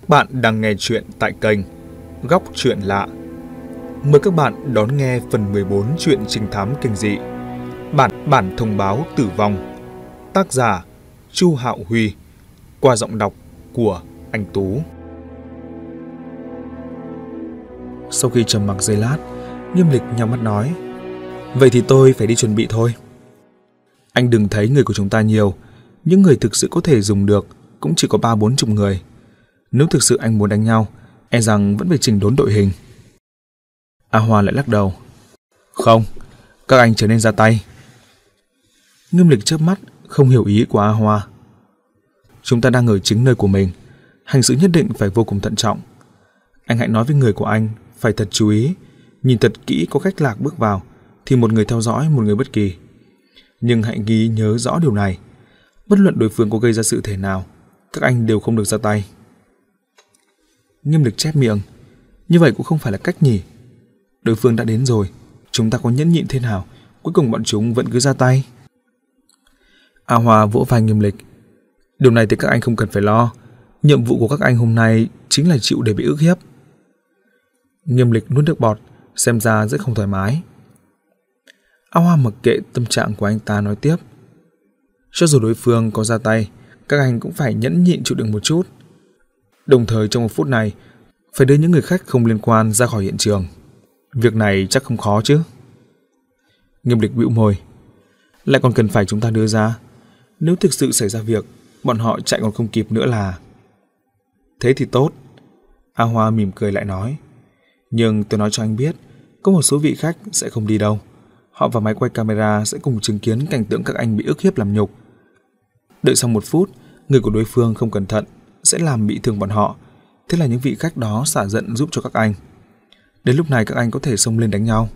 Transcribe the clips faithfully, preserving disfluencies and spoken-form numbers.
bạn đang nghe chuyện tại kênh Góc Chuyện Lạ. Mời các bạn đón nghe phần mười bốn chuyện trinh thám kinh dị Bản bản thông báo tử vong. Tác giả Chu Hạo Huy, qua giọng đọc của anh Tú. Sau khi trầm mặc giây lát, Nghiêm Lịch nhắm mắt nói: "Vậy thì tôi phải đi chuẩn bị thôi. Anh đừng thấy người của chúng ta nhiều, những người thực sự có thể dùng được cũng chỉ có ba bốn chục người. Nếu thực sự anh muốn đánh nhau, e rằng vẫn phải chỉnh đốn đội hình." A Hoa lại lắc đầu: "Không, các anh trở nên ra tay." Nghiêm Lịch chớp mắt, không hiểu ý của A Hoa. "Chúng ta đang ở chính nơi của mình, hành sự nhất định phải vô cùng thận trọng. Anh hãy nói với người của anh phải thật chú ý, nhìn thật kỹ có cách lạc bước vào thì một người theo dõi một người bất kỳ. Nhưng hãy ghi nhớ rõ điều này, bất luận đối phương có gây ra sự thể nào, các anh đều không được ra tay." Nghiêm Lịch chép miệng: "Như vậy cũng không phải là cách nhỉ? Đối phương đã đến rồi, chúng ta có nhẫn nhịn thế nào, cuối cùng bọn chúng vẫn cứ ra tay." A Hoa vỗ vai Nghiêm Lịch: "Điều này thì các anh không cần phải lo. Nhiệm vụ của các anh hôm nay chính là chịu để bị ức hiếp." Nghiêm Lịch nuốt nước bọt, xem ra rất không thoải mái. A Hoa mặc kệ tâm trạng của anh ta nói tiếp: "Cho dù đối phương có ra tay, các anh cũng phải nhẫn nhịn chịu đựng một chút. Đồng thời trong một phút này, phải đưa những người khách không liên quan ra khỏi hiện trường. Việc này chắc không khó chứ?" Nghiêm Lịch bĩu môi: "Lại còn cần phải chúng ta đưa ra? Nếu thực sự xảy ra việc, bọn họ chạy còn không kịp nữa là..." "Thế thì tốt." A Hoa mỉm cười lại nói: "Nhưng tôi nói cho anh biết, có một số vị khách sẽ không đi đâu. Họ và máy quay camera sẽ cùng chứng kiến cảnh tượng các anh bị ức hiếp làm nhục. Đợi sau một phút, người của đối phương không cẩn thận sẽ làm bị thương bọn họ. Thế là những vị khách đó xả giận giúp cho các anh. Đến lúc này các anh có thể xông lên đánh nhau."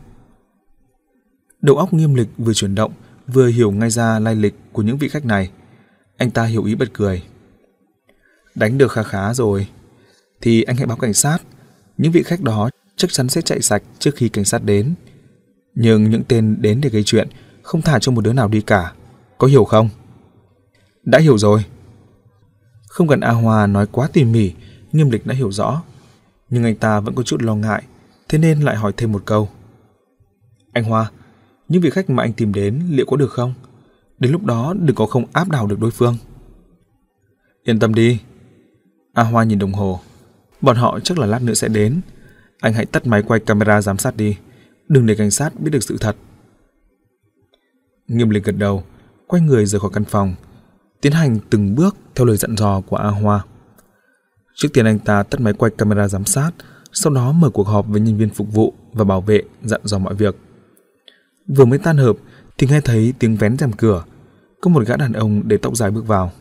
Đầu óc Nghiêm Lịch vừa chuyển động, vừa hiểu ngay ra lai lịch của những vị khách này. Anh ta hiểu ý bật cười: "Đánh được khá khá rồi. Thì anh hãy báo cảnh sát. Những vị khách đó chắc chắn sẽ chạy sạch trước khi cảnh sát đến. Nhưng những tên đến để gây chuyện không thả cho một đứa nào đi cả. Có hiểu không?" "Đã hiểu rồi." Không cần A Hoa nói quá tỉ mỉ, Nghiêm Lịch đã hiểu rõ. Nhưng anh ta vẫn có chút lo ngại, thế nên lại hỏi thêm một câu: "Anh Hoa, những vị khách mà anh tìm đến liệu có được không? Đến lúc đó đừng có không áp đảo được đối phương." "Yên tâm đi." A Hoa nhìn đồng hồ: "Bọn họ chắc là lát nữa sẽ đến. Anh hãy tắt máy quay camera giám sát đi, đừng để cảnh sát biết được sự thật." Nghiêm Lịch gật đầu, quay người rời khỏi căn phòng, tiến hành từng bước theo lời dặn dò của A Hoa. Trước tiên anh ta tắt máy quay camera giám sát, sau đó mở cuộc họp với nhân viên phục vụ và bảo vệ, dặn dò mọi việc. Vừa mới tan họp thì nghe thấy tiếng vén rèm cửa, có một gã đàn ông để tóc dài bước vào.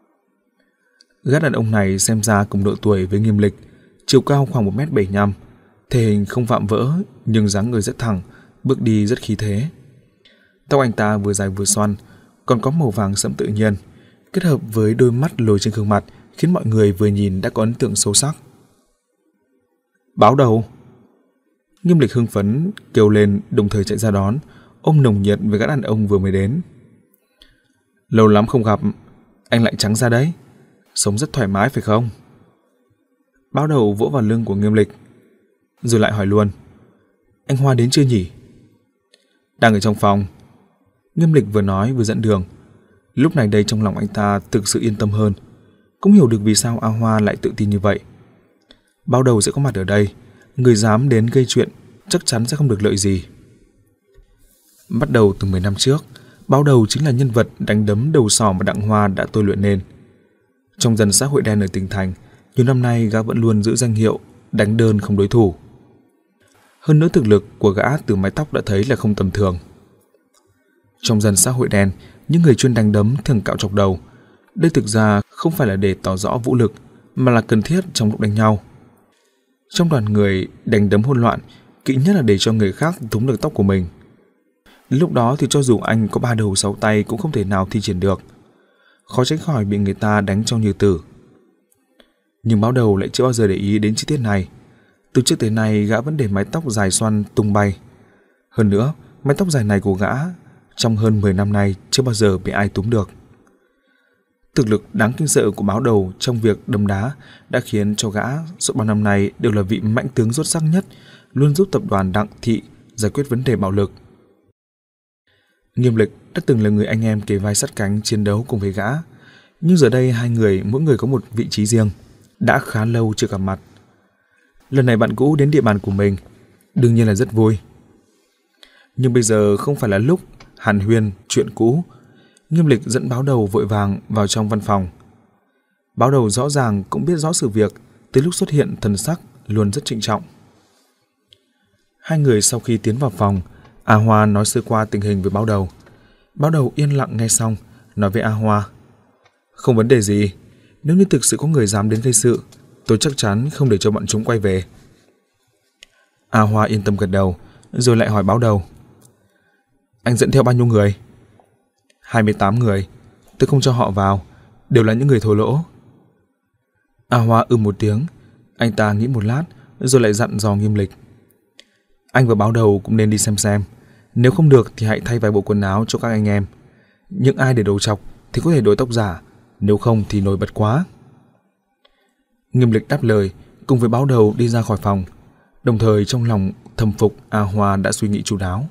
Gã đàn ông này xem ra cùng độ tuổi với Nghiêm Lịch, chiều cao khoảng một mét bảy mươi lăm, thể hình không vạm vỡ nhưng dáng người rất thẳng, bước đi rất khí thế. Tóc anh ta vừa dài vừa xoăn, còn có màu vàng sẫm tự nhiên, kết hợp với đôi mắt lồi trên gương mặt khiến mọi người vừa nhìn đã có ấn tượng sâu sắc. "Báo đầu!" Nghiêm Lịch hưng phấn kêu lên, đồng thời chạy ra đón, ôm nồng nhiệt với gã đàn ông vừa mới đến. "Lâu lắm không gặp, anh lại trắng ra đấy. Sống rất thoải mái phải không?" Báo đầu vỗ vào lưng của Nghiêm Lịch, rồi lại hỏi luôn: "Anh Hoa đến chưa nhỉ?" "Đang ở trong phòng." Nghiêm Lịch vừa nói vừa dẫn đường. Lúc này đây trong lòng anh ta thực sự yên tâm hơn, cũng hiểu được vì sao A Hoa lại tự tin như vậy. Báo đầu sẽ có mặt ở đây, người dám đến gây chuyện chắc chắn sẽ không được lợi gì. Bắt đầu từ mười năm trước, Báo đầu chính là nhân vật đánh đấm đầu sỏ mà Đặng Hoa đã tôi luyện nên. Trong dân xã hội đen ở tỉnh thành, nhiều năm nay gã vẫn luôn giữ danh hiệu đánh đơn không đối thủ. Hơn nữa thực lực của gã từ mái tóc đã thấy là không tầm thường. Trong dân xã hội đen, những người chuyên đánh đấm thường cạo chọc đầu. Đây thực ra không phải là để tỏ rõ vũ lực, mà là cần thiết trong lúc đánh nhau. Trong đoàn người đánh đấm hỗn loạn, kỵ nhất là để cho người khác túm được tóc của mình. Đến lúc đó thì cho dù anh có ba đầu sáu tay cũng không thể nào thi triển được, khó tránh khỏi bị người ta đánh cho như tử. Nhưng Báo đầu lại chưa bao giờ để ý đến chi tiết này. Từ trước tới nay gã vẫn để mái tóc dài xoăn tung bay. Hơn nữa, mái tóc dài này của gã trong hơn mười năm nay chưa bao giờ bị ai túm được. Thực lực đáng kinh sợ của báo đầu trong việc đấm đá đã khiến cho gã suốt bao năm nay đều là vị mãnh tướng rốt sắc nhất, luôn giúp tập đoàn Đặng Thị giải quyết vấn đề bạo lực. Nghiêm Lịch đã từng là người anh em kề vai sát cánh chiến đấu cùng với gã, nhưng giờ đây hai người mỗi người có một vị trí riêng, đã khá lâu chưa gặp mặt. Lần này bạn cũ đến địa bàn của mình, đương nhiên là rất vui. Nhưng bây giờ không phải là lúc hàn huyên chuyện cũ. Nghiêm Lịch dẫn báo đầu vội vàng vào trong văn phòng. Báo đầu rõ ràng cũng biết rõ sự việc, tới lúc xuất hiện thần sắc luôn rất trịnh trọng. Hai người sau khi tiến vào phòng, A Hoa nói sơ qua tình hình với báo đầu. Báo đầu yên lặng nghe xong, nói với A Hoa: "Không vấn đề gì, nếu như thực sự có người dám đến gây sự, tôi chắc chắn không để cho bọn chúng quay về." A Hoa yên tâm gật đầu, rồi lại hỏi báo đầu: "Anh dẫn theo bao nhiêu người?" hai mươi tám người, tôi không cho họ vào, đều là những người thua lỗ." A Hoa ư một tiếng, anh ta nghĩ một lát, rồi lại dặn dò Nghiêm Lịch: "Anh và báo đầu cũng nên đi xem xem, nếu không được thì hãy thay vài bộ quần áo cho các anh em. Những ai để đầu trọc thì có thể đổi tóc giả, nếu không thì nổi bật quá." Nghiêm Lịch đáp lời, cùng với báo đầu đi ra khỏi phòng, đồng thời trong lòng thầm phục A Hoa đã suy nghĩ chu đáo.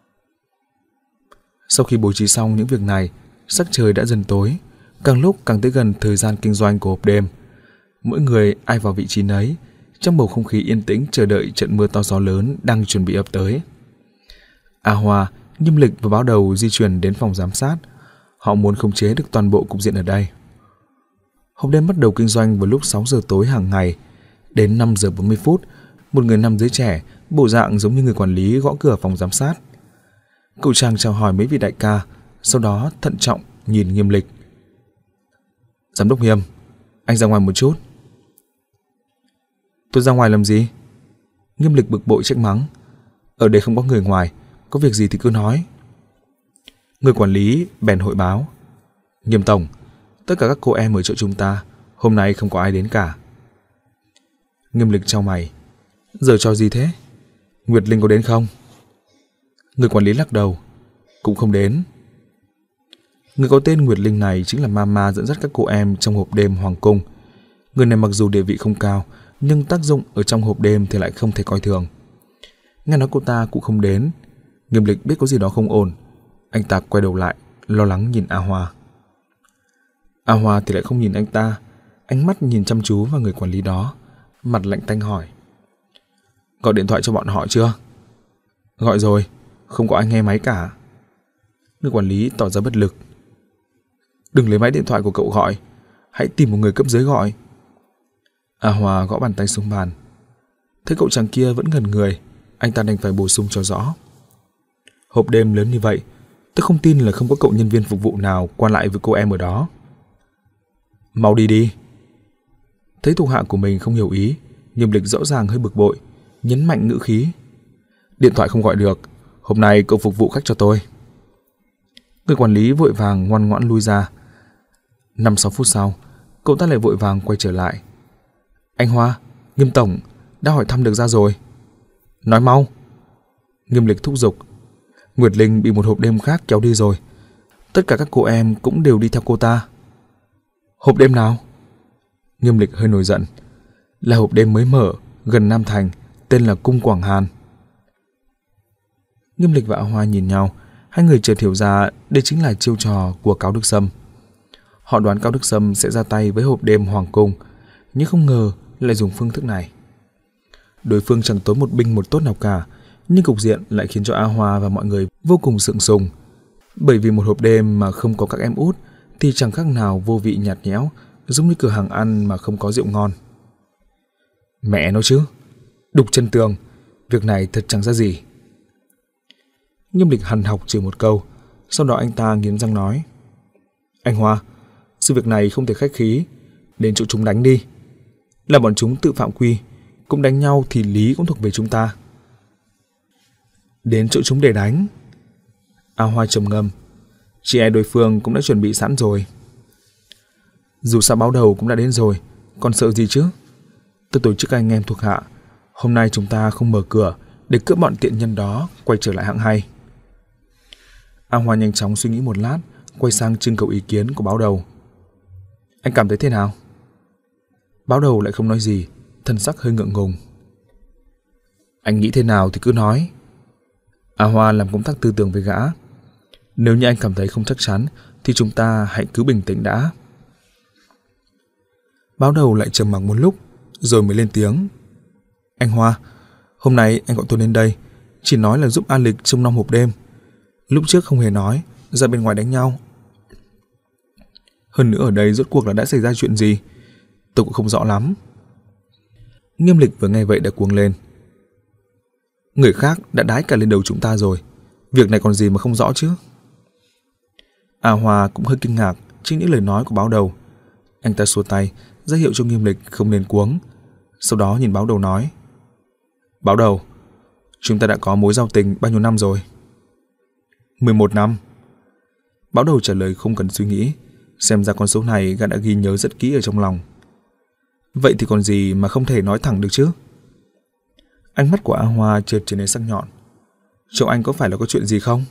Sau khi bố trí xong những việc này, sắc trời đã dần tối, càng lúc càng tới gần thời gian kinh doanh của hộp đêm. Mỗi người ai vào vị trí nấy, trong bầu không khí yên tĩnh chờ đợi trận mưa to gió lớn đang chuẩn bị ập tới. A Hoa, Nghiêm Lịch và báo đầu di chuyển đến phòng giám sát. Họ muốn khống chế được toàn bộ cục diện ở đây. Hộp đêm bắt đầu kinh doanh vào lúc sáu giờ tối hàng ngày. Đến năm giờ bốn mươi phút, một người nam giới trẻ, bộ dạng giống như người quản lý gõ cửa phòng giám sát. Cậu chàng chào hỏi mấy vị đại ca, sau đó thận trọng nhìn Nghiêm Lịch. "Giám đốc Nghiêm, anh ra ngoài một chút." "Tôi ra ngoài làm gì?" Nghiêm Lịch bực bội trách mắng. "Ở đây không có người ngoài, có việc gì thì cứ nói." Người quản lý bèn hội báo: "Nghiêm tổng, tất cả các cô em ở chỗ chúng ta hôm nay không có ai đến cả." Nghiêm Lịch chau mày: "Giờ cho gì thế? Nguyệt Linh có đến không?" Người quản lý lắc đầu: "Cũng không đến." Người có tên Nguyệt Linh này chính là Mama dẫn dắt các cô em trong hộp đêm Hoàng Cung. Người này mặc dù địa vị không cao, nhưng tác dụng ở trong hộp đêm thì lại không thể coi thường. Nghe nói cô ta cũng không đến, Nghiêm Lịch biết có gì đó không ổn. Anh ta quay đầu lại, lo lắng nhìn A Hoa. A Hoa thì lại không nhìn anh ta, ánh mắt nhìn chăm chú vào người quản lý đó, mặt lạnh tanh hỏi: "Gọi điện thoại cho bọn họ chưa?" "Gọi rồi, không có ai nghe máy cả." Người quản lý tỏ ra bất lực: "Đừng lấy máy điện thoại của cậu gọi, hãy tìm một người cấp dưới gọi." A Hoa gõ bàn tay xuống bàn. Thấy cậu chàng kia vẫn ngẩn người, anh ta đành phải bổ sung cho rõ: "Hộp đêm lớn như vậy, tôi không tin là không có cậu nhân viên phục vụ nào qua lại với cô em ở đó." "Mau đi đi." Thấy thuộc hạ của mình không hiểu ý, Nghiêm Lịch rõ ràng hơi bực bội, nhấn mạnh ngữ khí: "Điện thoại không gọi được, hôm nay cậu phục vụ khách cho tôi." Người quản lý vội vàng ngoan ngoãn lui ra. Năm sáu phút sau, cậu ta lại vội vàng quay trở lại: "Anh Hoa, Nghiêm tổng đã hỏi thăm được ra rồi." "Nói mau." Nghiêm Lịch thúc giục. "Nguyệt Linh bị một hộp đêm khác kéo đi rồi. Tất cả các cô em cũng đều đi theo cô ta." "Hộp đêm nào?" Nghiêm Lịch hơi nổi giận. "Là hộp đêm mới mở gần Nam Thành, tên là Cung Quảng Hàn." Nghiêm Lịch và A Hoa nhìn nhau, hai người chợt hiểu ra đây chính là chiêu trò của Cao Đức Sâm. Họ đoán Cao Đức Sâm sẽ ra tay với hộp đêm Hoàng Cung, nhưng không ngờ lại dùng phương thức này. Đối phương chẳng tốn một binh một tốt nào cả, nhưng cục diện lại khiến cho A Hoa và mọi người vô cùng sượng sùng. Bởi vì một hộp đêm mà không có các em út thì chẳng khác nào vô vị nhạt nhẽo, giống như cửa hàng ăn mà không có rượu ngon. Mẹ nó chứ, đục chân tường, việc này thật chẳng ra gì. Nghiêm Lịch hằn học chửi một câu, sau đó anh ta nghiến răng nói: "Anh Hoa, sự việc này không thể khách khí, đến chỗ chúng đánh đi. Là bọn chúng tự phạm quy, cũng đánh nhau thì lý cũng thuộc về chúng ta." "Đến chỗ chúng để đánh?" A Hoa trầm ngâm. "Chị em đối phương cũng đã chuẩn bị sẵn rồi. Dù sao báo đầu cũng đã đến rồi, còn sợ gì chứ? Tôi tổ chức anh em thuộc hạ, hôm nay chúng ta không mở cửa để cướp bọn tiện nhân đó quay trở lại hạng hay." A Hoa nhanh chóng suy nghĩ một lát, quay sang trưng cầu ý kiến của báo đầu. Anh cảm thấy thế nào? Báo đầu lại không nói gì, thân sắc hơi ngượng ngùng. Anh nghĩ thế nào thì cứ nói. A Hoa làm công tác tư tưởng với gã. Nếu như anh cảm thấy không chắc chắn thì chúng ta hãy cứ bình tĩnh đã. Báo đầu lại trầm mặc một lúc rồi mới lên tiếng. Anh Hoa, hôm nay anh gọi tôi đến đây chỉ nói là giúp A Lịch trông nom hộp đêm. Lúc trước không hề nói ra bên ngoài đánh nhau. Hơn nữa ở đây rốt cuộc là đã xảy ra chuyện gì, tôi cũng không rõ lắm. Nghiêm Lịch vừa nghe vậy đã cuống lên. Người khác đã đái cả lên đầu chúng ta rồi, việc này còn gì mà không rõ chứ? A Hoa cũng hơi kinh ngạc trước những lời nói của báo đầu. Anh ta xua tay ra hiệu cho Nghiêm Lịch không nên cuống, sau đó nhìn báo đầu nói. Báo đầu, chúng ta đã có mối giao tình bao nhiêu năm rồi? mười một năm. Báo đầu trả lời không cần suy nghĩ, xem ra con số này gã đã ghi nhớ rất kỹ ở trong lòng. Vậy thì còn gì mà không thể nói thẳng được chứ? Ánh mắt của A Hoa chợt trở nên sắc nhọn. Chỗ anh có phải là có chuyện gì không?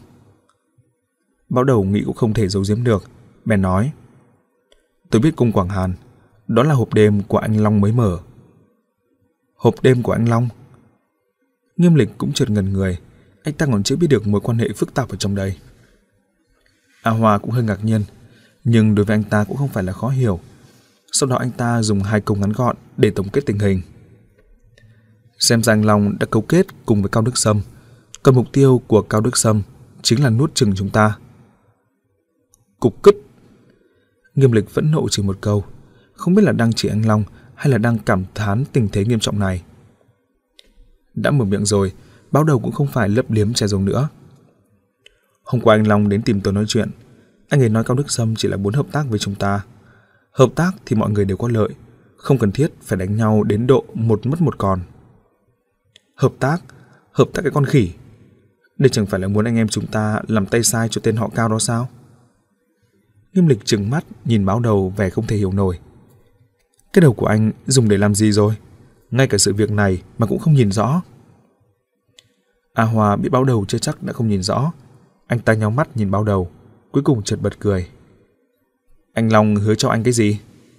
Báo đầu nghĩ cũng không thể giấu giếm được, bèn nói. Tôi biết cung Quảng Hàn, đó là hộp đêm của anh Long mới mở. Hộp đêm của anh Long? Nghiêm Lịch cũng chợt ngẩn người, anh ta còn chưa biết được mối quan hệ phức tạp ở trong đây. A Hoa cũng hơi ngạc nhiên, nhưng đối với anh ta cũng không phải là khó hiểu. Sau đó anh ta dùng hai câu ngắn gọn để tổng kết tình hình. Xem ra anh Long đã cấu kết cùng với Cao Đức Sâm, còn mục tiêu của Cao Đức Sâm chính là nuốt chửng chúng ta. Cục cứt. Nghiêm Lịch phẫn nộ chỉ một câu, không biết là đang chỉ anh Long hay là đang cảm thán tình thế nghiêm trọng này. Đã mở miệng rồi, báo đầu cũng không phải lấp liếm che giấu nữa. Hôm qua anh Long đến tìm tôi nói chuyện, anh ấy nói Cao Đức Sâm chỉ là muốn hợp tác với chúng ta. Hợp tác thì mọi người đều có lợi, không cần thiết phải đánh nhau đến độ một mất một còn. Hợp tác? Hợp tác cái con khỉ. Đây chẳng phải là muốn anh em chúng ta làm tay sai cho tên họ Cao đó sao? Nghiêm Lịch trừng mắt nhìn báo đầu vẻ không thể hiểu nổi. Cái đầu của anh dùng để làm gì rồi? Ngay cả sự việc này mà cũng không nhìn rõ. A Hoa bị báo đầu chưa chắc đã không nhìn rõ. Anh ta nhắm mắt nhìn báo đầu, cuối cùng chợt bật cười. Anh Long hứa cho anh cái gì?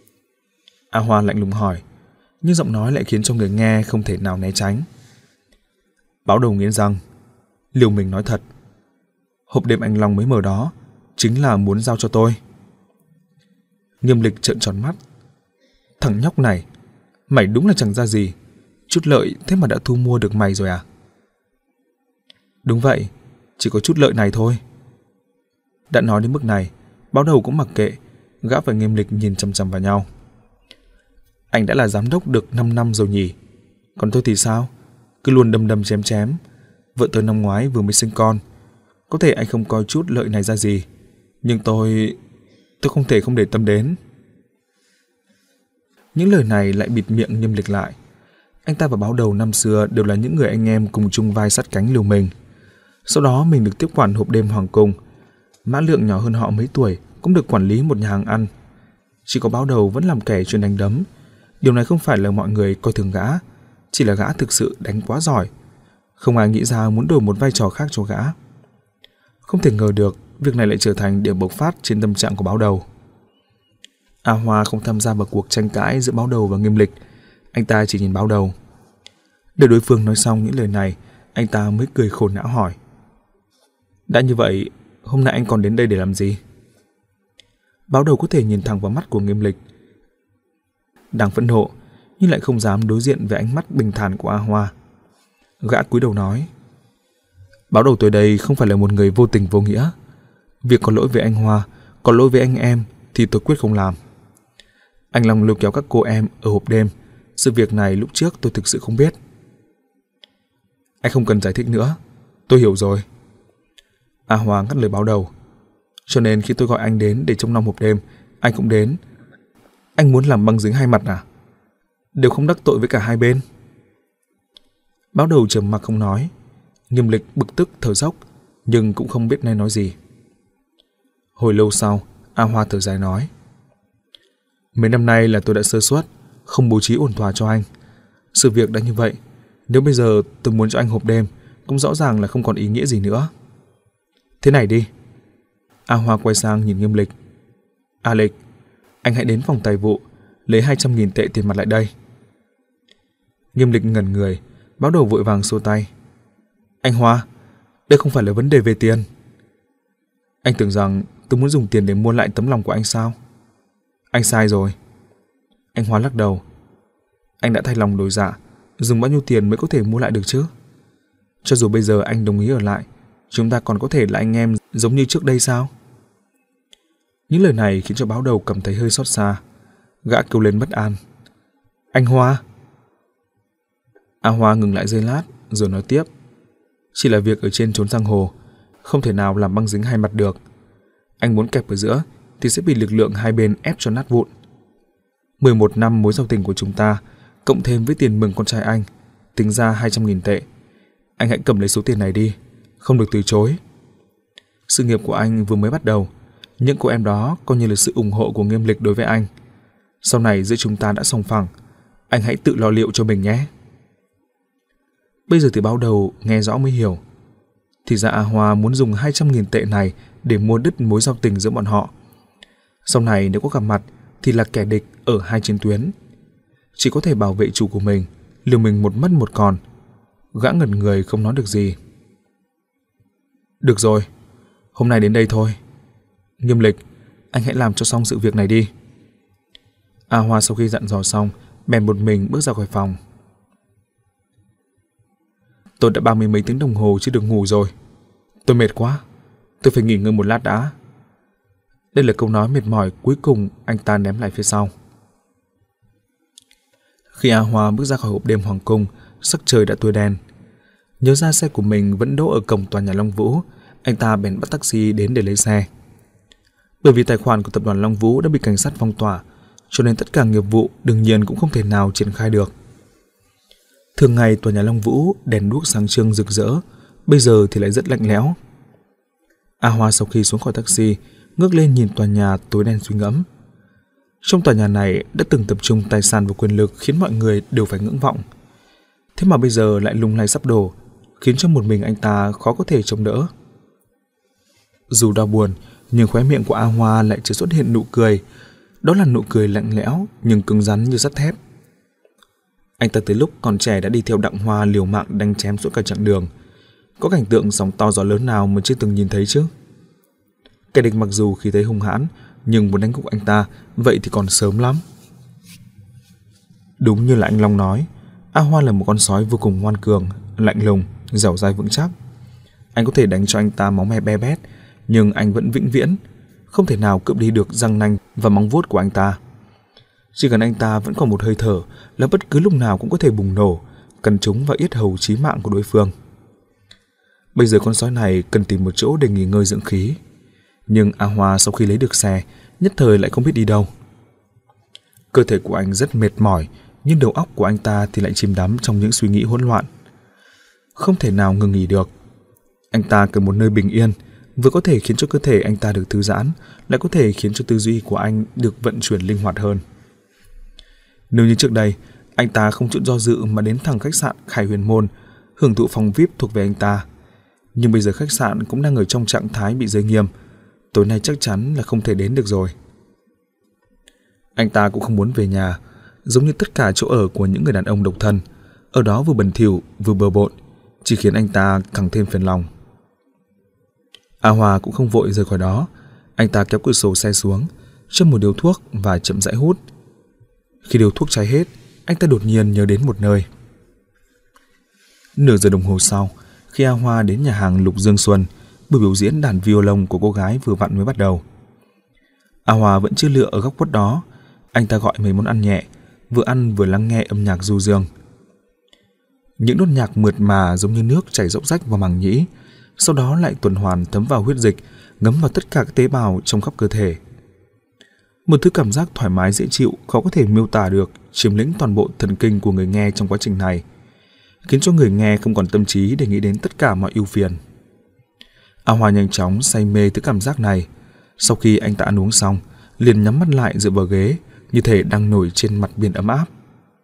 A Hoa lạnh lùng hỏi, nhưng giọng nói lại khiến cho người nghe không thể nào né tránh. Báo đầu nghiến răng, liều mình nói thật. Hộp đêm anh Long mới mở đó chính là muốn giao cho tôi. Nghiêm Lịch trợn tròn mắt. Thằng nhóc này, mày đúng là chẳng ra gì, chút lợi thế mà đã thu mua được mày rồi à? Đúng vậy, chỉ có chút lợi này thôi. Đã nói đến mức này, báo đầu cũng mặc kệ, gã và Nghiêm Lịch nhìn chằm chằm vào nhau. Anh đã là giám đốc được năm năm rồi nhỉ? Còn tôi thì sao? Cứ luôn đâm đâm chém chém. Vợ tôi năm ngoái vừa mới sinh con. Có thể anh không coi chút lợi này ra gì, nhưng tôi... tôi không thể không để tâm đến. Những lời này lại bịt miệng Nghiêm Lịch lại. Anh ta và báo đầu năm xưa đều là những người anh em cùng chung vai sát cánh liều mình. Sau đó mình được tiếp quản hộp đêm hoàng cung. Mã Lượng nhỏ hơn họ mấy tuổi cũng được quản lý một nhà hàng ăn. Chỉ có báo đầu vẫn làm kẻ chuyên đánh đấm. Điều này không phải là mọi người coi thường gã, chỉ là gã thực sự đánh quá giỏi. Không ai nghĩ ra muốn đổi một vai trò khác cho gã. Không thể ngờ được việc này lại trở thành điểm bộc phát trên tâm trạng của báo đầu. A Hoa không tham gia vào cuộc tranh cãi giữa báo đầu và Nghiêm Lịch. Anh ta chỉ nhìn báo đầu. Để đối phương nói xong những lời này, anh ta mới cười khổ não hỏi. Đã như vậy, hôm nay anh còn đến đây để làm gì? Báo đầu có thể nhìn thẳng vào mắt của Nghiêm Lịch. Đang phẫn nộ, nhưng lại không dám đối diện với ánh mắt bình thản của A Hoa. Gã cúi đầu nói. Báo đầu tôi đây không phải là một người vô tình vô nghĩa. Việc có lỗi với anh Hoa, có lỗi với anh em thì tôi quyết không làm. Anh Long lôi kéo các cô em ở hộp đêm, sự việc này lúc trước tôi thực sự không biết. Anh không cần giải thích nữa, tôi hiểu rồi. A Hoa ngắt lời báo đầu. Cho nên khi tôi gọi anh đến để trông nom hộp đêm, anh cũng đến. Anh muốn làm băng dính hai mặt à? Đều không đắc tội với cả hai bên. Báo đầu trầm mặc không nói. Nghiêm Lịch bực tức thở dốc, nhưng cũng không biết nên nói gì. Hồi lâu sau, A Hoa thở dài nói. Mấy năm nay là tôi đã sơ suất, không bố trí ổn thỏa cho anh. Sự việc đã như vậy, nếu bây giờ tôi muốn cho anh hộp đêm, cũng rõ ràng là không còn ý nghĩa gì nữa. Thế này đi. A Hoa quay sang nhìn Nghiêm Lịch. A Lịch, Anh hãy đến phòng tài vụ, lấy hai trăm nghìn tệ tiền mặt lại đây. Nghiêm Lịch ngẩn người, Báo Đầu vội vàng xua tay. Anh Hoa, đây không phải là vấn đề về tiền. Anh tưởng rằng tôi muốn dùng tiền để mua lại tấm lòng của anh sao? Anh sai rồi. Anh Hoa lắc đầu. Anh đã thay lòng đổi dạ, dùng bao nhiêu tiền mới có thể mua lại được chứ? Cho dù bây giờ anh đồng ý ở lại, chúng ta còn có thể là anh em giống như trước đây sao? Những lời này khiến cho Báo Đầu cảm thấy hơi xót xa. Gã kêu lên bất an. Anh Hoa! A Hoa ngừng lại giây lát rồi nói tiếp. Chỉ là việc ở trên trốn giang hồ, không thể nào làm băng dính hai mặt được. Anh muốn kẹp ở giữa thì sẽ bị lực lượng hai bên ép cho nát vụn. mười một năm mối giao tình của chúng ta, cộng thêm với tiền mừng con trai anh, tính ra hai trăm nghìn tệ. Anh hãy cầm lấy số tiền này đi, không được từ chối. Sự nghiệp của anh vừa mới bắt đầu, những cô em đó coi như là sự ủng hộ của Nghiêm Lịch đối với anh. Sau này giữa chúng ta đã sòng phẳng, anh hãy tự lo liệu cho mình nhé. Bây giờ thì Báo Đầu nghe rõ mới hiểu. Thì ra A Hoa muốn dùng hai trăm nghìn tệ này để mua đứt mối giao tình giữa bọn họ. Sau này nếu có gặp mặt thì là kẻ địch ở hai chiến tuyến. Chỉ có thể bảo vệ chủ của mình, liều mình một mất một còn. Gã ngẩn người không nói được gì. Được rồi, hôm nay đến đây thôi. Nghiêm Lịch, anh hãy làm cho xong sự việc này đi. A Hoa sau khi dặn dò xong, bèn một mình bước ra khỏi phòng. Tôi đã ba mươi mấy tiếng đồng hồ chưa được ngủ rồi. Tôi mệt quá, tôi phải nghỉ ngơi một lát đã. Đây là câu nói mệt mỏi cuối cùng anh ta ném lại phía sau. Khi A Hoa bước ra khỏi hộp đêm hoàng cung, sắc trời đã tối đen. Nhớ ra xe của mình vẫn đỗ ở cổng tòa nhà Long Vũ, anh ta bèn bắt taxi đến để lấy xe. Bởi vì tài khoản của tập đoàn Long Vũ đã bị cảnh sát phong tỏa, cho nên tất cả nghiệp vụ đương nhiên cũng không thể nào triển khai được. Thường ngày tòa nhà Long Vũ đèn đuốc sáng trưng rực rỡ, bây giờ thì lại rất lạnh lẽo. A Hoa sau khi xuống khỏi taxi, ngước lên nhìn tòa nhà tối đen suy ngẫm. Trong tòa nhà này đã từng tập trung tài sản và quyền lực khiến mọi người đều phải ngưỡng vọng. Thế mà bây giờ lại lung lay sắp đổ, khiến cho một mình anh ta khó có thể chống đỡ. Dù đau buồn, nhưng khóe miệng của A Hoa lại chỉ xuất hiện nụ cười. Đó là nụ cười lạnh lẽo nhưng cứng rắn như sắt thép. Anh ta từ lúc còn trẻ đã đi theo Đặng Hoa liều mạng đánh chém suốt cả chặng đường. Có cảnh tượng sóng to gió lớn nào mà chưa từng nhìn thấy chứ? Kẻ địch mặc dù khi thấy hung hãn, nhưng muốn đánh gục anh ta, vậy thì còn sớm lắm. Đúng như là anh Long nói, A Hoa là một con sói vô cùng ngoan cường, lạnh lùng, dẻo dai vững chắc. Anh có thể đánh cho anh ta máu me be bét, nhưng anh vẫn vĩnh viễn, không thể nào cướp đi được răng nanh và móng vuốt của anh ta. Chỉ cần anh ta vẫn còn một hơi thở là bất cứ lúc nào cũng có thể bùng nổ, cần trúng vào yết hầu chí mạng của đối phương. Bây giờ con sói này cần tìm một chỗ để nghỉ ngơi dưỡng khí. Nhưng A Hoa sau khi lấy được xe, nhất thời lại không biết đi đâu. Cơ thể của anh rất mệt mỏi, nhưng đầu óc của anh ta thì lại chìm đắm trong những suy nghĩ hỗn loạn. Không thể nào ngừng nghỉ được. Anh ta cần một nơi bình yên, vừa có thể khiến cho cơ thể anh ta được thư giãn, lại có thể khiến cho tư duy của anh được vận chuyển linh hoạt hơn. Nếu như trước đây, anh ta không chút do dự mà đến thẳng khách sạn Khải Huyền Môn, hưởng thụ phòng vi ai pi thuộc về anh ta. Nhưng bây giờ khách sạn cũng đang ở trong trạng thái bị giới nghiêm, tối nay chắc chắn là không thể đến được rồi. Anh ta cũng không muốn về nhà, giống như tất cả chỗ ở của những người đàn ông độc thân, ở đó vừa bẩn thỉu vừa bừa bộn, chỉ khiến anh ta càng thêm phiền lòng. A Hoa cũng không vội rời khỏi đó, anh ta kéo cửa sổ xe xuống, châm một điếu thuốc và chậm rãi hút. Khi điếu thuốc cháy hết, anh ta đột nhiên nhớ đến một nơi. Nửa giờ đồng hồ sau, khi A Hoa đến nhà hàng Lục Dương Xuân, buổi biểu diễn đàn violon của cô gái vừa vặn mới bắt đầu. A Hoa vẫn chưa lựa ở góc khuất đó, anh ta gọi mấy món ăn nhẹ, vừa ăn vừa lắng nghe âm nhạc du dương. Những nốt nhạc mượt mà giống như nước chảy róc rách vào màng nhĩ, sau đó lại tuần hoàn thấm vào huyết dịch, ngấm vào tất cả các tế bào trong khắp cơ thể. Một thứ cảm giác thoải mái dễ chịu khó có thể miêu tả được chiếm lĩnh toàn bộ thần kinh của người nghe trong quá trình này, khiến cho người nghe không còn tâm trí để nghĩ đến tất cả mọi ưu phiền. A Hoa nhanh chóng say mê thứ cảm giác này. Sau khi anh ta ăn uống xong, liền nhắm mắt lại dựa vào ghế, như thể đang nổi trên mặt biển ấm áp.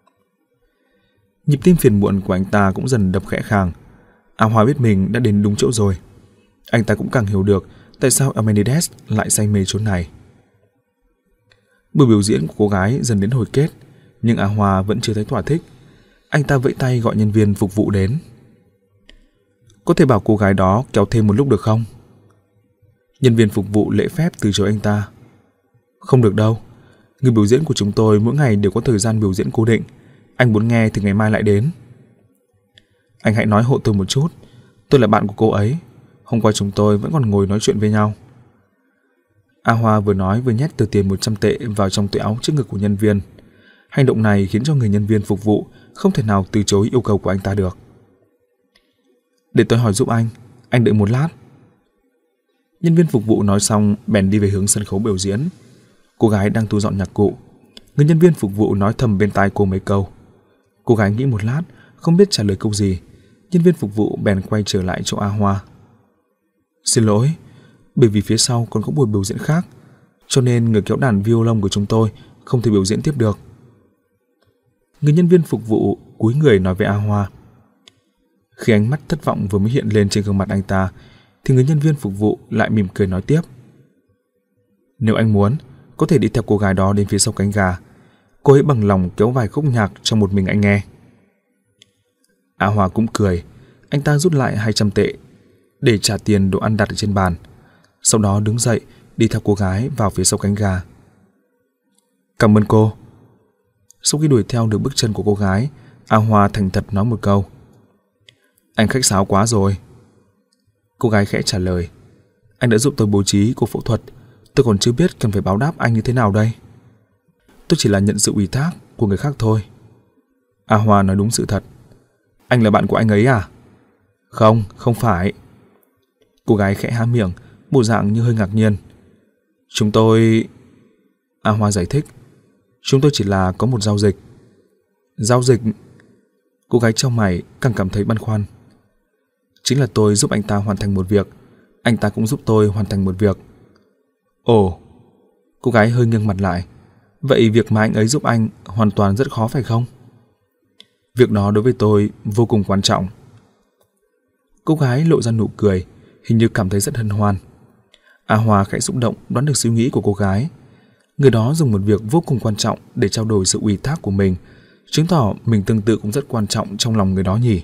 Nhịp tim phiền muộn của anh ta cũng dần đập khẽ khàng. A Hoa biết mình đã đến đúng chỗ rồi. Anh ta cũng càng hiểu được tại sao Amenides lại say mê chỗ này. Buổi biểu diễn của cô gái dần đến hồi kết, nhưng A Hoa vẫn chưa thấy thỏa thích. Anh ta vẫy tay gọi nhân viên phục vụ đến. Có thể bảo cô gái đó kéo thêm một lúc được không? Nhân viên phục vụ lễ phép từ chối anh ta. Không được đâu. Người biểu diễn của chúng tôi mỗi ngày đều có thời gian biểu diễn cố định. Anh muốn nghe thì ngày mai lại đến. Anh hãy nói hộ tôi một chút. Tôi là bạn của cô ấy. Hôm qua chúng tôi vẫn còn ngồi nói chuyện với nhau. A Hoa vừa nói vừa nhét tờ tiền một trăm tệ vào trong túi áo trước ngực của nhân viên. Hành động này khiến cho người nhân viên phục vụ không thể nào từ chối yêu cầu của anh ta được. Để tôi hỏi giúp anh. Anh đợi một lát. Nhân viên phục vụ nói xong bèn đi về hướng sân khấu biểu diễn. Cô gái đang thu dọn nhạc cụ. Người nhân viên phục vụ nói thầm bên tai cô mấy câu. Cô gái nghĩ một lát, không biết trả lời câu gì. Nhân viên phục vụ bèn quay trở lại chỗ A Hoa. Xin lỗi, bởi vì phía sau còn có buổi biểu diễn khác, cho nên người kéo đàn violon của chúng tôi không thể biểu diễn tiếp được. Người nhân viên phục vụ cúi người nói với A Hoa. Khi ánh mắt thất vọng vừa mới hiện lên trên gương mặt anh ta, thì người nhân viên phục vụ lại mỉm cười nói tiếp. Nếu anh muốn, có thể đi theo cô gái đó đến phía sau cánh gà. Cô ấy bằng lòng kéo vài khúc nhạc cho một mình anh nghe. A Hoa cũng cười. Anh ta rút lại hai trăm tệ để trả tiền đồ ăn đặt ở trên bàn. Sau đó đứng dậy đi theo cô gái vào phía sau cánh gà. Cảm ơn cô. Sau khi đuổi theo được bước chân của cô gái, A Hoa thành thật nói một câu. Anh khách sáo quá rồi. Cô gái khẽ trả lời. Anh đã giúp tôi bố trí cuộc phẫu thuật. Tôi còn chưa biết cần phải báo đáp anh như thế nào đây. Tôi chỉ là nhận sự ủy thác của người khác thôi. A Hoa nói đúng sự thật. Anh là bạn của anh ấy à? Không, không phải. Cô gái khẽ há miệng, bộ dạng như hơi ngạc nhiên. Chúng tôi... A Hoa giải thích. Chúng tôi chỉ là có một giao dịch. Giao dịch? Cô gái chau mày càng cảm thấy băn khoăn. Chính là tôi giúp anh ta hoàn thành một việc, anh ta cũng giúp tôi hoàn thành một việc. Ồ. Cô gái hơi nghiêng mặt lại. Vậy việc mà anh ấy giúp anh hoàn toàn rất khó phải không? Việc đó đối với tôi vô cùng quan trọng. Cô gái lộ ra nụ cười, hình như cảm thấy rất hân hoan. A Hoa khẽ xúc động đoán được suy nghĩ của cô gái. Người đó dùng một việc vô cùng quan trọng để trao đổi sự ủy thác của mình, chứng tỏ mình tương tự cũng rất quan trọng trong lòng người đó nhỉ.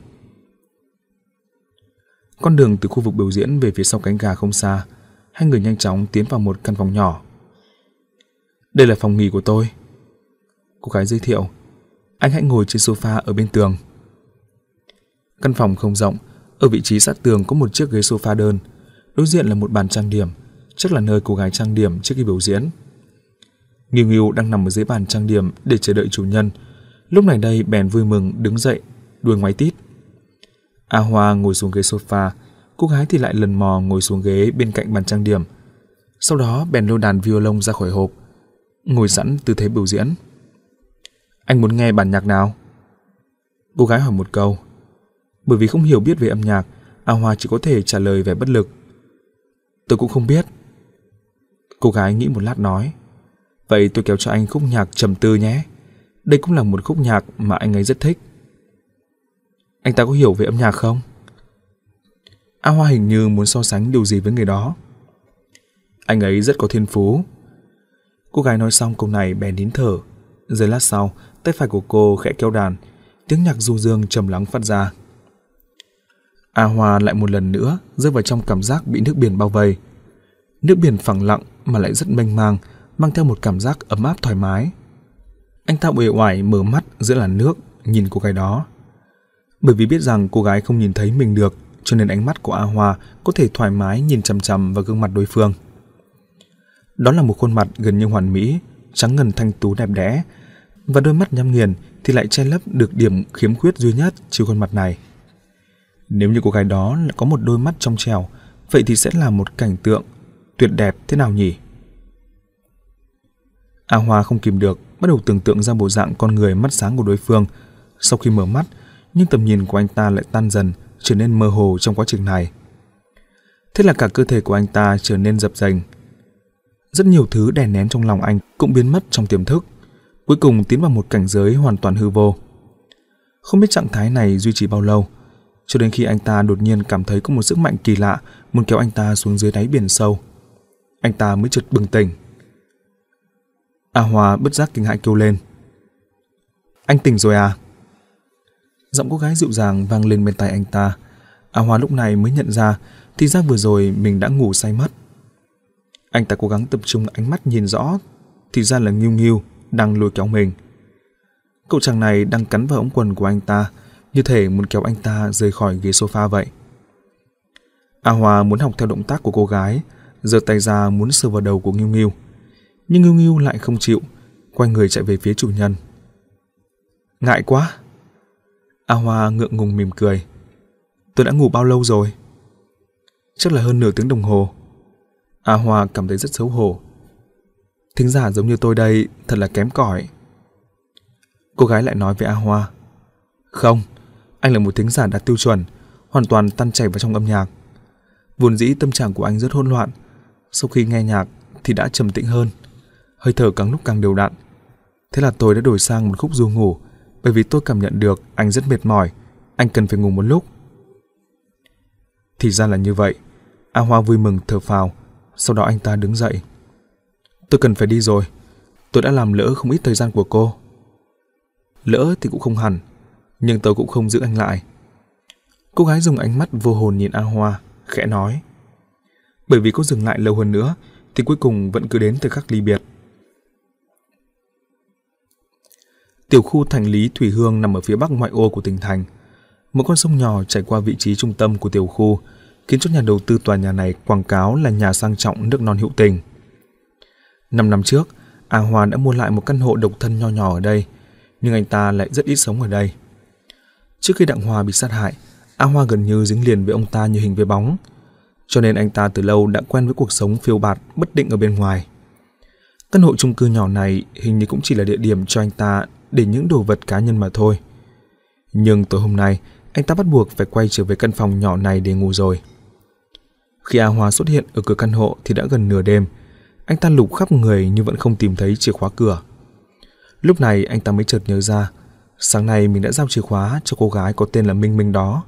Con đường từ khu vực biểu diễn về phía sau cánh gà không xa. Hai người nhanh chóng tiến vào một căn phòng nhỏ. Đây là phòng nghỉ của tôi. Cô gái giới thiệu. Anh hãy ngồi trên sofa ở bên tường. Căn phòng không rộng. Ở vị trí sát tường có một chiếc ghế sofa đơn. Đối diện là một bàn trang điểm, chắc là nơi cô gái trang điểm trước khi biểu diễn. Nghiêu Nghiêu đang nằm ở dưới bàn trang điểm để chờ đợi chủ nhân. Lúc này đây bèn vui mừng đứng dậy, đuôi ngoáy tít. A Hoa ngồi xuống ghế sofa, cô gái thì lại lần mò ngồi xuống ghế bên cạnh bàn trang điểm. Sau đó bèn lôi đàn violon ra khỏi hộp, ngồi sẵn tư thế biểu diễn. Anh muốn nghe bản nhạc nào? Cô gái hỏi một câu. Bởi vì không hiểu biết về âm nhạc, A Hoa chỉ có thể trả lời vẻ bất lực. Tôi cũng không biết. Cô gái nghĩ một lát nói. Vậy tôi kéo cho anh khúc nhạc trầm tư nhé. Đây cũng là một khúc nhạc mà anh ấy rất thích. Anh ta có hiểu về âm nhạc không? A Hoa hình như muốn so sánh điều gì với người đó. Anh ấy rất có thiên phú. Cô gái nói xong câu này bèn nín thở. Giây lát sau, tay phải của cô khẽ kéo đàn, tiếng nhạc du dương trầm lắng phát ra. A Hoa lại một lần nữa rơi vào trong cảm giác bị nước biển bao vây. Nước biển phẳng lặng mà lại rất mênh mang, mang theo một cảm giác ấm áp thoải mái. Anh ta uể oải mở mắt giữa làn nước nhìn cô gái đó. Bởi vì biết rằng cô gái không nhìn thấy mình được, cho nên ánh mắt của A Hoa có thể thoải mái nhìn chằm chằm vào gương mặt đối phương. Đó là một khuôn mặt gần như hoàn mỹ, trắng ngần thanh tú đẹp đẽ, và đôi mắt nhắm nghiền thì lại che lấp được điểm khiếm khuyết duy nhất trên khuôn mặt này. Nếu như cô gái đó lại có một đôi mắt trong trẻo, vậy thì sẽ là một cảnh tượng tuyệt đẹp thế nào nhỉ? A Hoa không kìm được, bắt đầu tưởng tượng ra bộ dạng con người mắt sáng của đối phương. Sau khi mở mắt, nhưng tầm nhìn của anh ta lại tan dần, trở nên mơ hồ trong quá trình này. Thế là cả cơ thể của anh ta trở nên dập dềnh. Rất nhiều thứ đè nén trong lòng anh cũng biến mất trong tiềm thức, cuối cùng tiến vào một cảnh giới hoàn toàn hư vô. Không biết trạng thái này duy trì bao lâu, cho đến khi anh ta đột nhiên cảm thấy có một sức mạnh kỳ lạ muốn kéo anh ta xuống dưới đáy biển sâu. Anh ta mới chợt bừng tỉnh. A Hoa bất giác kinh hãi kêu lên. Anh tỉnh rồi à? Giọng cô gái dịu dàng vang lên bên tai anh ta. A Hoa lúc này mới nhận ra thì ra vừa rồi mình đã ngủ say mất. Anh ta cố gắng tập trung ánh mắt nhìn rõ, thì ra là Nghiêu Nghiêu đang lôi kéo mình. Cậu chàng này đang cắn vào ống quần của anh ta, như thể muốn kéo anh ta rời khỏi ghế sofa vậy. A Hoa muốn học theo động tác của cô gái, giơ tay ra muốn sờ vào đầu của Nghiêu Nghiêu, nhưng Nghiêu Nghiêu lại không chịu, quay người chạy về phía chủ nhân. Ngại quá. A Hoa ngượng ngùng mỉm cười. Tôi đã ngủ bao lâu rồi? Chắc là hơn nửa tiếng đồng hồ. A Hoa cảm thấy rất xấu hổ. Thính giả giống như tôi đây thật là kém cỏi. Cô gái lại nói với A Hoa. Không, anh là một thính giả đạt tiêu chuẩn, hoàn toàn tan chảy vào trong âm nhạc. Vốn dĩ tâm trạng của anh rất hỗn loạn, sau khi nghe nhạc thì đã trầm tĩnh hơn, hơi thở càng lúc càng đều đặn. Thế là tôi đã đổi sang một khúc ru ngủ, bởi vì tôi cảm nhận được anh rất mệt mỏi, anh cần phải ngủ một lúc. Thì ra là như vậy. A Hoa vui mừng thở phào, sau đó anh ta đứng dậy. Tôi cần phải đi rồi, tôi đã làm lỡ không ít thời gian của cô. Lỡ thì cũng không hẳn, nhưng tôi cũng không giữ anh lại. Cô gái dùng ánh mắt vô hồn nhìn A Hoa, khẽ nói. Bởi vì cô dừng lại lâu hơn nữa thì cuối cùng vẫn cứ đến thời khắc ly biệt. Tiểu khu Thành Lý Thủy Hương nằm ở phía bắc ngoại ô của tỉnh thành. Một con sông nhỏ chảy qua vị trí trung tâm của tiểu khu, khiến cho nhà đầu tư tòa nhà này quảng cáo là nhà sang trọng nước non hữu tình. Năm năm trước, A Hoa đã mua lại một căn hộ độc thân nho nhỏ ở đây, nhưng anh ta lại rất ít sống ở đây. Trước khi Đặng Hoa bị sát hại, A Hoa gần như dính liền với ông ta như hình với bóng, cho nên anh ta từ lâu đã quen với cuộc sống phiêu bạt bất định ở bên ngoài. Căn hộ chung cư nhỏ này hình như cũng chỉ là địa điểm cho anh ta để những đồ vật cá nhân mà thôi. Nhưng tối hôm nay, anh ta bắt buộc phải quay trở về căn phòng nhỏ này để ngủ rồi. Khi A Hoa xuất hiện ở cửa căn hộ thì đã gần nửa đêm. Anh ta lục khắp người nhưng vẫn không tìm thấy chìa khóa cửa. Lúc này anh ta mới chợt nhớ ra, sáng nay mình đã giao chìa khóa cho cô gái có tên là Minh Minh đó.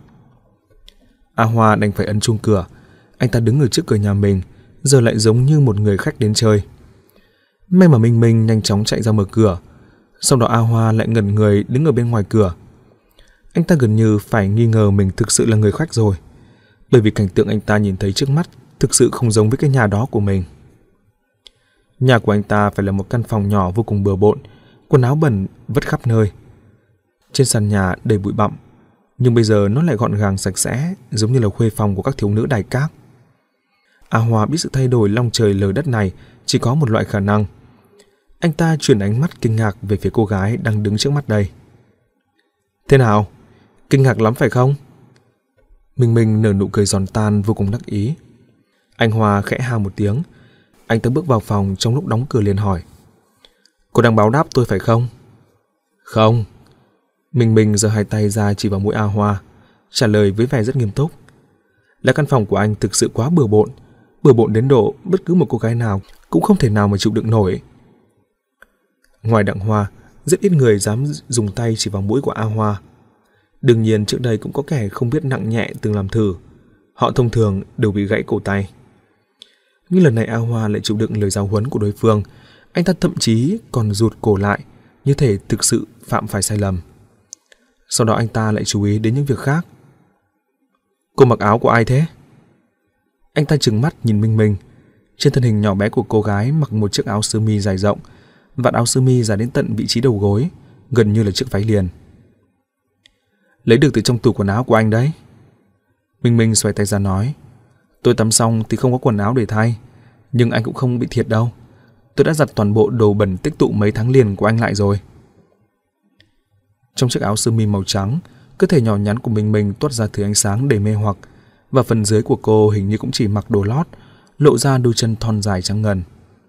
A Hoa đành phải ấn chuông cửa. Anh ta đứng ở trước cửa nhà mình, giờ lại giống như một người khách đến chơi. May mà Minh Minh nhanh chóng chạy ra mở cửa. Sau đó A Hoa lại ngẩn người đứng ở bên ngoài cửa. Anh ta gần như phải nghi ngờ mình thực sự là người khách rồi, bởi vì cảnh tượng anh ta nhìn thấy trước mắt thực sự không giống với cái nhà đó của mình. Nhà của anh ta phải là một căn phòng nhỏ vô cùng bừa bộn, quần áo bẩn vứt khắp nơi. Trên sàn nhà đầy bụi bặm, nhưng bây giờ nó lại gọn gàng sạch sẽ, giống như là khuê phòng của các thiếu nữ đài các. A Hoa biết sự thay đổi long trời lở đất này chỉ có một loại khả năng. Anh ta chuyển ánh mắt kinh ngạc về phía cô gái đang đứng trước mắt đây. Thế nào? Kinh ngạc lắm phải không? Minh Minh nở nụ cười giòn tan vô cùng đắc ý. Anh Hoa khẽ ha một tiếng. Anh ta bước vào phòng trong lúc đóng cửa liền hỏi. Cô đang báo đáp tôi phải không? Không. Minh Minh giơ hai tay ra chỉ vào mũi A Hoa, trả lời với vẻ rất nghiêm túc. Là căn phòng của anh thực sự quá bừa bộn, bừa bộn đến độ bất cứ một cô gái nào cũng không thể nào mà chịu đựng nổi. Ngoài Đặng Hoa, rất ít người dám dùng tay chỉ vào mũi của A Hoa. Đương nhiên trước đây cũng có kẻ không biết nặng nhẹ từng làm thử. Họ thông thường đều bị gãy cổ tay. Nhưng lần này A Hoa lại chịu đựng lời giáo huấn của đối phương. Anh ta thậm chí còn rụt cổ lại, như thể thực sự phạm phải sai lầm. Sau đó anh ta lại chú ý đến những việc khác. Cô mặc áo của ai thế? Anh ta trừng mắt nhìn Minh Minh. Trên thân hình nhỏ bé của cô gái mặc một chiếc áo sơ mi dài rộng, vạt áo sơ mi dài đến tận vị trí đầu gối, gần như là chiếc váy liền. Lấy được từ trong tủ quần áo của anh đấy. Minh Minh xoay tay ra nói. Tôi tắm xong thì không có quần áo để thay, nhưng anh cũng không bị thiệt đâu. Tôi đã giặt toàn bộ đồ bẩn tích tụ mấy tháng liền của anh lại rồi. Trong chiếc áo sơ mi màu trắng, cơ thể nhỏ nhắn của Minh Minh toát ra thứ ánh sáng đầy mê hoặc, và phần dưới của cô hình như cũng chỉ mặc đồ lót, lộ ra đôi chân thon dài trắng ngần.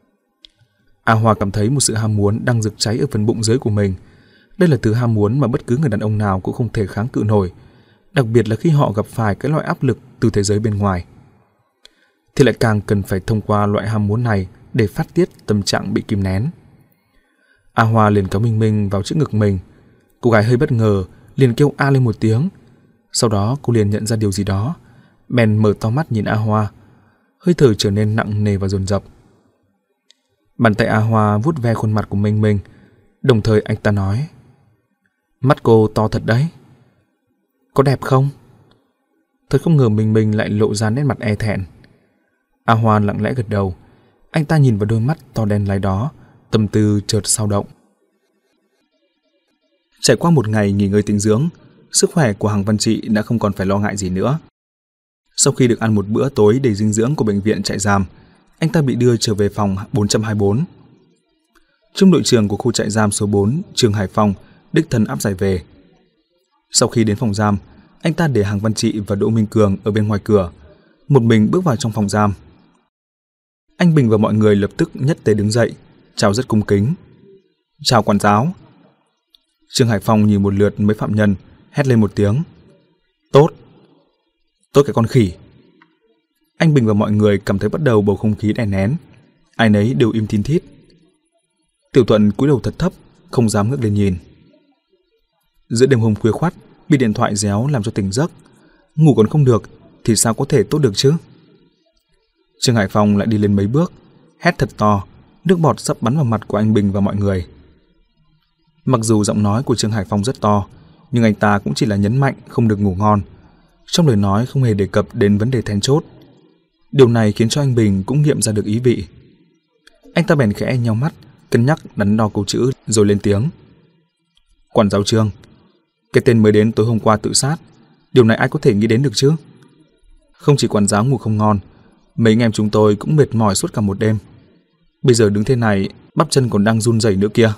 A Hoa cảm thấy một sự ham muốn đang rực cháy ở phần bụng dưới của mình. Đây là thứ ham muốn mà bất cứ người đàn ông nào cũng không thể kháng cự nổi, đặc biệt là khi họ gặp phải cái loại áp lực từ thế giới bên ngoài. Thì lại càng cần phải thông qua loại ham muốn này để phát tiết tâm trạng bị kìm nén. A Hoa liền kéo Minh Minh vào trước ngực mình. Cô gái hơi bất ngờ, liền kêu a lên một tiếng. Sau đó cô liền nhận ra điều gì đó, bèn mở to mắt nhìn A Hoa, hơi thở trở nên nặng nề và dồn dập. Bàn tay A Hoa vuốt ve khuôn mặt của Minh Minh, đồng thời anh ta nói: Mắt cô to thật đấy. Có đẹp không? Thật không ngờ Minh Minh lại lộ ra nét mặt e thẹn. A Hoa lặng lẽ gật đầu. Anh ta nhìn vào đôi mắt to đen láy đó, tâm tư chợt xao động. Trải qua một ngày nghỉ ngơi tĩnh dưỡng, sức khỏe của Hằng Văn Trị đã không còn phải lo ngại gì nữa. Sau khi được ăn một bữa tối đầy dinh dưỡng của bệnh viện trại giam, anh ta bị đưa trở về phòng bốn trăm hai mươi bốn. Trung đội trưởng của khu trại giam số bốn, Trương Hải Phong, đích thân áp giải về. Sau khi đến phòng giam, anh ta để Hằng Văn Trị và Đỗ Minh Cường ở bên ngoài cửa, một mình bước vào trong phòng giam. Anh Bình và mọi người lập tức nhất tề đứng dậy, chào rất cung kính. Chào quản giáo. Trương Hải Phong nhìn một lượt mấy phạm nhân, hét lên một tiếng. Tốt. Tốt cái con khỉ. Anh Bình và mọi người cảm thấy bắt đầu bầu không khí đè nén, ai nấy đều im tin thít. Tiểu Thuận cúi đầu thật thấp, không dám ngước lên nhìn. Giữa đêm hôm khuya khoắt, bị điện thoại réo làm cho tỉnh giấc, ngủ còn không được thì sao có thể tốt được chứ? Trương Hải Phong lại đi lên mấy bước, hét thật to, nước bọt sắp bắn vào mặt của anh Bình và mọi người. Mặc dù giọng nói của Trương Hải Phong rất to, nhưng anh ta cũng chỉ là nhấn mạnh không được ngủ ngon. Trong lời nói không hề đề cập đến vấn đề then chốt. Điều này khiến cho anh Bình cũng nghiệm ra được ý vị. Anh ta bèn khẽ nheo mắt, cân nhắc đắn đo câu chữ rồi lên tiếng. Quản giáo Trương, cái tên mới đến tối hôm qua tự sát, điều này ai có thể nghĩ đến được chứ? Không chỉ quản giáo ngủ không ngon, mấy anh em chúng tôi cũng mệt mỏi suốt cả một đêm. Bây giờ đứng thế này, bắp chân còn đang run rẩy nữa kia.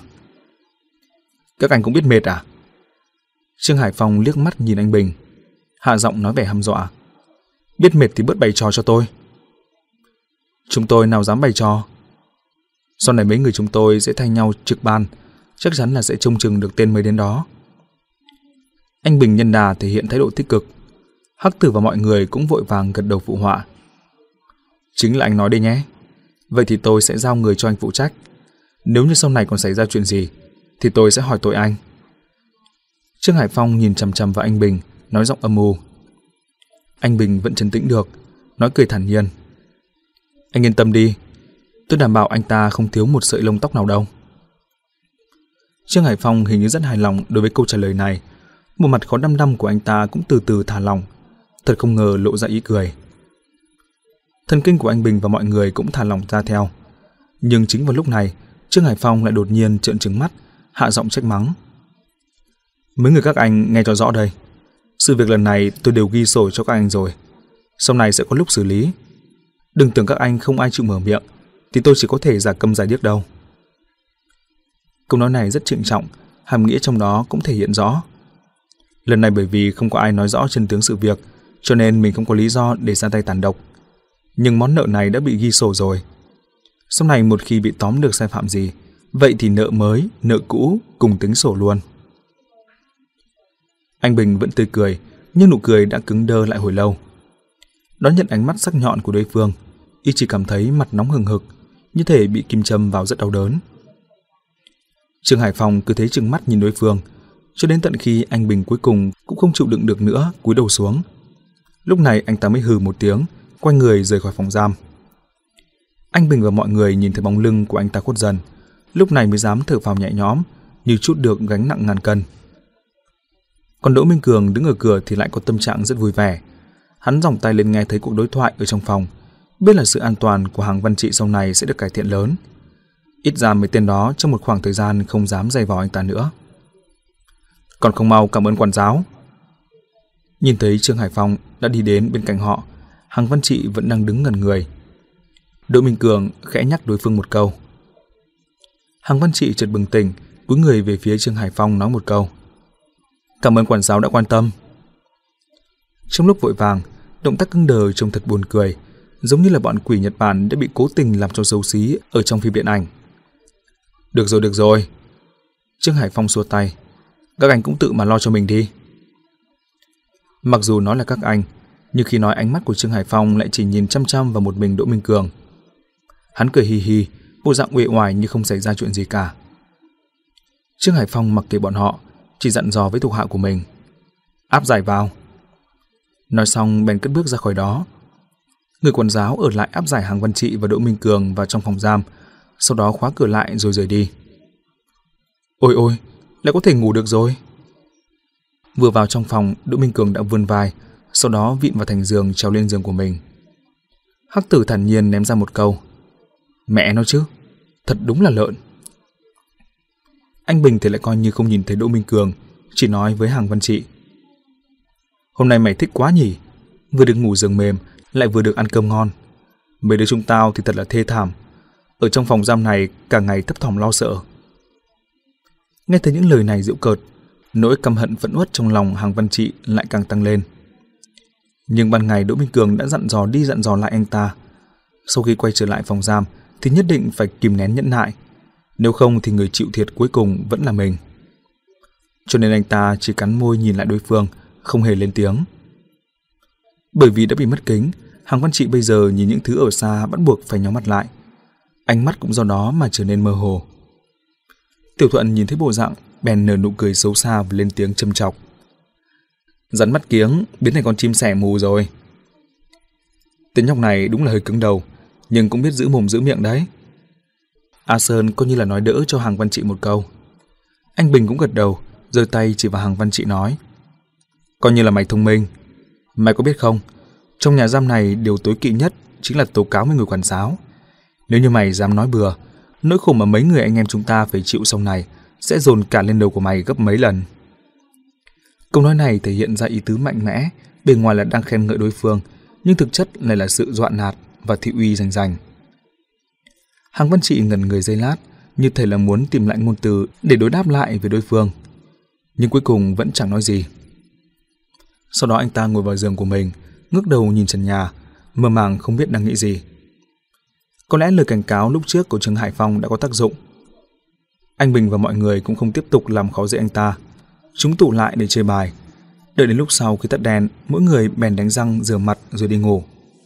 Các anh cũng biết mệt à? Trương Hải Phong liếc mắt nhìn anh Bình, hạ giọng nói vẻ hăm dọa. Biết mệt thì bớt bày trò cho tôi. Chúng tôi nào dám bày trò. Sau này mấy người chúng tôi sẽ thay nhau trực ban, chắc chắn là sẽ trông chừng được tên mới đến đó. Anh Bình nhân đà thể hiện thái độ tích cực. Hắc Tử và mọi người cũng vội vàng gật đầu phụ họa. Chính là anh nói đây nhé. Vậy thì tôi sẽ giao người cho anh phụ trách. Nếu như sau này còn xảy ra chuyện gì thì tôi sẽ hỏi tội anh. Trương Hải Phong nhìn chằm chằm vào anh Bình, nói giọng âm u. Anh Bình vẫn trấn tĩnh được, nói cười thản nhiên. Anh yên tâm đi, tôi đảm bảo anh ta không thiếu một sợi lông tóc nào đâu. Trương Hải Phong hình như rất hài lòng đối với câu trả lời này. Một mặt khó đăm đăm của anh ta cũng từ từ thả lỏng, thật không ngờ lộ ra ý cười. Thần kinh của anh Bình và mọi người cũng thả lỏng ra theo. Nhưng chính vào lúc này, Trương Hải Phong lại đột nhiên trợn trừng mắt, hạ giọng trách mắng. Mấy người các anh nghe cho rõ đây. Sự việc lần này tôi đều ghi sổ cho các anh rồi. Sau này sẽ có lúc xử lý. Đừng tưởng các anh không ai chịu mở miệng thì tôi chỉ có thể giả câm giả điếc đâu. Câu nói này rất trịnh trọng, hàm nghĩa trong đó cũng thể hiện rõ. Lần này bởi vì không có ai nói rõ chân tướng sự việc, cho nên mình không có lý do để ra tay tàn độc. Nhưng món nợ này đã bị ghi sổ rồi. Sau này một khi bị tóm được sai phạm gì, vậy thì nợ mới, nợ cũ cùng tính sổ luôn. Anh Bình vẫn tươi cười, nhưng nụ cười đã cứng đơ lại hồi lâu. Đón nhận ánh mắt sắc nhọn của đối phương, y chỉ cảm thấy mặt nóng hừng hực, như thể bị kim châm vào rất đau đớn. Trương Hải Phong cứ thế trừng mắt nhìn đối phương, cho đến tận khi anh Bình cuối cùng cũng không chịu đựng được nữa, cúi đầu xuống. Lúc này anh ta mới hừ một tiếng, quay người rời khỏi phòng giam. Anh Bình và mọi người nhìn thấy bóng lưng của anh ta khuất dần, lúc này mới dám thở phào nhẹ nhõm, như trút được gánh nặng ngàn cân. Còn Đỗ Minh Cường đứng ở cửa thì lại có tâm trạng rất vui vẻ. Hắn giòng tay lên nghe thấy cuộc đối thoại ở trong phòng, biết là sự an toàn của Hằng Văn Trị sau này sẽ được cải thiện lớn. Ít ra mấy tên đó trong một khoảng thời gian không dám giày vò anh ta nữa. Còn không mau cảm ơn quản giáo. Nhìn thấy Trương Hải Phong đã đi đến bên cạnh họ, Hằng Văn Trị vẫn đang đứng ngẩn người. Đỗ Minh Cường khẽ nhắc đối phương một câu. Hằng Văn Trị chợt bừng tỉnh, cúi người về phía Trương Hải Phong nói một câu. Cảm ơn quản giáo đã quan tâm. Trong lúc vội vàng, động tác cứng đờ trông thật buồn cười, giống như là bọn quỷ Nhật Bản đã bị cố tình làm cho xấu xí ở trong phim điện ảnh. Được rồi, được rồi. Trương Hải Phong xua tay. Các anh cũng tự mà lo cho mình đi. Mặc dù nói là các anh, nhưng khi nói ánh mắt của Trương Hải Phong lại chỉ nhìn chăm chăm vào một mình Đỗ Minh Cường. Hắn cười hì hì, bộ dạng uể oải như không xảy ra chuyện gì cả. Trương Hải Phong mặc kệ bọn họ, chỉ dặn dò với thuộc hạ của mình. Áp giải vào. Nói xong bèn cất bước ra khỏi đó. Người quản giáo ở lại áp giải Hằng Văn Trị và Đỗ Minh Cường vào trong phòng giam, sau đó khóa cửa lại rồi rời đi. Ôi ôi, lại có thể ngủ được rồi. Vừa vào trong phòng, Đỗ Minh Cường đã vươn vai, sau đó vịn vào thành giường trèo lên giường của mình. Hắc Tử thản nhiên ném ra một câu: Mẹ nó chứ, thật đúng là lợn. Anh Bình thì lại coi như không nhìn thấy Đỗ Minh Cường, chỉ nói với Hàng Văn Trị: Hôm nay mày thích quá nhỉ, vừa được ngủ giường mềm, lại vừa được ăn cơm ngon. Mấy đứa chúng tao thì thật là thê thảm, ở trong phòng giam này cả ngày thấp thỏm lo sợ. Nghe thấy những lời này giễu cợt, nỗi căm hận phẫn uất trong lòng Hàng Văn Trị lại càng tăng lên. Nhưng ban ngày Đỗ Minh Cường đã dặn dò đi dặn dò lại anh ta, sau khi quay trở lại phòng giam thì nhất định phải kìm nén nhẫn nại, nếu không thì người chịu thiệt cuối cùng vẫn là mình. Cho nên anh ta chỉ cắn môi nhìn lại đối phương, không hề lên tiếng. Bởi vì đã bị mất kính, Hàng Văn Trị bây giờ nhìn những thứ ở xa bắt buộc phải nhắm mắt lại, ánh mắt cũng do đó mà trở nên mơ hồ. Tiểu Thuận nhìn thấy bộ dạng, bèn nở nụ cười xấu xa và lên tiếng châm chọc: Rắn mắt kiếng biến thành con chim sẻ mù rồi. Tên nhóc này đúng là hơi cứng đầu, nhưng cũng biết giữ mồm giữ miệng đấy. A Sơn coi như là nói đỡ cho Hàng Văn Trị một câu. Anh Bình cũng gật đầu, giơ tay chỉ vào Hàng Văn Trị nói: Coi như là mày thông minh. Mày có biết không, trong nhà giam này điều tối kỵ nhất chính là tố cáo với người quản giáo. Nếu như mày dám nói bừa, nỗi khổ mà mấy người anh em chúng ta phải chịu sau này sẽ dồn cả lên đầu của mày gấp mấy lần. Câu nói này thể hiện ra ý tứ mạnh mẽ, bề ngoài là đang khen ngợi đối phương, nhưng thực chất lại là sự dọa nạt và thị uy rành rành. Hàng Văn Trị ngẩn người giây lát, như thể là muốn tìm lại ngôn từ để đối đáp lại với đối phương, nhưng cuối cùng vẫn chẳng nói gì. Sau đó anh ta ngồi vào giường của mình, ngước đầu nhìn trần nhà, mơ màng không biết đang nghĩ gì. Có lẽ lời cảnh cáo lúc trước của Trương Hải Phong đã có tác dụng. Anh Bình và mọi người cũng không tiếp tục làm khó dễ anh ta, chúng tụ lại để chơi bài. Đợi đến lúc sau khi tắt đèn, mỗi người bèn đánh răng rửa mặt rồi đi ngủ.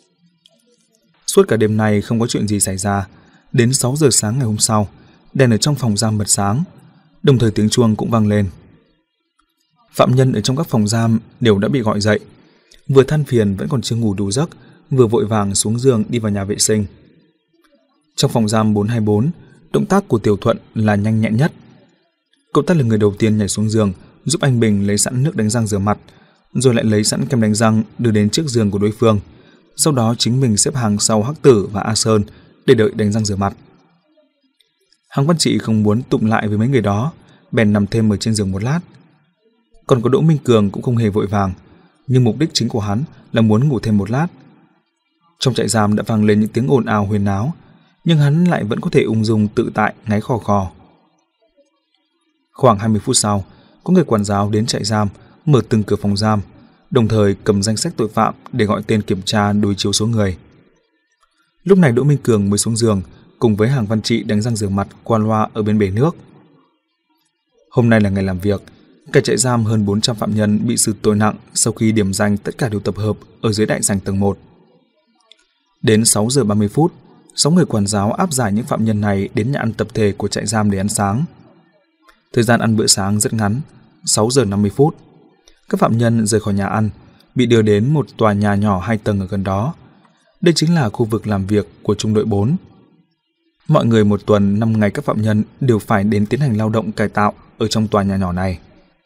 Suốt cả đêm nay không có chuyện gì xảy ra. Đến sáu giờ sáng ngày hôm sau, đèn ở trong phòng giam bật sáng, đồng thời tiếng chuông cũng vang lên. Phạm nhân ở trong các phòng giam đều đã bị gọi dậy, vừa than phiền vẫn còn chưa ngủ đủ giấc, vừa vội vàng xuống giường đi vào nhà vệ sinh. Trong phòng giam bốn hai bốn, động tác của Tiểu Thuận là nhanh nhẹn nhất. Cậu ta là người đầu tiên nhảy xuống giường, giúp anh Bình lấy sẵn nước đánh răng rửa mặt, rồi lại lấy sẵn kem đánh răng đưa đến trước giường của đối phương. Sau đó chính mình xếp hàng sau Hắc Tử và A Sơn để đợi đánh răng rửa mặt. Hàng Văn Trị không muốn tụng lại với mấy người đó, bèn nằm thêm ở trên giường một lát. Còn có Đỗ Minh Cường cũng không hề vội vàng, nhưng mục đích chính của hắn là muốn ngủ thêm một lát. Trong trại giam đã vang lên những tiếng ồn ào huyên náo, nhưng hắn lại vẫn có thể ung dung tự tại ngáy khò khò. Khoảng hai mươi phút sau, có người quản giáo đến trại giam, mở từng cửa phòng giam, đồng thời cầm danh sách tội phạm để gọi tên kiểm tra đối chiếu số người. Lúc này Đỗ Minh Cường mới xuống giường, cùng với Hàng Văn Trị đánh răng rửa mặt qua loa ở bên bể nước. Hôm nay là ngày làm việc, cả trại giam hơn bốn trăm phạm nhân bị xử tội nặng sau khi điểm danh tất cả đều tập hợp ở dưới đại sảnh tầng một. Đến sáu giờ ba mươi phút, sáu người quản giáo áp giải những phạm nhân này đến nhà ăn tập thể của trại giam để ăn sáng. Thời gian ăn bữa sáng rất ngắn, sáu giờ năm mươi phút. Các phạm nhân rời khỏi nhà ăn, bị đưa đến một tòa nhà nhỏ hai tầng ở gần đó. Đây chính là khu vực làm việc của trung đội bốn. Mọi người một tuần năm ngày các phạm nhân đều phải đến tiến hành lao động cải tạo ở trong tòa nhà nhỏ này.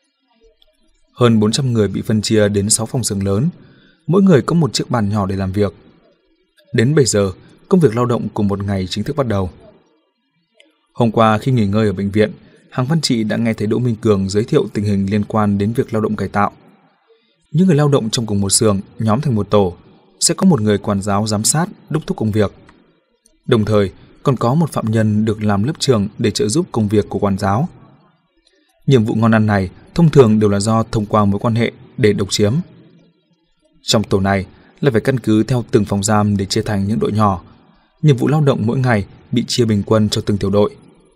Hơn bốn trăm người bị phân chia đến sáu phòng xưởng lớn, mỗi người có một chiếc bàn nhỏ để làm việc. Đến bảy giờ, công việc lao động của một ngày chính thức bắt đầu. Hôm qua khi nghỉ ngơi ở bệnh viện, Hàng Văn Trị đã nghe thấy Đỗ Minh Cường giới thiệu tình hình liên quan đến việc lao động cải tạo. Những người lao động trong cùng một xưởng nhóm thành một tổ, sẽ có một người quản giáo giám sát, đốc thúc công việc. Đồng thời, còn có một phạm nhân được làm lớp trưởng để trợ giúp công việc của quản giáo. Nhiệm vụ ngon ăn này thông thường đều là do thông qua mối quan hệ để độc chiếm. Trong tổ này là phải căn cứ theo từng phòng giam để chia thành những đội nhỏ. Nhiệm vụ lao động mỗi ngày bị chia bình quân cho từng tiểu đội.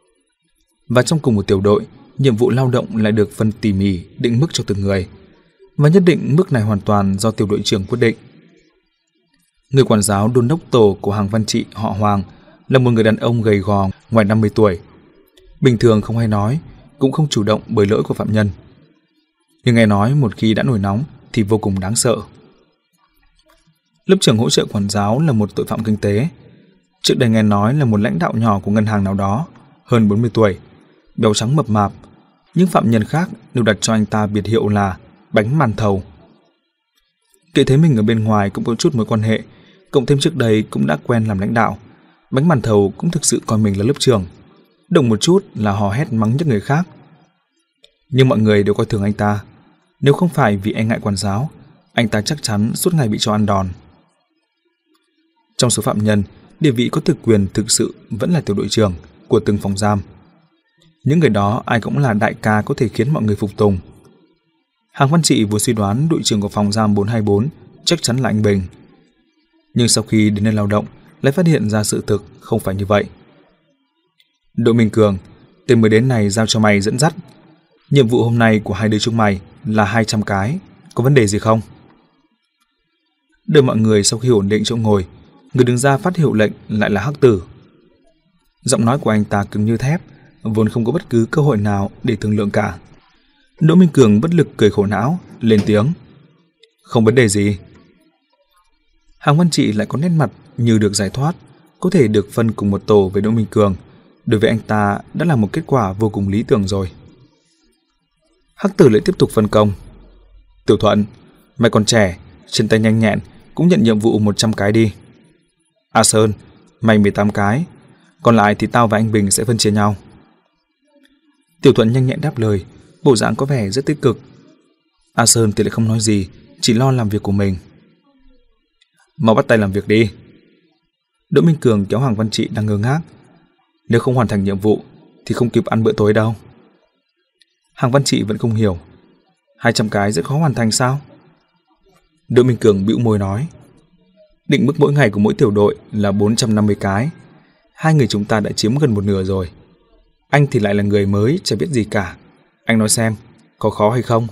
Và trong cùng một tiểu đội, nhiệm vụ lao động lại được phân tỉ mỉ định mức cho từng người. Và nhất định mức này hoàn toàn do tiểu đội trưởng quyết định. Người quản giáo đôn đốc tổ của Hàng Văn Trị họ Hoàng là một người đàn ông gầy gò ngoài năm mươi tuổi. Bình thường không hay nói, cũng không chủ động bởi lỗi của phạm nhân. Nhưng nghe nói một khi đã nổi nóng thì vô cùng đáng sợ. Lớp trưởng hỗ trợ quản giáo là một tội phạm kinh tế. Trước đây nghe nói là một lãnh đạo nhỏ của ngân hàng nào đó, hơn bốn mươi tuổi, béo trắng mập mạp. Những phạm nhân khác đều đặt cho anh ta biệt hiệu là bánh màn thầu. Kể thấy mình ở bên ngoài cũng có chút mối quan hệ, cộng thêm trước đây cũng đã quen làm lãnh đạo, bánh màn thầu cũng thực sự coi mình là lớp trưởng, động một chút là hò hét mắng nhức người khác. Nhưng mọi người đều coi thường anh ta. Nếu không phải vì e ngại quản giáo, anh ta chắc chắn suốt ngày bị cho ăn đòn. Trong số phạm nhân, địa vị có thực quyền thực sự vẫn là tiểu đội trưởng của từng phòng giam. Những người đó ai cũng là đại ca có thể khiến mọi người phục tùng. Hàng Văn Trị vừa suy đoán đội trưởng của phòng giam bốn hai bốn chắc chắn là anh Bình. Nhưng sau khi đến nơi lao động, lại phát hiện ra sự thực không phải như vậy. Đỗ Minh Cường, tên mới đến này giao cho mày dẫn dắt. Nhiệm vụ hôm nay của hai đứa chúng mày là hai trăm cái, có vấn đề gì không? Đợi mọi người sau khi ổn định chỗ ngồi, người đứng ra phát hiệu lệnh lại là Hắc Tử. Giọng nói của anh ta cứng như thép, vốn không có bất cứ cơ hội nào để thương lượng cả. Đỗ Minh Cường bất lực cười khổ não, lên tiếng. Không vấn đề gì. Hàng Văn Trị lại có nét mặt như được giải thoát, có thể được phân cùng một tổ với Đỗ Minh Cường. Đối với anh ta đã là một kết quả vô cùng lý tưởng rồi. Hắc Tử lại tiếp tục phân công. Tiểu Thuận, mày còn trẻ, chân tay nhanh nhẹn, cũng nhận nhiệm vụ một trăm cái đi. A Sơn, mày mười tám cái, còn lại thì tao và anh Bình sẽ phân chia nhau. Tiểu Thuận nhanh nhẹn đáp lời, bộ dạng có vẻ rất tích cực. A Sơn thì lại không nói gì, chỉ lo làm việc của mình. Mau bắt tay làm việc đi. Đỗ Minh Cường kéo Hàng Văn Trị đang ngơ ngác. Nếu không hoàn thành nhiệm vụ thì không kịp ăn bữa tối đâu. Hàng Văn Trị vẫn không hiểu. Hai trăm cái rất khó hoàn thành sao? Đỗ Minh Cường bĩu môi nói. Định mức mỗi ngày của mỗi tiểu đội là bốn trăm năm mươi cái. Hai người chúng ta đã chiếm gần một nửa rồi. Anh thì lại là người mới, chả biết gì cả. Anh nói xem, có khó hay không?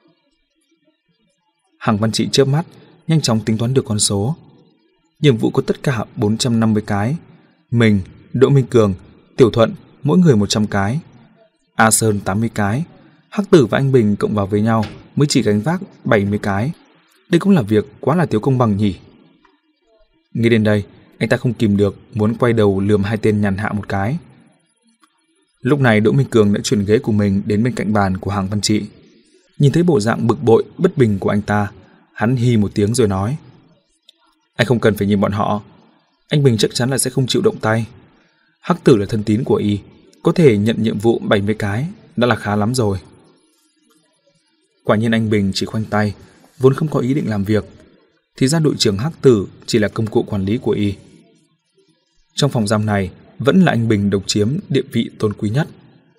Hàng Văn Trị chớp mắt, nhanh chóng tính toán được con số. Nhiệm vụ có tất cả bốn trăm năm mươi cái. Mình, Đỗ Minh Cường, Tiểu Thuận, mỗi người một trăm cái. A Sơn tám mươi cái. Hắc Tử và anh Bình cộng vào với nhau mới chỉ gánh vác bảy mươi cái. Đây cũng là việc quá là thiếu công bằng nhỉ. Nghĩ đến đây, anh ta không kìm được, muốn quay đầu lườm hai tên nhàn hạ một cái. Lúc này Đỗ Minh Cường đã chuyển ghế của mình đến bên cạnh bàn của Hàng Văn Trị. Nhìn thấy bộ dạng bực bội, bất bình của anh ta, hắn hi một tiếng rồi nói. Anh không cần phải nhìn bọn họ. Anh Bình chắc chắn là sẽ không chịu động tay. Hắc Tử là thân tín của y, có thể nhận nhiệm vụ bảy mươi cái đã là khá lắm rồi. Quả nhiên anh Bình chỉ khoanh tay, vốn không có ý định làm việc. Thì ra đội trưởng Hắc Tử chỉ là công cụ quản lý của y. Trong phòng giam này vẫn là anh Bình độc chiếm địa vị tôn quý nhất.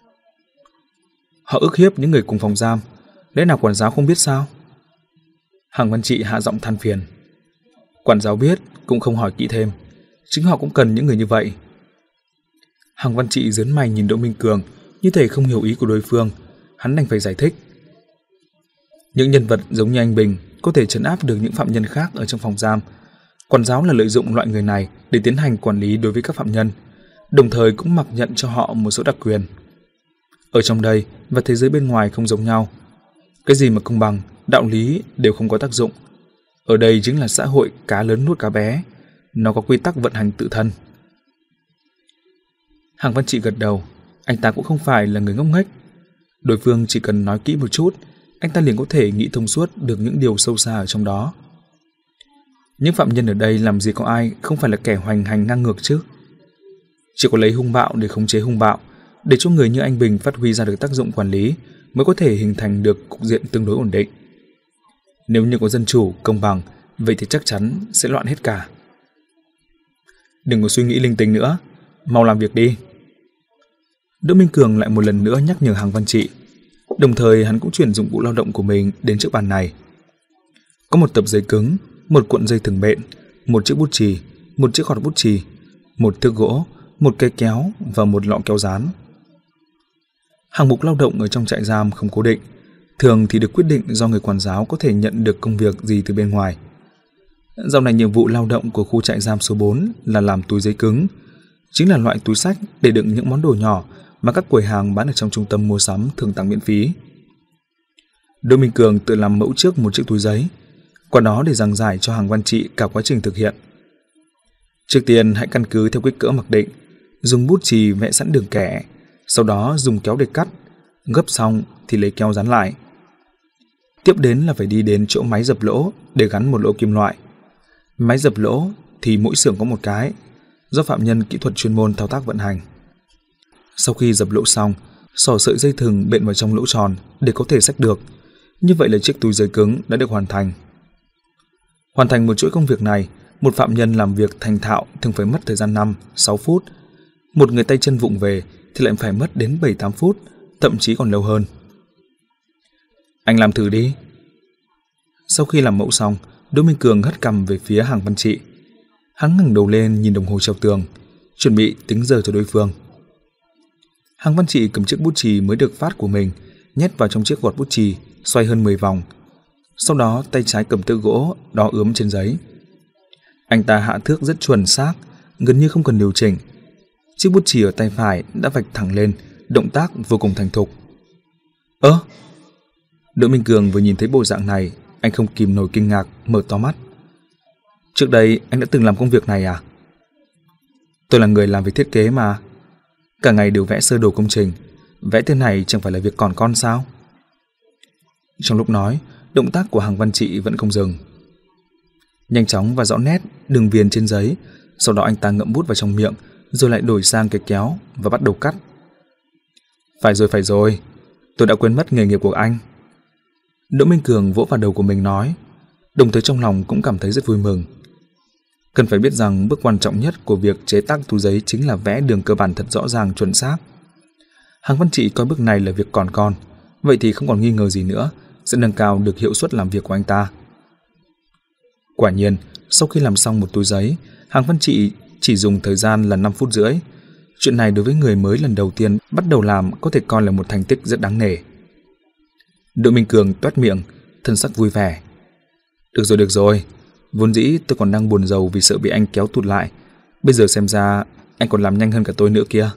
Họ ức hiếp những người cùng phòng giam, lẽ nào quản giáo không biết sao? Hàng Văn Trị hạ giọng than phiền. Quản giáo biết cũng không hỏi kỹ thêm, chính họ cũng cần những người như vậy. Hàng Văn Trị giớn mày nhìn Đỗ Minh Cường, như thể không hiểu ý của đối phương, hắn đành phải giải thích. Những nhân vật giống như anh Bình có thể trấn áp được những phạm nhân khác ở trong phòng giam. Quản giáo là lợi dụng loại người này để tiến hành quản lý đối với các phạm nhân, đồng thời cũng mặc nhận cho họ một số đặc quyền. Ở trong đây và thế giới bên ngoài không giống nhau. Cái gì mà công bằng, đạo lý đều không có tác dụng. Ở đây chính là xã hội cá lớn nuốt cá bé, nó có quy tắc vận hành tự thân. Hàng Văn Trị gật đầu, anh ta cũng không phải là người ngốc nghếch. Đối phương chỉ cần nói kỹ một chút, anh ta liền có thể nghĩ thông suốt được những điều sâu xa ở trong đó. Những phạm nhân ở đây làm gì có ai không phải là kẻ hoành hành ngang ngược chứ? Chỉ có lấy hung bạo để khống chế hung bạo, để cho người như anh Bình phát huy ra được tác dụng quản lý, mới có thể hình thành được cục diện tương đối ổn định. Nếu như có dân chủ, công bằng, vậy thì chắc chắn sẽ loạn hết cả. Đừng có suy nghĩ linh tinh nữa, mau làm việc đi. Đỗ Minh Cường lại một lần nữa nhắc nhở Hàng Văn Trị. Đồng thời hắn cũng chuyển dụng cụ lao động của mình đến chiếc bàn này. Có một tập giấy cứng, một cuộn dây thừng bện, một chiếc bút chì, một chiếc gọt bút chì, một thước gỗ, một cây kéo và một lọ kéo dán. Hạng mục lao động ở trong trại giam không cố định, thường thì được quyết định do người quản giáo có thể nhận được công việc gì từ bên ngoài. Dạo này nhiệm vụ lao động của khu trại giam số bốn là làm túi giấy cứng, chính là loại túi xách để đựng những món đồ nhỏ mà các quầy hàng bán ở trong trung tâm mua sắm thường tặng miễn phí. Đỗ Minh Cường tự làm mẫu trước một chiếc túi giấy, qua đó để giảng giải cho Hàng Văn Trị cả quá trình thực hiện. Trước tiên hãy căn cứ theo kích cỡ mặc định, dùng bút chì vẽ sẵn đường kẻ, sau đó dùng kéo để cắt, gấp xong thì lấy kéo dán lại. Tiếp đến là phải đi đến chỗ máy dập lỗ để gắn một lỗ kim loại. Máy dập lỗ thì mỗi xưởng có một cái, do phạm nhân kỹ thuật chuyên môn thao tác vận hành. Sau khi dập lỗ xong, xỏ sợi dây thừng bện vào trong lỗ tròn để có thể xách được. Như vậy là chiếc túi giấy cứng đã được hoàn thành. Hoàn thành một chuỗi công việc này, một phạm nhân làm việc thành thạo thường phải mất thời gian năm đến sáu phút. Một người tay chân vụng về thì lại phải mất đến bảy đến tám phút, thậm chí còn lâu hơn. Anh làm thử đi. Sau khi làm mẫu xong, Đỗ Minh Cường hất cằm về phía Hàng Văn Trị. Hắn ngẩng đầu lên nhìn đồng hồ treo tường, chuẩn bị tính giờ cho đối phương. Hàng Văn Trị cầm chiếc bút chì mới được phát của mình, nhét vào trong chiếc gọt bút chì, xoay hơn mười vòng. Sau đó tay trái cầm tước gỗ đo ướm trên giấy. Anh ta hạ thước rất chuẩn xác, gần như không cần điều chỉnh. Chiếc bút chì ở tay phải đã vạch thẳng lên, động tác vô cùng thành thục. Ơ! Đỗ Minh Cường vừa nhìn thấy bộ dạng này, anh không kìm nổi kinh ngạc, mở to mắt. Trước đây anh đã từng làm công việc này à? Tôi là người làm việc thiết kế mà. Cả ngày đều vẽ sơ đồ công trình, vẽ thế này chẳng phải là việc còn con sao? Trong lúc nói, động tác của Hàng Văn Trị vẫn không dừng. Nhanh chóng và rõ nét đường viền trên giấy, sau đó anh ta ngậm bút vào trong miệng, rồi lại đổi sang cái kéo và bắt đầu cắt. Phải rồi, phải rồi, tôi đã quên mất nghề nghiệp của anh. Đỗ Minh Cường vỗ vào đầu của mình nói, đồng thời trong lòng cũng cảm thấy rất vui mừng. Cần phải biết rằng bước quan trọng nhất của việc chế tác túi giấy chính là vẽ đường cơ bản thật rõ ràng, chuẩn xác. Hàng Văn Trị coi bước này là việc còn con, vậy thì không còn nghi ngờ gì nữa, sẽ nâng cao được hiệu suất làm việc của anh ta. Quả nhiên, sau khi làm xong một túi giấy, Hàng Văn Trị chỉ dùng thời gian là năm phút rưỡi. Chuyện này đối với người mới lần đầu tiên bắt đầu làm có thể coi là một thành tích rất đáng nể. Đỗ Minh Cường toét miệng, thân sắc vui vẻ. Được rồi, được rồi, vốn dĩ tôi còn đang buồn rầu vì sợ bị anh kéo tụt lại. Bây giờ xem ra anh còn làm nhanh hơn cả tôi nữa kia.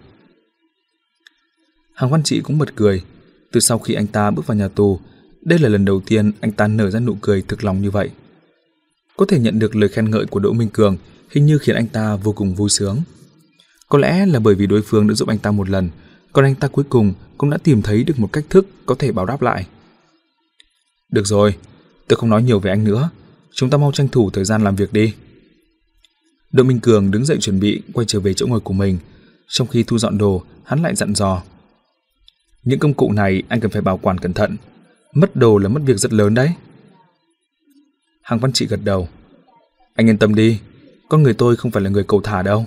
Hàng Văn Trị cũng bật cười. Từ sau khi anh ta bước vào nhà tù, đây là lần đầu tiên anh ta nở ra nụ cười thực lòng như vậy. Có thể nhận được lời khen ngợi của Đỗ Minh Cường hình như khiến anh ta vô cùng vui sướng. Có lẽ là bởi vì đối phương đã giúp anh ta một lần, còn anh ta cuối cùng cũng đã tìm thấy được một cách thức có thể báo đáp lại. Được rồi, tôi không nói nhiều về anh nữa, chúng ta mau tranh thủ thời gian làm việc đi. Đỗ Minh Cường đứng dậy chuẩn bị quay trở về chỗ ngồi của mình. Trong khi thu dọn đồ, hắn lại dặn dò. Những công cụ này anh cần phải bảo quản cẩn thận, mất đồ là mất việc rất lớn đấy. Hàng Văn Trị gật đầu. Anh yên tâm đi, con người tôi không phải là người cầu thả đâu.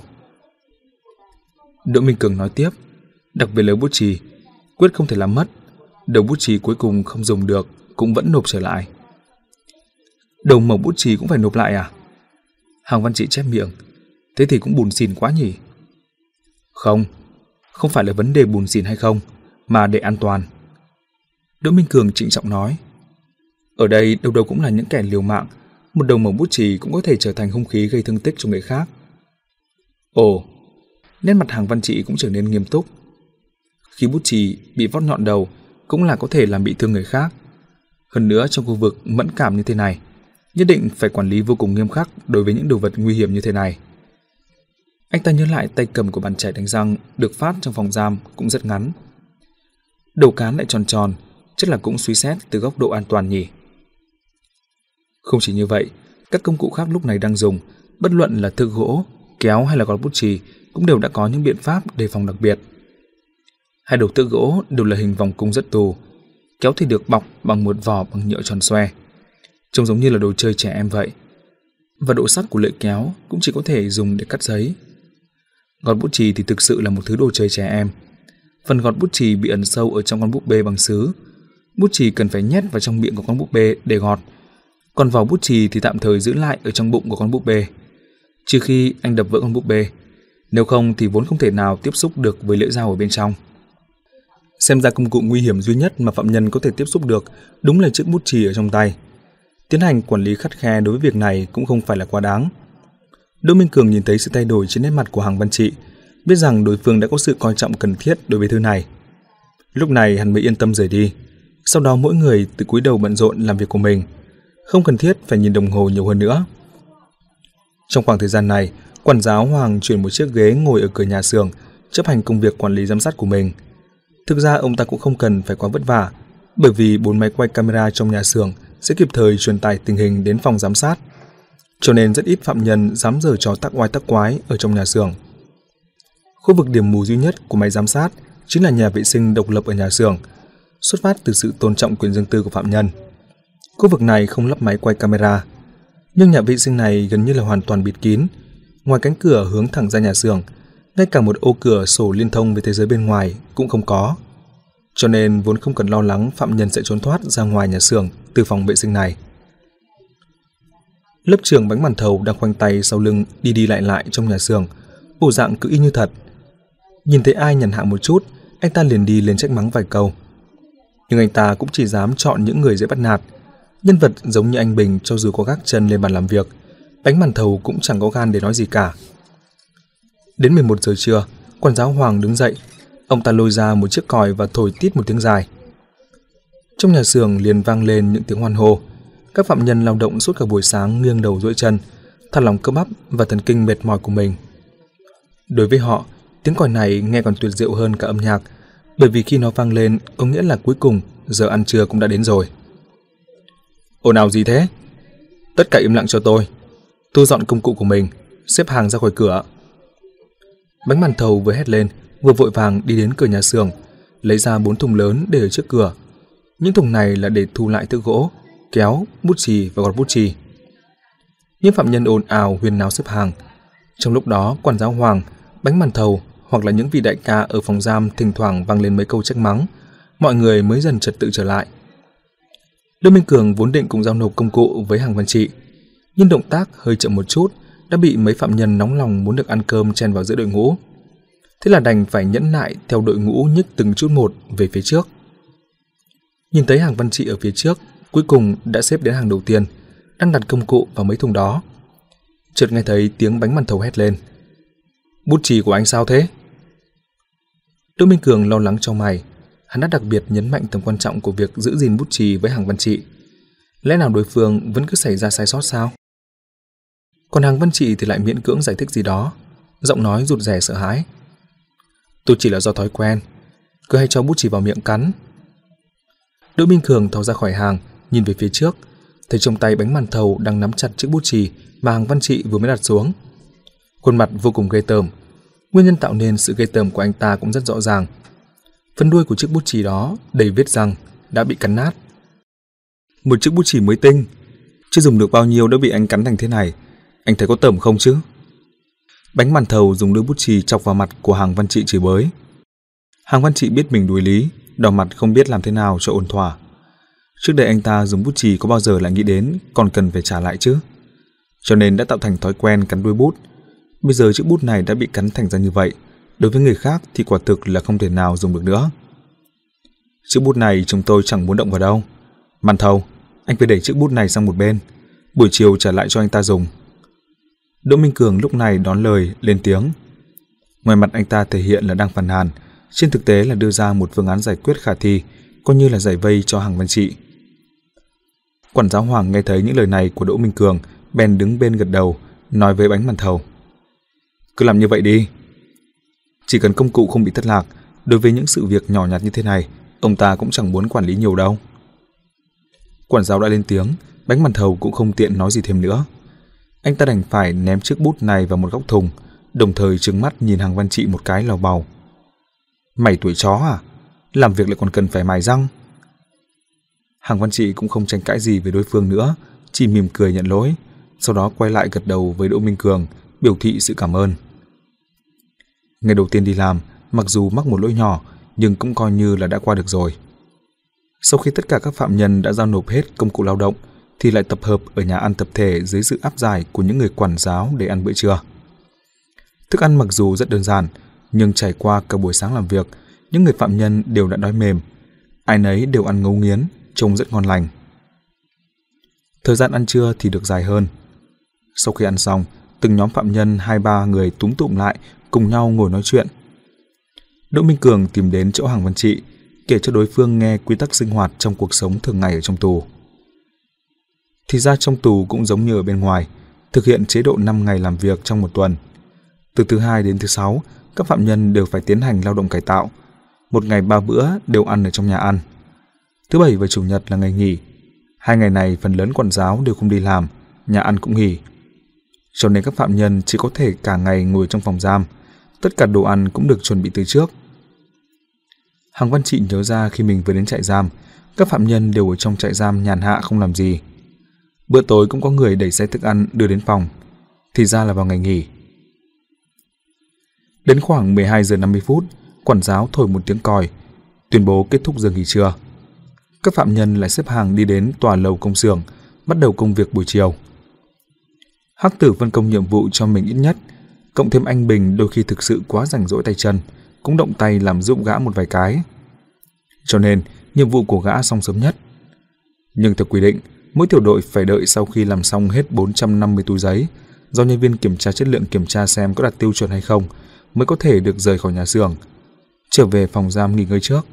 Đỗ Minh Cường nói tiếp, đặc biệt là bút chì, quyết không thể làm mất. Đầu bút chì cuối cùng không dùng được cũng vẫn nộp trở lại. Đầu mẩu bút chì cũng phải nộp lại à? Hàng Văn Trị chép miệng. Thế thì cũng bùn xỉn quá nhỉ? Không, không phải là vấn đề bùn xỉn hay không, mà để an toàn. Đỗ Minh Cường trịnh trọng nói. Ở đây đâu đâu cũng là những kẻ liều mạng, một đầu mẩu bút chì cũng có thể trở thành hung khí gây thương tích cho người khác. Ồ, nét mặt Hàng Văn Trị cũng trở nên nghiêm túc. Khi bút chì bị vót nhọn đầu cũng là có thể làm bị thương người khác. Hơn nữa trong khu vực mẫn cảm như thế này, nhất định phải quản lý vô cùng nghiêm khắc đối với những đồ vật nguy hiểm như thế này. Anh ta nhớ lại tay cầm của bàn chải đánh răng được phát trong phòng giam cũng rất ngắn. Đầu cán lại tròn tròn, chắc là cũng suy xét từ góc độ an toàn nhỉ. Không chỉ như vậy, các công cụ khác lúc này đang dùng, bất luận là thước gỗ, kéo hay là gọt bút chì, cũng đều đã có những biện pháp đề phòng đặc biệt. Hai đầu thước gỗ đều là hình vòng cung rất tù, kéo thì được bọc bằng một vỏ bằng nhựa tròn xoe, trông giống như là đồ chơi trẻ em vậy. Và độ sắc của lưỡi kéo cũng chỉ có thể dùng để cắt giấy. Gọt bút chì thì thực sự là một thứ đồ chơi trẻ em. Phần gọt bút chì bị ẩn sâu ở trong con búp bê bằng sứ. Bút chì cần phải nhét vào trong miệng của con búp bê để gọt, còn vỏ bút chì thì tạm thời giữ lại ở trong bụng của con búp bê, trừ khi anh đập vỡ con búp bê. Nếu không thì vốn không thể nào tiếp xúc được với lưỡi dao ở bên trong. Xem ra công cụ nguy hiểm duy nhất mà phạm nhân có thể tiếp xúc được đúng là chiếc bút chì ở trong tay. Tiến hành quản lý khắt khe đối với việc này cũng không phải là quá đáng. Đỗ Minh Cường nhìn thấy sự thay đổi trên nét mặt của Hàng Văn Trị, biết rằng đối phương đã có sự coi trọng cần thiết đối với thứ này. Lúc này hắn mới yên tâm rời đi. Sau đó mỗi người tự cúi đầu bận rộn làm việc của mình, không cần thiết phải nhìn đồng hồ nhiều hơn nữa. Trong khoảng thời gian này, quản giáo Hoàng chuyển một chiếc ghế ngồi ở cửa nhà xưởng, chấp hành công việc quản lý giám sát của mình. Thực ra ông ta cũng không cần phải quá vất vả, bởi vì bốn máy quay camera trong nhà xưởng sẽ kịp thời truyền tải tình hình đến phòng giám sát. Cho nên rất ít phạm nhân dám giở trò tắc oai tắc quái ở trong nhà xưởng. Khu vực điểm mù duy nhất của máy giám sát chính là nhà vệ sinh độc lập ở nhà xưởng, xuất phát từ sự tôn trọng quyền riêng tư của phạm nhân. Khu vực này không lắp máy quay camera, nhưng nhà vệ sinh này gần như là hoàn toàn bịt kín. Ngoài cánh cửa hướng thẳng ra nhà xưởng, ngay cả một ô cửa sổ liên thông với thế giới bên ngoài cũng không có. Cho nên vốn không cần lo lắng phạm nhân sẽ trốn thoát ra ngoài nhà xưởng từ phòng vệ sinh này. Lớp trưởng bánh màn thầu đang khoanh tay sau lưng đi đi lại lại trong nhà xưởng, bộ dạng cứ y như thật. Nhìn thấy ai nhàn hạ một chút, anh ta liền đi lên trách mắng vài câu. Nhưng anh ta cũng chỉ dám chọn những người dễ bắt nạt. Nhân vật giống như anh Bình cho dù có gác chân lên bàn làm việc, bánh màn thầu cũng chẳng có gan để nói gì cả. Đến mười một giờ trưa, quản giáo Hoàng đứng dậy. Ông ta lôi ra một chiếc còi và thổi tít một tiếng dài. Trong nhà xưởng liền vang lên những tiếng hoan hô. Các phạm nhân lao động suốt cả buổi sáng nghiêng đầu duỗi chân, thả lỏng cơ bắp và thần kinh mệt mỏi của mình. Đối với họ, tiếng còi này nghe còn tuyệt diệu hơn cả âm nhạc, bởi vì khi nó vang lên có nghĩa là cuối cùng giờ ăn trưa cũng đã đến rồi. Ồn ào gì thế? Tất cả im lặng cho tôi. Thu dọn công cụ của mình, xếp hàng ra khỏi cửa. Bánh màn thầu vừa hét lên, vừa vội vàng đi đến cửa nhà xưởng, lấy ra bốn thùng lớn để ở trước cửa. Những thùng này là để thu lại thước gỗ, kéo, bút chì và gọt bút chì. Những phạm nhân ồn ào huyên náo xếp hàng. Trong lúc đó, quản giáo Hoàng, bánh màn thầu hoặc là những vị đại ca ở phòng giam thỉnh thoảng vang lên mấy câu trách mắng, mọi người mới dần trật tự trở lại. Đỗ Minh Cường vốn định cùng giao nộp công cụ với Hàng Văn Trị, nhưng động tác hơi chậm một chút đã bị mấy phạm nhân nóng lòng muốn được ăn cơm chen vào giữa đội ngũ. Thế là đành phải nhẫn nại theo đội ngũ nhích từng chút một về phía trước. Nhìn thấy Hàng Văn Trị ở phía trước, cuối cùng đã xếp đến hàng đầu tiên, đang đặt công cụ vào mấy thùng đó. Chợt nghe thấy tiếng bánh màn thầu hét lên. Bút chì của anh sao thế? Đỗ Minh Cường lo lắng trong mày. Hắn đã đặc biệt nhấn mạnh tầm quan trọng của việc giữ gìn bút chì với Hàng Văn Trị. Lẽ nào đối phương vẫn cứ xảy ra sai sót sao? Còn Hàng Văn Trị thì lại miễn cưỡng giải thích gì đó, giọng nói rụt rè sợ hãi. Tôi chỉ là do thói quen, cứ hay cho bút chì vào miệng cắn. Đỗ Minh Cường thò ra khỏi hàng, nhìn về phía trước, thấy trong tay bánh màn thầu đang nắm chặt chiếc bút chì mà Hàng Văn Trị vừa mới đặt xuống. Khuôn mặt vô cùng ghê tởm. Nguyên nhân tạo nên sự ghê tởm của anh ta cũng rất rõ ràng. Phần đuôi của chiếc bút chì đó đầy vết răng, đã bị cắn nát. Một chiếc bút chì mới tinh, chưa dùng được bao nhiêu đã bị anh cắn thành thế này. Anh thấy có tởm không chứ? Bánh màn thầu dùng đôi bút chì chọc vào mặt của Hàng Văn Trị chửi bới. Hàng Văn Trị biết mình đuối lý, đỏ mặt không biết làm thế nào cho ổn thỏa. Trước đây anh ta dùng bút chì có bao giờ lại nghĩ đến còn cần phải trả lại chứ? Cho nên đã tạo thành thói quen cắn đuôi bút. Bây giờ chiếc bút này đã bị cắn thành ra như vậy, đối với người khác thì quả thực là không thể nào dùng được nữa. Chiếc bút này chúng tôi chẳng muốn động vào đâu. Màn thầu, anh phải đẩy chiếc bút này sang một bên, buổi chiều trả lại cho anh ta dùng. Đỗ Minh Cường lúc này đón lời lên tiếng. Ngoài mặt anh ta thể hiện là đang phàn nàn, trên thực tế là đưa ra một phương án giải quyết khả thi, coi như là giải vây cho Hàng Văn Trị. Quản giáo Hoàng nghe thấy những lời này của Đỗ Minh Cường, bèn đứng bên gật đầu, nói với bánh màn thầu. Cứ làm như vậy đi. Chỉ cần công cụ không bị thất lạc, đối với những sự việc nhỏ nhặt như thế này, ông ta cũng chẳng muốn quản lý nhiều đâu. Quản giáo đã lên tiếng, bánh màn thầu cũng không tiện nói gì thêm nữa. Anh ta đành phải ném chiếc bút này vào một góc thùng, đồng thời trừng mắt nhìn Hàng Văn Trị một cái lào bào. Mày tuổi chó à? Làm việc lại còn cần phải mài răng. Hàng Văn Trị cũng không tranh cãi gì với đối phương nữa, chỉ mỉm cười nhận lỗi, sau đó quay lại gật đầu với Đỗ Minh Cường, biểu thị sự cảm ơn. Ngày đầu tiên đi làm, mặc dù mắc một lỗi nhỏ, nhưng cũng coi như là đã qua được rồi. Sau khi tất cả các phạm nhân đã giao nộp hết công cụ lao động, thì lại tập hợp ở nhà ăn tập thể dưới sự áp giải của những người quản giáo để ăn bữa trưa. Thức ăn mặc dù rất đơn giản, nhưng trải qua cả buổi sáng làm việc, những người phạm nhân đều đã đói mềm. Ai nấy đều ăn ngấu nghiến, trông rất ngon lành. Thời gian ăn trưa thì được dài hơn. Sau khi ăn xong, từng nhóm phạm nhân hai ba người túm tụm lại, cùng nhau ngồi nói chuyện. Đỗ Minh Cường tìm đến chỗ Hàng Văn Trị, kể cho đối phương nghe quy tắc sinh hoạt trong cuộc sống thường ngày ở trong tù. Thì ra trong tù cũng giống như ở bên ngoài, thực hiện chế độ năm ngày làm việc trong một tuần. Từ thứ hai đến thứ sáu, các phạm nhân đều phải tiến hành lao động cải tạo. Một ngày ba bữa đều ăn ở trong nhà ăn. Thứ bảy và chủ nhật là ngày nghỉ. Hai ngày này phần lớn quản giáo đều không đi làm, nhà ăn cũng nghỉ. Cho nên các phạm nhân chỉ có thể cả ngày ngồi trong phòng giam. Tất cả đồ ăn cũng được chuẩn bị từ trước. Hằng Văn Trị nhớ ra khi mình vừa đến trại giam, các phạm nhân đều ở trong trại giam nhàn hạ không làm gì. Bữa tối cũng có người đẩy xe thức ăn đưa đến phòng. Thì ra là vào ngày nghỉ. Đến khoảng mười hai giờ năm mươi phút, quản giáo thổi một tiếng còi, tuyên bố kết thúc giờ nghỉ trưa. Các phạm nhân lại xếp hàng đi đến tòa lầu công xưởng, bắt đầu công việc buổi chiều. Hắc Tử phân công nhiệm vụ cho mình ít nhất, cộng thêm anh Bình đôi khi thực sự quá rảnh rỗi tay chân, cũng động tay làm giúp gã một vài cái. Cho nên, nhiệm vụ của gã xong sớm nhất. Nhưng theo quy định, mỗi tiểu đội phải đợi sau khi làm xong hết bốn trăm năm mươi túi giấy, do nhân viên kiểm tra chất lượng kiểm tra xem có đạt tiêu chuẩn hay không, mới có thể được rời khỏi nhà xưởng, trở về phòng giam nghỉ ngơi trước.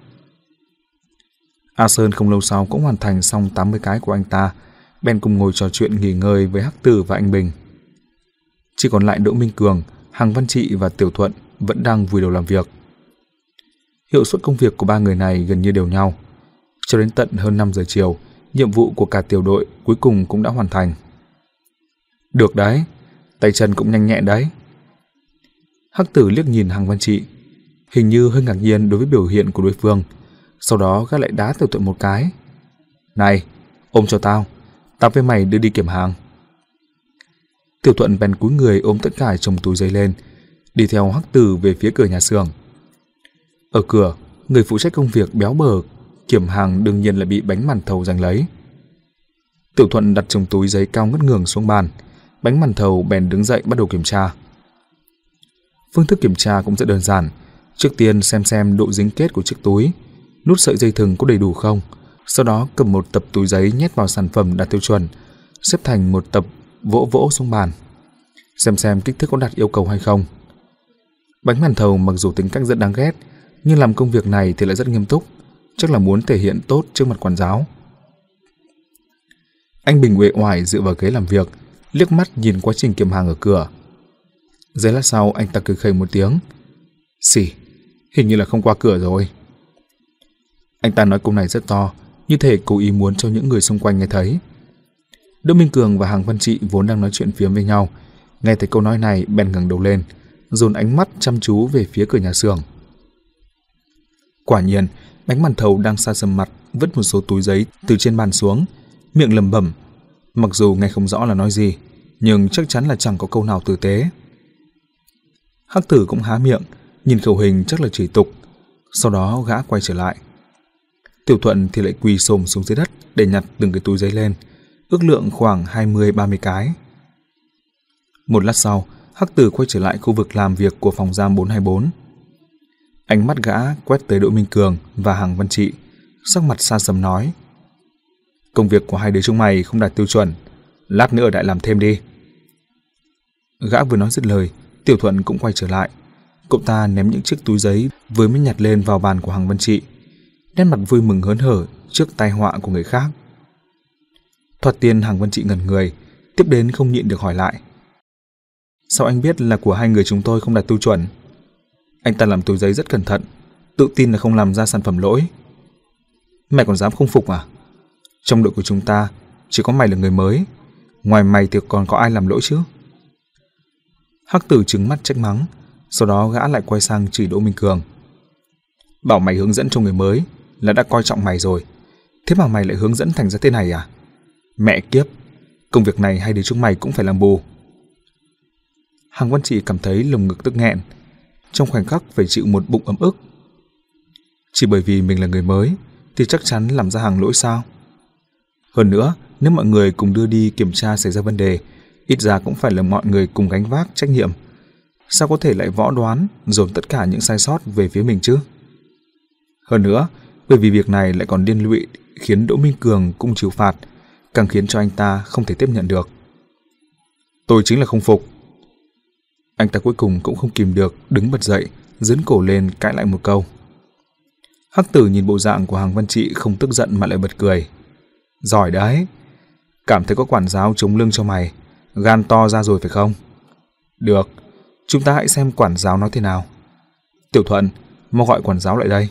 A Sơn không lâu sau cũng hoàn thành xong tám mươi cái của anh ta, bèn cùng ngồi trò chuyện nghỉ ngơi với Hắc Tử và anh Bình. Chỉ còn lại Đỗ Minh Cường, Hằng Văn Trị và Tiểu Thuận vẫn đang vùi đầu làm việc. Hiệu suất công việc của ba người này gần như đều nhau. Cho đến tận hơn năm giờ chiều, nhiệm vụ của cả tiểu đội cuối cùng cũng đã hoàn thành. Được đấy, tay chân cũng nhanh nhẹn đấy. Hắc Tử liếc nhìn Hằng Văn Trị, hình như hơi ngạc nhiên đối với biểu hiện của đối phương. Sau đó gã lại đá Tiểu Thuận một cái. Này, ôm cho tao, tao với mày đưa đi kiểm hàng. Tiểu Thuận bèn cúi người ôm tất cả chồng túi giấy lên, đi theo Hắc Tử về phía cửa nhà xưởng. Ở cửa, người phụ trách công việc béo bở kiểm hàng đương nhiên là bị bánh màn thầu giành lấy. Tiểu Thuận đặt chồng túi giấy cao ngất ngường xuống bàn, bánh màn thầu bèn đứng dậy bắt đầu kiểm tra. Phương thức kiểm tra cũng rất đơn giản. Trước tiên xem xem độ dính kết của chiếc túi, nút sợi dây thừng có đầy đủ không. Sau đó cầm một tập túi giấy nhét vào sản phẩm đạt tiêu chuẩn, xếp thành một tập vỗ vỗ xuống bàn, xem xem kích thước có đạt yêu cầu hay không. Bánh màn thầu mặc dù tính cách rất đáng ghét, nhưng làm công việc này thì lại rất nghiêm túc, chắc là muốn thể hiện tốt trước mặt quản giáo. Anh Bình uể oải dựa vào ghế làm việc, liếc mắt nhìn quá trình kiểm hàng ở cửa. Giây lát sau anh ta cười khẩy một tiếng. Xì, hình như là không qua cửa rồi. Anh ta nói câu này rất to, như thể cố ý muốn cho những người xung quanh nghe thấy. Đỗ Minh Cường và Hằng Văn Trị vốn đang nói chuyện phiếm với nhau, nghe thấy câu nói này bèn ngẩng đầu lên, dồn ánh mắt chăm chú về phía cửa nhà xưởng. Quả nhiên, bánh màn thầu đang sa sầm mặt vứt một số túi giấy từ trên bàn xuống, miệng lẩm bẩm, mặc dù nghe không rõ là nói gì, nhưng chắc chắn là chẳng có câu nào tử tế. Hắc Tử cũng há miệng, nhìn khẩu hình chắc là chỉ tục, sau đó gã quay trở lại. Tiểu Thuận thì lại quỳ xổm xuống dưới đất để nhặt từng cái túi giấy lên, ước lượng khoảng hai mươi ba mươi cái. Một lát sau, Hắc Tử quay trở lại khu vực làm việc của phòng giam bốn hai bốn. Ánh mắt gã quét tới Đỗ Minh Cường và Hằng Văn Trị, sắc mặt xa sầm nói: Công việc của hai đứa chúng mày không đạt tiêu chuẩn, lát nữa lại làm thêm đi. Gã vừa nói dứt lời, Tiểu Thuận cũng quay trở lại. Cậu ta ném những chiếc túi giấy vừa mới nhặt lên vào bàn của Hằng Văn Trị, nét mặt vui mừng hớn hở trước tai họa của người khác. Thoạt tiên Hằng Văn Trị ngẩn người, tiếp đến không nhịn được hỏi lại: Sao anh biết là của hai người chúng tôi không đạt tiêu chuẩn? Anh ta làm túi giấy rất cẩn thận, tự tin là không làm ra sản phẩm lỗi. Mày còn dám không phục à? Trong đội của chúng ta chỉ có mày là người mới, ngoài mày thì còn có ai làm lỗi chứ? Hắc Tử trừng mắt trách mắng, sau đó gã lại quay sang chỉ Đỗ Minh Cường. Bảo mày hướng dẫn cho người mới là đã coi trọng mày rồi, thế mà mày lại hướng dẫn thành ra thế này à? Mẹ kiếp, công việc này hai đứa chúng mày cũng phải làm bù. Hằng Văn Trị cảm thấy lồng ngực tức nghẹn, trong khoảnh khắc phải chịu một bụng ấm ức. Chỉ bởi vì mình là người mới thì chắc chắn làm ra hàng lỗi sao? Hơn nữa, nếu mọi người cùng đưa đi kiểm tra xảy ra vấn đề, ít ra cũng phải là mọi người cùng gánh vác trách nhiệm. Sao có thể lại võ đoán dồn tất cả những sai sót về phía mình chứ? Hơn nữa, bởi vì việc này lại còn liên lụy khiến Đỗ Minh Cường cũng chịu phạt, càng khiến cho anh ta không thể tiếp nhận được. Tôi chính là không phục. Anh ta cuối cùng cũng không kìm được, đứng bật dậy, giớn cổ lên cãi lại một câu. Hắc Tử nhìn bộ dạng của Hằng Văn Trị không tức giận mà lại bật cười. Giỏi đấy, cảm thấy có quản giáo chống lưng cho mày, gan to ra rồi phải không? Được, chúng ta hãy xem quản giáo nói thế nào. Tiểu Thuận, mau gọi quản giáo lại đây.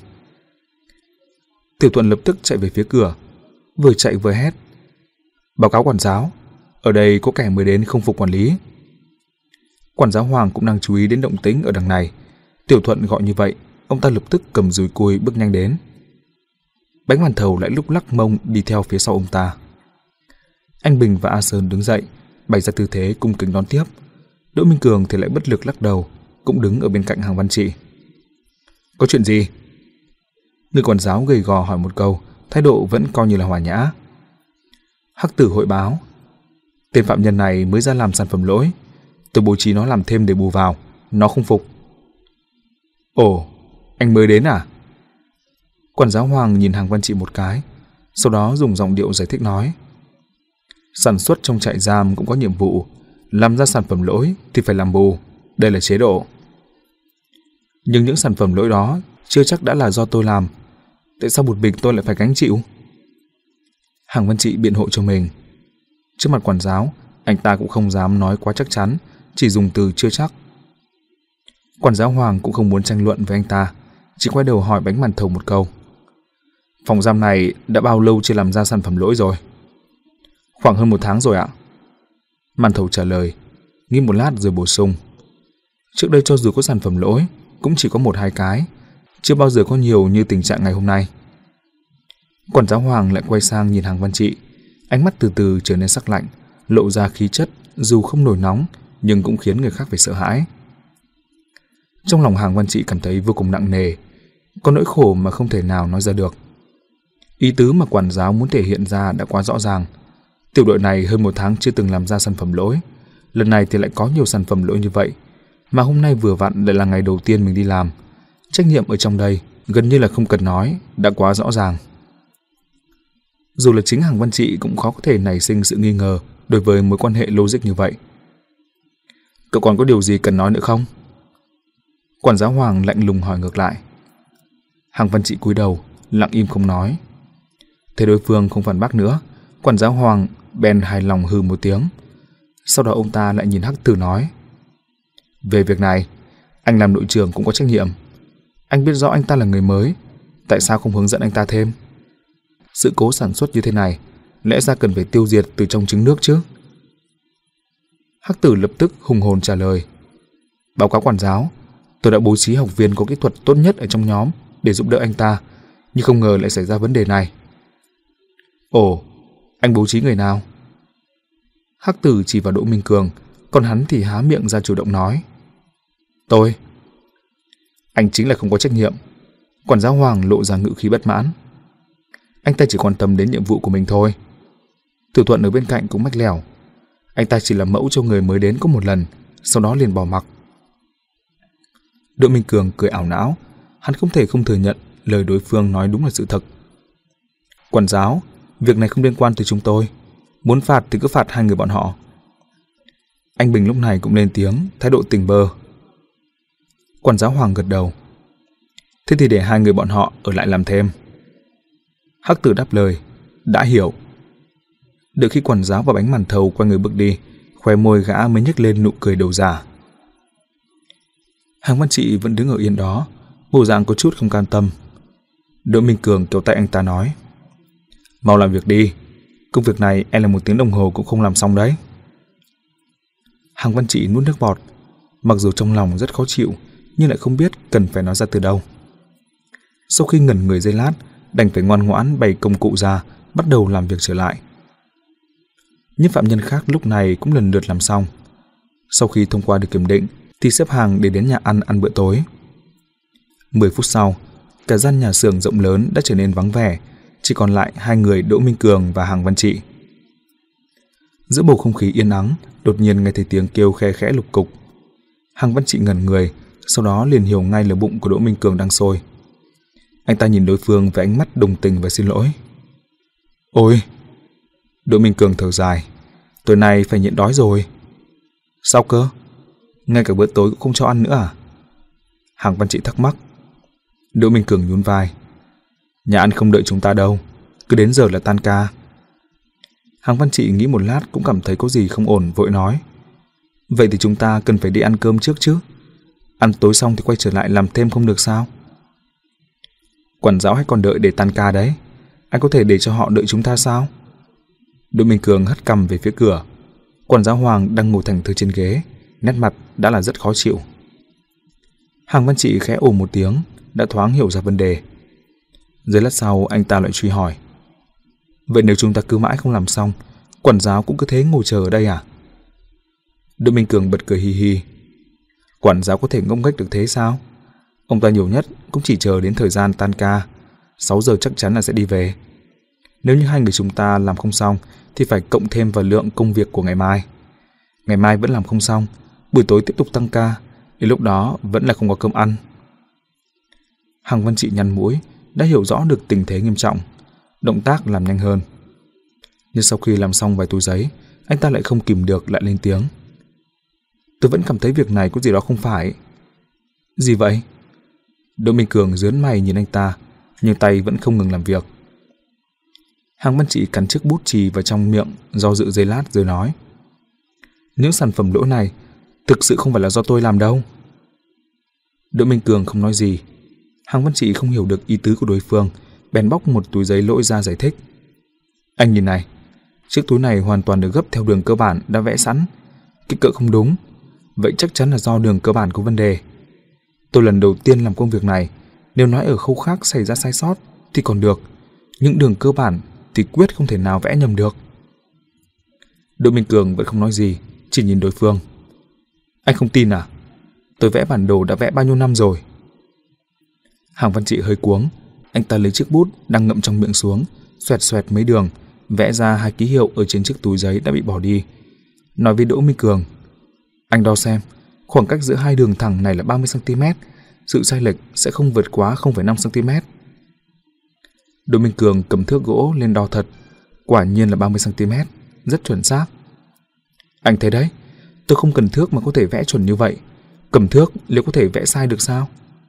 Tiểu Thuận lập tức chạy về phía cửa, vừa chạy vừa hét. Báo cáo quản giáo, ở đây có kẻ mới đến không phục quản lý. Quản giáo Hoàng cũng đang chú ý đến động tĩnh ở đằng này. Tiểu Thuận gọi như vậy, ông ta lập tức cầm dùi cui bước nhanh đến. Bánh màn thầu lại lúc lắc mông đi theo phía sau ông ta. Anh Bình và A Sơn đứng dậy, bày ra tư thế cung kính đón tiếp. Đỗ Minh Cường thì lại bất lực lắc đầu, cũng đứng ở bên cạnh Hàng Văn Trị. Có chuyện gì? Người quản giáo gầy gò hỏi một câu, thái độ vẫn coi như là hòa nhã. Hắc Tử hội báo, tên phạm nhân này mới ra làm sản phẩm lỗi, tôi bố trí nó làm thêm để bù vào, nó không phục. Ồ, anh mới đến à? Quản giáo Hoàng nhìn Hàng Văn Trị một cái, sau đó dùng giọng điệu giải thích nói. Sản xuất trong trại giam cũng có nhiệm vụ, làm ra sản phẩm lỗi thì phải làm bù, đây là chế độ. Nhưng những sản phẩm lỗi đó chưa chắc đã là do tôi làm, tại sao một mình tôi lại phải gánh chịu? Hàng Văn Trị biện hộ cho mình. Trước mặt quản giáo, anh ta cũng không dám nói quá chắc chắn, chỉ dùng từ chưa chắc. Quản giáo Hoàng cũng không muốn tranh luận với anh ta, chỉ quay đầu hỏi bánh màn thầu một câu. Phòng giam này đã bao lâu chưa làm ra sản phẩm lỗi rồi? Khoảng hơn một tháng rồi ạ. Màn thầu trả lời, nghĩ một lát rồi bổ sung. Trước đây cho dù có sản phẩm lỗi, cũng chỉ có một hai cái, chưa bao giờ có nhiều như tình trạng ngày hôm nay. Quản giáo Hoàng lại quay sang nhìn Hàng Văn Trị, ánh mắt từ từ trở nên sắc lạnh, lộ ra khí chất dù không nổi nóng nhưng cũng khiến người khác phải sợ hãi. Trong lòng Hàng Văn Trị cảm thấy vô cùng nặng nề, có nỗi khổ mà không thể nào nói ra được. Ý tứ mà quản giáo muốn thể hiện ra đã quá rõ ràng. Tiểu đội này hơn một tháng chưa từng làm ra sản phẩm lỗi, lần này thì lại có nhiều sản phẩm lỗi như vậy, mà hôm nay vừa vặn lại là ngày đầu tiên mình đi làm. Trách nhiệm ở trong đây gần như là không cần nói, đã quá rõ ràng. Dù là chính Hàng Văn Trị cũng khó có thể nảy sinh sự nghi ngờ đối với mối quan hệ logic như vậy. Cậu còn có điều gì cần nói nữa không? Quản giáo Hoàng lạnh lùng hỏi ngược lại. Hàng Văn Trị cúi đầu, lặng im không nói. Thấy đối phương không phản bác nữa, quản giáo Hoàng bèn hài lòng hừ một tiếng. Sau đó ông ta lại nhìn Hắc Tử nói. Về việc này, anh làm đội trưởng cũng có trách nhiệm. Anh biết rõ anh ta là người mới, tại sao không hướng dẫn anh ta thêm? Sự cố sản xuất như thế này, lẽ ra cần phải tiêu diệt từ trong trứng nước chứ? Hắc Tử lập tức hùng hồn trả lời. Báo cáo quản giáo, tôi đã bố trí học viên có kỹ thuật tốt nhất ở trong nhóm để giúp đỡ anh ta, nhưng không ngờ lại xảy ra vấn đề này. Ồ, anh bố trí người nào? Hắc Tử chỉ vào Đỗ Minh Cường, còn hắn thì há miệng ra chủ động nói. Tôi. Anh chính là không có trách nhiệm. Quản giáo Hoàng lộ ra ngữ khí bất mãn. Anh ta chỉ quan tâm đến nhiệm vụ của mình thôi. Tiểu Thuận ở bên cạnh cũng mách lẻo. Anh ta chỉ làm mẫu cho người mới đến có một lần, sau đó liền bỏ mặc. Đỗ Minh Cường cười ảo não, hắn không thể không thừa nhận lời đối phương nói đúng là sự thật. Quản giáo, việc này không liên quan tới chúng tôi, muốn phạt thì cứ phạt hai người bọn họ. Anh Bình lúc này cũng lên tiếng, thái độ tỉnh bơ. Quản giáo Hoàng gật đầu. Thế thì để hai người bọn họ ở lại làm thêm. Hắc Tử đáp lời, đã hiểu. Đợi khi quản giáo và bánh màn thầu quay người bước đi, khóe môi gã mới nhếch lên nụ cười đầu giả. Hàng Văn Trị vẫn đứng ở yên đó, bộ dạng có chút không cam tâm. Đỗ Minh Cường kéo tay anh ta nói. Mau làm việc đi, công việc này em là một tiếng đồng hồ cũng không làm xong đấy. Hàng Văn Trị nuốt nước bọt, mặc dù trong lòng rất khó chịu, nhưng lại không biết cần phải nói ra từ đâu. Sau khi ngẩn người giây lát, đành phải ngoan ngoãn bày công cụ ra, bắt đầu làm việc trở lại. Những phạm nhân khác lúc này cũng lần lượt làm xong. Sau khi thông qua được kiểm định, thì xếp hàng để đến nhà ăn ăn bữa tối. Mười phút sau, cả gian nhà xưởng rộng lớn đã trở nên vắng vẻ, chỉ còn lại hai người Đỗ Minh Cường và Hàng Văn Trị. Giữa bầu không khí yên ắng, đột nhiên nghe thấy tiếng kêu khe khẽ lục cục. Hàng Văn Trị ngẩn người, sau đó liền hiểu ngay là bụng của Đỗ Minh Cường đang sôi. Anh ta nhìn đối phương với ánh mắt đồng tình và xin lỗi. Ôi! Đỗ Minh Cường thở dài. Tối nay phải nhịn đói rồi. Sao cơ? Ngay cả bữa tối cũng không cho ăn nữa à? Hàng Văn Trị thắc mắc. Đỗ Minh Cường nhún vai. Nhà ăn không đợi chúng ta đâu, cứ đến giờ là tan ca. Hàng Văn Trị nghĩ một lát cũng cảm thấy có gì không ổn, vội nói: Vậy thì chúng ta cần phải đi ăn cơm trước chứ. Ăn tối xong thì quay trở lại làm thêm không được sao? Quản giáo hay còn đợi để tan ca đấy. Anh có thể để cho họ đợi chúng ta sao? Đỗ Minh Cường hất cằm về phía cửa. Quản giáo Hoàng đang ngồi thành thơi trên ghế, nét mặt đã là rất khó chịu. Hàng Văn Trị khẽ ồ một tiếng, đã thoáng hiểu ra vấn đề. Giây lát sau anh ta lại truy hỏi: Vậy nếu chúng ta cứ mãi không làm xong, quản giáo cũng cứ thế ngồi chờ ở đây à? Đỗ Minh Cường bật cười hi hi. Quản giáo có thể ngông nghếch được thế sao? Ông ta nhiều nhất cũng chỉ chờ đến thời gian tan ca, sáu giờ chắc chắn là sẽ đi về. Nếu như hai người chúng ta làm không xong thì phải cộng thêm vào lượng công việc của ngày mai. Ngày mai vẫn làm không xong, buổi tối tiếp tục tăng ca, đến lúc đó vẫn là không có cơm ăn. Hàng Văn Trị nhăn mũi, đã hiểu rõ được tình thế nghiêm trọng, động tác làm nhanh hơn. Nhưng sau khi làm xong vài túi giấy, anh ta lại không kìm được lại lên tiếng: Tôi vẫn cảm thấy việc này có gì đó không phải. Gì vậy? Đỗ Minh Cường giớn mày nhìn anh ta, nhưng tay vẫn không ngừng làm việc. Hàng Văn Trị cắn chiếc bút chì vào trong miệng, do dự giây lát rồi nói: Những sản phẩm lỗi này thực sự không phải là do tôi làm đâu. Đỗ Minh Cường không nói gì. Hàng Văn Trị không hiểu được ý tứ của đối phương, bèn bóc một túi giấy lỗi ra giải thích: Anh nhìn này, chiếc túi này hoàn toàn được gấp theo đường cơ bản đã vẽ sẵn, kích cỡ không đúng, vậy chắc chắn là do đường cơ bản có vấn đề. Tôi lần đầu tiên làm công việc này, nếu nói ở khâu khác xảy ra sai sót thì còn được, những đường cơ bản thì quyết không thể nào vẽ nhầm được. Đỗ Minh Cường vẫn không nói gì, chỉ nhìn đối phương. Anh không tin à? Tôi vẽ bản đồ đã vẽ bao nhiêu năm rồi. Hàng Văn Trị hơi cuống, anh ta lấy chiếc bút đang ngậm trong miệng xuống, xoẹt xoẹt mấy đường, vẽ ra hai ký hiệu ở trên chiếc túi giấy đã bị bỏ đi. Nói với Đỗ Minh Cường: Anh đo xem, khoảng cách giữa hai đường thẳng này là ba mươi xăng ti mét, sự sai lệch sẽ không vượt quá không phẩy năm xăng ti mét. Đỗ Minh Cường cầm thước gỗ lên đo thật, quả nhiên là ba mươi xăng ti mét, rất chuẩn xác. Anh thấy đấy, tôi không cần thước mà có thể vẽ chuẩn như vậy, cầm thước liệu có thể vẽ sai được sao?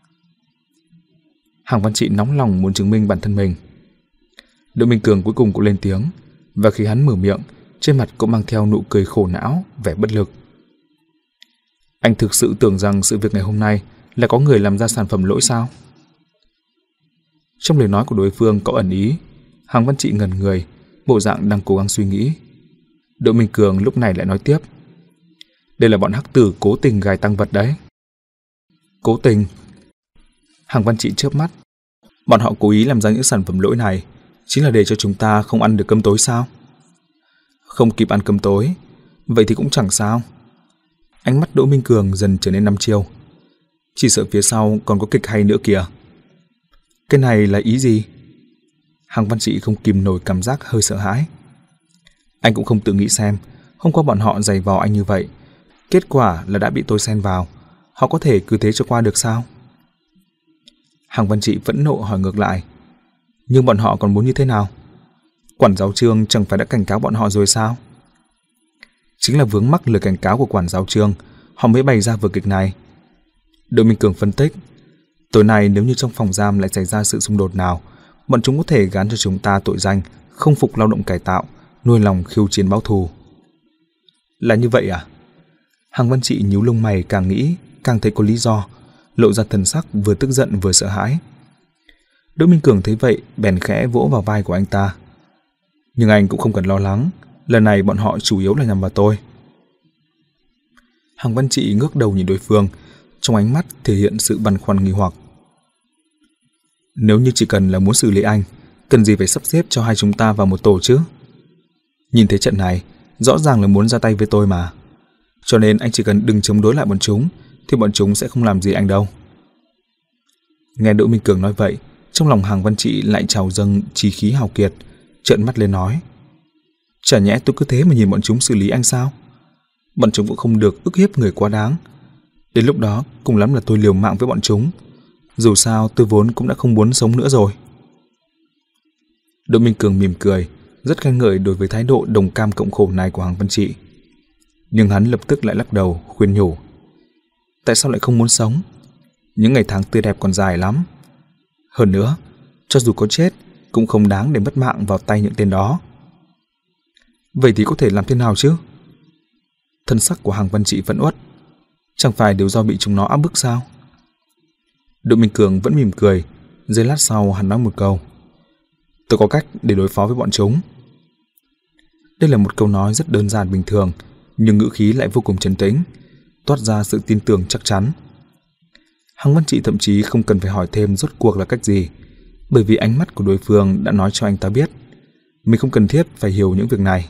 Hàng Văn Trị nóng lòng muốn chứng minh bản thân mình. Đỗ Minh Cường cuối cùng cũng lên tiếng, và khi hắn mở miệng, trên mặt cũng mang theo nụ cười khổ não, vẻ bất lực. Anh thực sự tưởng rằng sự việc ngày hôm nay là có người làm ra sản phẩm lỗi sao? Trong lời nói của đối phương có ẩn ý. Hàng Văn Trị ngẩn người, bộ dạng đang cố gắng suy nghĩ. Đỗ Minh Cường lúc này lại nói tiếp: Đây là bọn hắc tử cố tình gài tăng vật đấy. Cố tình? Hàng Văn Trị chớp mắt. Bọn họ cố ý làm ra những sản phẩm lỗi này chính là để cho chúng ta không ăn được cơm tối sao? Không kịp ăn cơm tối, vậy thì cũng chẳng sao. Ánh mắt Đỗ Minh Cường dần trở nên đăm chiêu. Chỉ sợ phía sau còn có kịch hay nữa kìa. Cái này là ý gì? Hàng Văn Trị không kìm nổi cảm giác hơi sợ hãi. Anh cũng không tự nghĩ xem, hôm qua bọn họ giày vò anh như vậy, kết quả là đã bị tôi xen vào, họ có thể cứ thế cho qua được sao? Hàng Văn Trị phẫn nộ hỏi ngược lại: Nhưng bọn họ còn muốn như thế nào? Quản giáo Trương chẳng phải đã cảnh cáo bọn họ rồi sao? Chính là vướng mắc lời cảnh cáo của quản giáo Trương, họ mới bày ra vở kịch này. Đỗ Minh Cường phân tích: Tối nay nếu như trong phòng giam lại xảy ra sự xung đột nào, bọn chúng có thể gán cho chúng ta tội danh không phục lao động cải tạo, nuôi lòng khiêu chiến báo thù. Là như vậy à? Hàng Văn Trị nhíu lông mày, càng nghĩ càng thấy có lý do, lộ ra thần sắc vừa tức giận vừa sợ hãi. Đỗ Minh Cường thấy vậy bèn khẽ vỗ vào vai của anh ta: Nhưng anh cũng không cần lo lắng, lần này bọn họ chủ yếu là nhằm vào tôi. Hàng Văn Trị ngước đầu nhìn đối phương, trong ánh mắt thể hiện sự băn khoăn nghi hoặc. Nếu như chỉ cần là muốn xử lý anh, cần gì phải sắp xếp cho hai chúng ta vào một tổ chứ? Nhìn thấy trận này, rõ ràng là muốn ra tay với tôi mà. Cho nên anh chỉ cần đừng chống đối lại bọn chúng, thì bọn chúng sẽ không làm gì anh đâu. Nghe Đỗ Minh Cường nói vậy, trong lòng Hàng Văn Trị lại trào dâng chí khí hào kiệt, trợn mắt lên nói: Chả nhẽ tôi cứ thế mà nhìn bọn chúng xử lý anh sao? Bọn chúng cũng không được ức hiếp người quá đáng. Đến lúc đó cùng lắm là tôi liều mạng với bọn chúng. Dù sao tôi vốn cũng đã không muốn sống nữa rồi. Đỗ Minh Cường mỉm cười, rất khen ngợi đối với thái độ đồng cam cộng khổ này của Hàng Văn Trị. Nhưng hắn lập tức lại lắc đầu khuyên nhủ: Tại sao lại không muốn sống? Những ngày tháng tươi đẹp còn dài lắm. Hơn nữa, cho dù có chết cũng không đáng để mất mạng vào tay những tên đó. Vậy thì có thể làm thế nào chứ? Thân sắc của Hàng Văn Trị vẫn uất. Chẳng phải đều do bị chúng nó áp bức sao? Đỗ Minh Cường vẫn mỉm cười. Giây lát sau hắn nói một câu: tôi có cách để đối phó với bọn chúng. Đây là một câu nói rất đơn giản bình thường, nhưng ngữ khí lại vô cùng trấn tĩnh, toát ra sự tin tưởng chắc chắn. Hàng Văn Trị thậm chí không cần phải hỏi thêm rốt cuộc là cách gì, bởi vì ánh mắt của đối phương đã nói cho anh ta biết mình không cần thiết phải hiểu những việc này.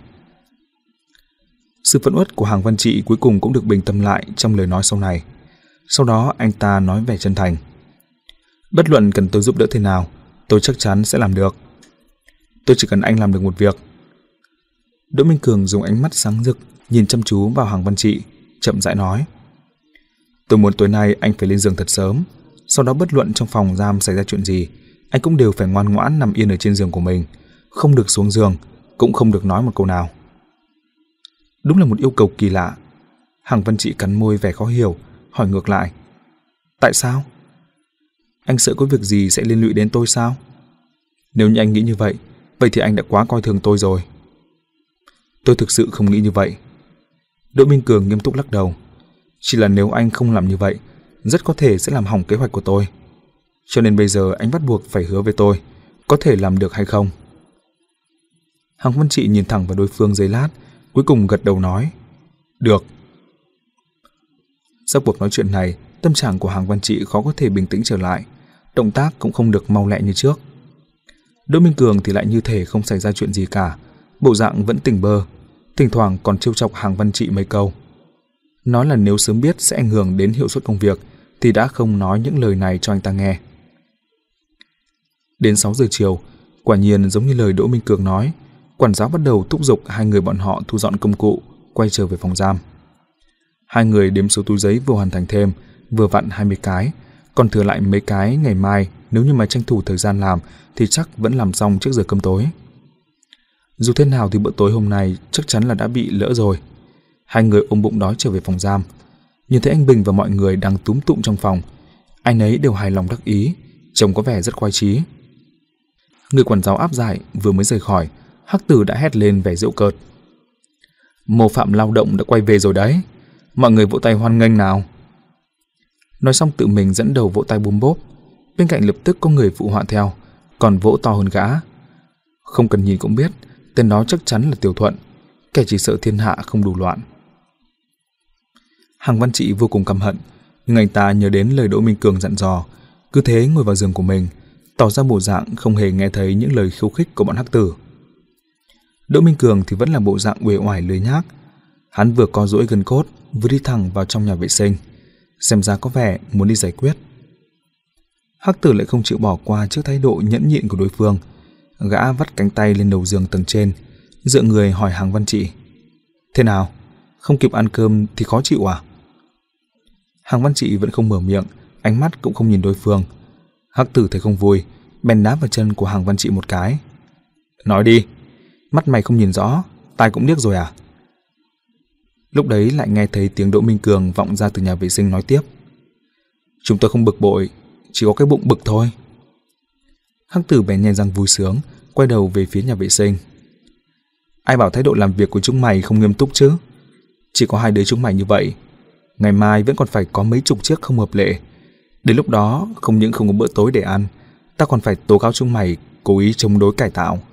Sự phẫn uất của Hàng Văn Trị cuối cùng cũng được bình tâm lại trong lời nói sau này. Sau đó anh ta nói vẻ chân thành: bất luận cần tôi giúp đỡ thế nào, tôi chắc chắn sẽ làm được. Tôi chỉ cần anh làm được một việc. Đỗ Minh Cường dùng ánh mắt sáng rực nhìn chăm chú vào Hàng Văn Trị, chậm rãi nói: tôi muốn tối nay anh phải lên giường thật sớm, sau đó bất luận trong phòng giam xảy ra chuyện gì, anh cũng đều phải ngoan ngoãn nằm yên ở trên giường của mình, không được xuống giường, cũng không được nói một câu nào. Đúng là một yêu cầu kỳ lạ. Hàng Văn Trị cắn môi vẻ khó hiểu, hỏi ngược lại: tại sao? Anh sợ có việc gì sẽ liên lụy đến tôi sao? Nếu như anh nghĩ như vậy, vậy thì anh đã quá coi thường tôi rồi. Tôi thực sự không nghĩ như vậy. Đỗ Minh Cường nghiêm túc lắc đầu. Chỉ là nếu anh không làm như vậy, rất có thể sẽ làm hỏng kế hoạch của tôi. Cho nên bây giờ anh bắt buộc phải hứa với tôi, có thể làm được hay không? Hàng Văn Trị nhìn thẳng vào đối phương giây lát, cuối cùng gật đầu nói: được. Sau cuộc nói chuyện này, tâm trạng của Hàng Văn Trị khó có thể bình tĩnh trở lại, động tác cũng không được mau lẹ như trước. Đỗ Minh Cường thì lại như thể không xảy ra chuyện gì cả, bộ dạng vẫn tỉnh bơ, thỉnh thoảng còn trêu chọc Hàng Văn Trị mấy câu. Nói là nếu sớm biết sẽ ảnh hưởng đến hiệu suất công việc thì đã không nói những lời này cho anh ta nghe. Đến sáu giờ chiều, quả nhiên giống như lời Đỗ Minh Cường nói, quản giáo bắt đầu thúc giục hai người bọn họ thu dọn công cụ, quay trở về phòng giam. Hai người đếm số túi giấy vừa hoàn thành thêm, vừa vặn hai mươi cái, còn thừa lại mấy cái ngày mai nếu như mà tranh thủ thời gian làm thì chắc vẫn làm xong trước giờ cơm tối. Dù thế nào thì bữa tối hôm nay chắc chắn là đã bị lỡ rồi. Hai người ôm bụng đói trở về phòng giam. Nhìn thấy anh Bình và mọi người đang túm tụm trong phòng, anh ấy đều hài lòng đắc ý, trông có vẻ rất khoái chí. Người quản giáo áp giải vừa mới rời khỏi, Hắc Tử đã hét lên vẻ giễu cợt: mô phạm lao động đã quay về rồi đấy, mọi người vỗ tay hoan nghênh nào. Nói xong tự mình dẫn đầu vỗ tay búm bốp, bên cạnh lập tức có người phụ họa theo, còn vỗ to hơn gã. Không cần nhìn cũng biết, tên đó chắc chắn là Tiểu Thuận, kẻ chỉ sợ thiên hạ không đủ loạn. Hàng Văn Trị vô cùng căm hận, nhưng anh ta nhớ đến lời Đỗ Minh Cường dặn dò, cứ thế ngồi vào giường của mình, tỏ ra bộ dạng không hề nghe thấy những lời khiêu khích của bọn Hắc Tử. Đỗ Minh Cường thì vẫn là bộ dạng uể oải lười nhác. Hắn vừa co duỗi gân cốt, vừa đi thẳng vào trong nhà vệ sinh, xem ra có vẻ muốn đi giải quyết. Hắc Tử lại không chịu bỏ qua trước thái độ nhẫn nhịn của đối phương. Gã vắt cánh tay lên đầu giường tầng trên, dựa người hỏi Hàng Văn Trị: thế nào, không kịp ăn cơm thì khó chịu à? Hàng Văn Trị vẫn không mở miệng, ánh mắt cũng không nhìn đối phương. Hắc Tử thấy không vui, bèn đá vào chân của Hàng Văn Trị một cái. Nói đi, mắt mày không nhìn rõ, tai cũng điếc rồi à? Lúc đấy lại nghe thấy tiếng Đỗ Minh Cường vọng ra từ nhà vệ sinh nói tiếp: chúng tôi không bực bội, chỉ có cái bụng bực thôi. Hắc Tử bèn nhe răng vui sướng, quay đầu về phía nhà vệ sinh. Ai bảo thái độ làm việc của chúng mày không nghiêm túc chứ? Chỉ có hai đứa chúng mày như vậy, ngày mai vẫn còn phải có mấy chục chiếc không hợp lệ. Đến lúc đó không những không có bữa tối để ăn, ta còn phải tố cáo chúng mày cố ý chống đối cải tạo.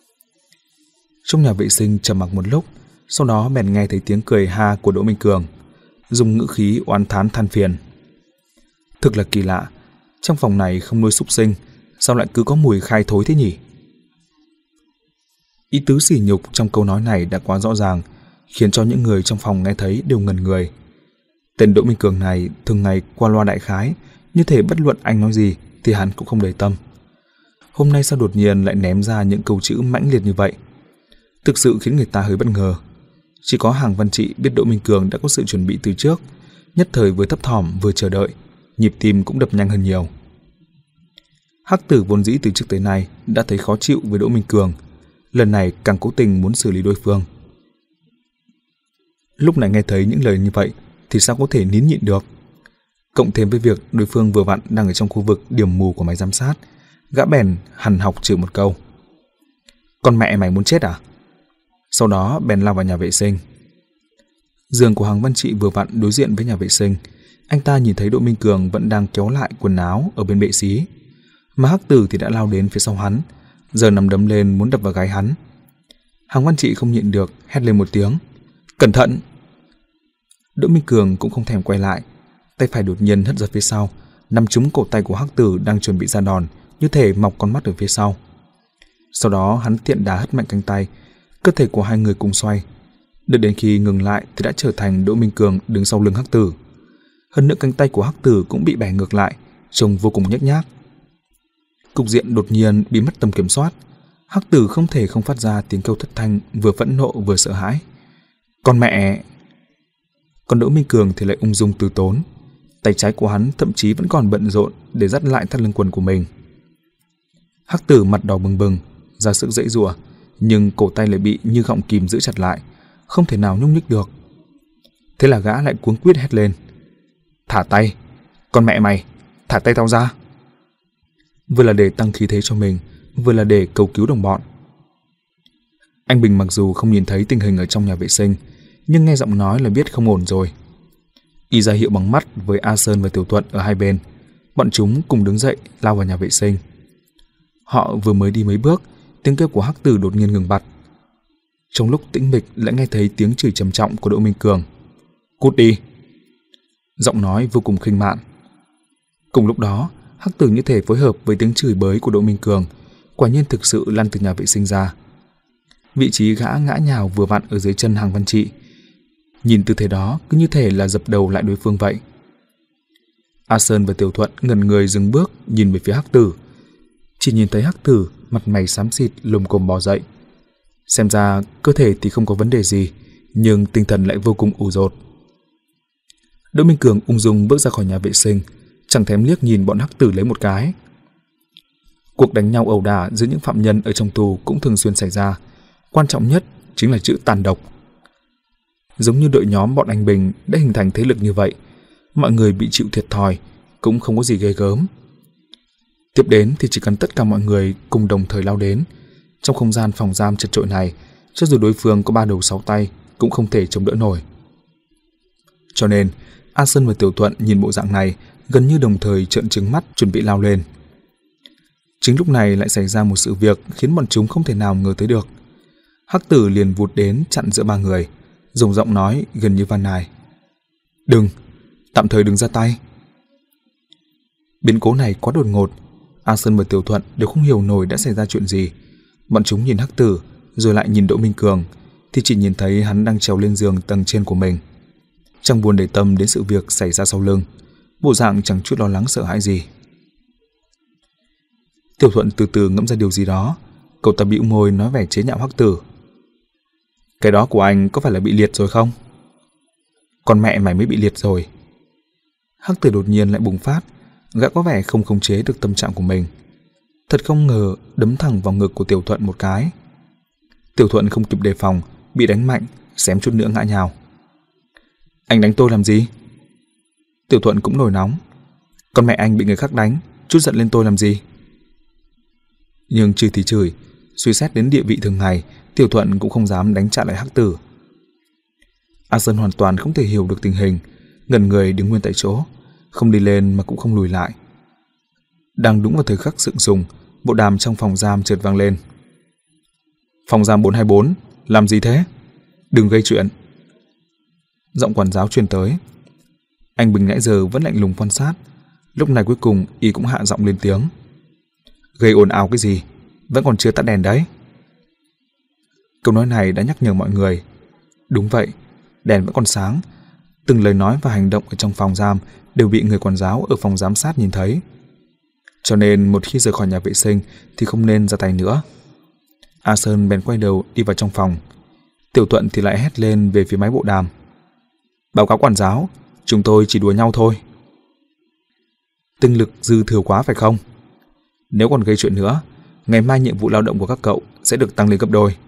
Trong nhà vệ sinh trầm mặc một lúc, sau đó bèn nghe thấy tiếng cười ha của Đỗ Minh Cường, dùng ngữ khí oán thán than phiền. Thực là kỳ lạ, trong phòng này không nuôi súc sinh, sao lại cứ có mùi khai thối thế nhỉ? Ý tứ sỉ nhục trong câu nói này đã quá rõ ràng, khiến cho những người trong phòng nghe thấy đều ngẩn người. Tên Đỗ Minh Cường này thường ngày qua loa đại khái, như thể bất luận anh nói gì thì hắn cũng không để tâm. Hôm nay sao đột nhiên lại ném ra những câu chữ mãnh liệt như vậy? Thực sự khiến người ta hơi bất ngờ. Chỉ có Hàng Văn Trị biết Đỗ Minh Cường đã có sự chuẩn bị từ trước, nhất thời vừa thấp thỏm vừa chờ đợi, nhịp tim cũng đập nhanh hơn nhiều. Hắc Tử vốn dĩ từ trước tới nay đã thấy khó chịu với Đỗ Minh Cường, lần này càng cố tình muốn xử lý đối phương. Lúc này nghe thấy những lời như vậy thì sao có thể nín nhịn được? Cộng thêm với việc đối phương vừa vặn đang ở trong khu vực điểm mù của máy giám sát, gã bèn hằn học chửi một câu: con mẹ mày muốn chết à? Sau đó bèn lao vào nhà vệ sinh. Giường của Hoàng Văn Trị vừa vặn đối diện với nhà vệ sinh. Anh ta nhìn thấy Đỗ Minh Cường vẫn đang kéo lại quần áo ở bên bệ xí, mà Hắc Tử thì đã lao đến phía sau hắn, giờ nằm đấm lên muốn đập vào gáy hắn. Hoàng Văn Trị không nhịn được hét lên một tiếng: "Cẩn thận!" Đỗ Minh Cường cũng không thèm quay lại, tay phải đột nhiên hất ra phía sau, nắm trúng cổ tay của Hắc Tử đang chuẩn bị ra đòn, như thể mọc con mắt ở phía sau. Sau đó hắn tiện đá hất mạnh cánh tay, cơ thể của hai người cùng xoay. Đợi đến khi ngừng lại thì đã trở thành Đỗ Minh Cường đứng sau lưng Hắc Tử. Hơn nữa cánh tay của Hắc Tử cũng bị bẻ ngược lại, trông vô cùng nhếch nhác. Cục diện đột nhiên bị mất tầm kiểm soát. Hắc Tử không thể không phát ra tiếng kêu thất thanh, vừa phẫn nộ vừa sợ hãi. Con mẹ! Còn Đỗ Minh Cường thì lại ung dung từ tốn. Tay trái của hắn thậm chí vẫn còn bận rộn để dắt lại thắt lưng quần của mình. Hắc Tử mặt đỏ bừng bừng, ra sức giãy giụa, nhưng cổ tay lại bị như gọng kìm giữ chặt lại, không thể nào nhúc nhích được. Thế là gã lại cuống quýt hét lên: "Thả tay! Con mẹ mày! Thả tay tao ra!" Vừa là để tăng khí thế cho mình, vừa là để cầu cứu đồng bọn. Anh Bình mặc dù không nhìn thấy tình hình ở trong nhà vệ sinh, nhưng nghe giọng nói là biết không ổn rồi. Y ra hiệu bằng mắt với A Sơn và Tiểu Thuận ở hai bên. Bọn chúng cùng đứng dậy lao vào nhà vệ sinh. Họ vừa mới đi mấy bước, tiếng kêu của Hắc Tử đột nhiên ngừng bặt. Trong lúc tĩnh mịch lại nghe thấy tiếng chửi trầm trọng của Đỗ Minh Cường: "Cút đi!" Giọng nói vô cùng khinh mạn. Cùng lúc đó, Hắc Tử như thể phối hợp với tiếng chửi bới của Đỗ Minh Cường, quả nhiên thực sự lăn từ nhà vệ sinh ra. Vị trí gã ngã nhào vừa vặn ở dưới chân Hoàng Văn Trị. Nhìn tư thế đó cứ như thể là dập đầu lại đối phương vậy. A Sơn và Tiểu Thuận ngẩn người dừng bước nhìn về phía Hắc Tử. Chỉ nhìn thấy Hắc Tử mặt mày xám xịt lồm cồm bò dậy. Xem ra cơ thể thì không có vấn đề gì, nhưng tinh thần lại vô cùng ủ rột. Đỗ Minh Cường ung dung bước ra khỏi nhà vệ sinh, chẳng thèm liếc nhìn bọn Hắc Tử lấy một cái. Cuộc đánh nhau ẩu đả giữa những phạm nhân ở trong tù cũng thường xuyên xảy ra. Quan trọng nhất chính là chữ tàn độc. Giống như đội nhóm bọn anh Bình đã hình thành thế lực như vậy, mọi người bị chịu thiệt thòi cũng không có gì ghê gớm. Tiếp đến thì chỉ cần tất cả mọi người cùng đồng thời lao đến. Trong không gian phòng giam chật chội này, cho dù đối phương có ba đầu sáu tay cũng không thể chống đỡ nổi. Cho nên A Sơn và Tiểu Thuận nhìn bộ dạng này gần như đồng thời trợn trừng mắt chuẩn bị lao lên. Chính lúc này lại xảy ra một sự việc khiến bọn chúng không thể nào ngờ tới được. Hắc Tử liền vụt đến chặn giữa ba người, dùng giọng nói gần như van nài: "Đừng, tạm thời đừng ra tay." Biến cố này quá đột ngột, A Sơn và Tiểu Thuận đều không hiểu nổi đã xảy ra chuyện gì. Bọn chúng nhìn Hắc Tử rồi lại nhìn Đỗ Minh Cường, thì chỉ nhìn thấy hắn đang trèo lên giường tầng trên của mình, chẳng buồn để tâm đến sự việc xảy ra sau lưng, bộ dạng chẳng chút lo lắng sợ hãi gì. Tiểu Thuận từ từ ngẫm ra điều gì đó, cậu ta bĩu môi nói vẻ chế nhạo Hắc Tử: "Cái đó của anh có phải là bị liệt rồi không?" "Con mẹ mày mới bị liệt rồi." Hắc Tử đột nhiên lại bùng phát, gã có vẻ không khống chế được tâm trạng của mình. Thật không ngờ đấm thẳng vào ngực của Tiểu Thuận một cái. Tiểu Thuận không kịp đề phòng, bị đánh mạnh, xém chút nữa ngã nhào. "Anh đánh tôi làm gì?" Tiểu Thuận cũng nổi nóng. "Con mẹ anh bị người khác đánh, chút giận lên tôi làm gì?" Nhưng chửi thì chửi, suy xét đến địa vị thường ngày, Tiểu Thuận cũng không dám đánh trả lại Hắc Tử. A Sơn hoàn toàn không thể hiểu được tình hình, ngẩn người đứng nguyên tại chỗ, không đi lên mà cũng không lùi lại. Đang đúng vào thời khắc sượng sùng, bộ đàm trong phòng giam chợt vang lên: "Phòng giam bốn hai bốn, làm gì thế? Đừng gây chuyện." Giọng quản giáo truyền tới. Anh Bình nãy giờ vẫn lạnh lùng quan sát, lúc này cuối cùng y cũng hạ giọng lên tiếng: "Gây ồn ào cái gì? Vẫn còn chưa tắt đèn đấy." Câu nói này đã nhắc nhở mọi người. Đúng vậy, đèn vẫn còn sáng. Từng lời nói và hành động ở trong phòng giam đều bị người quản giáo ở phòng giám sát nhìn thấy. Cho nên một khi rời khỏi nhà vệ sinh thì không nên ra tay nữa. A Sơn bèn quay đầu đi vào trong phòng. Tiểu Thuận thì lại hét lên về phía máy bộ đàm: "Báo cáo quản giáo, chúng tôi chỉ đùa nhau thôi." "Tinh lực dư thừa quá phải không? Nếu còn gây chuyện nữa, ngày mai nhiệm vụ lao động của các cậu sẽ được tăng lên gấp đôi."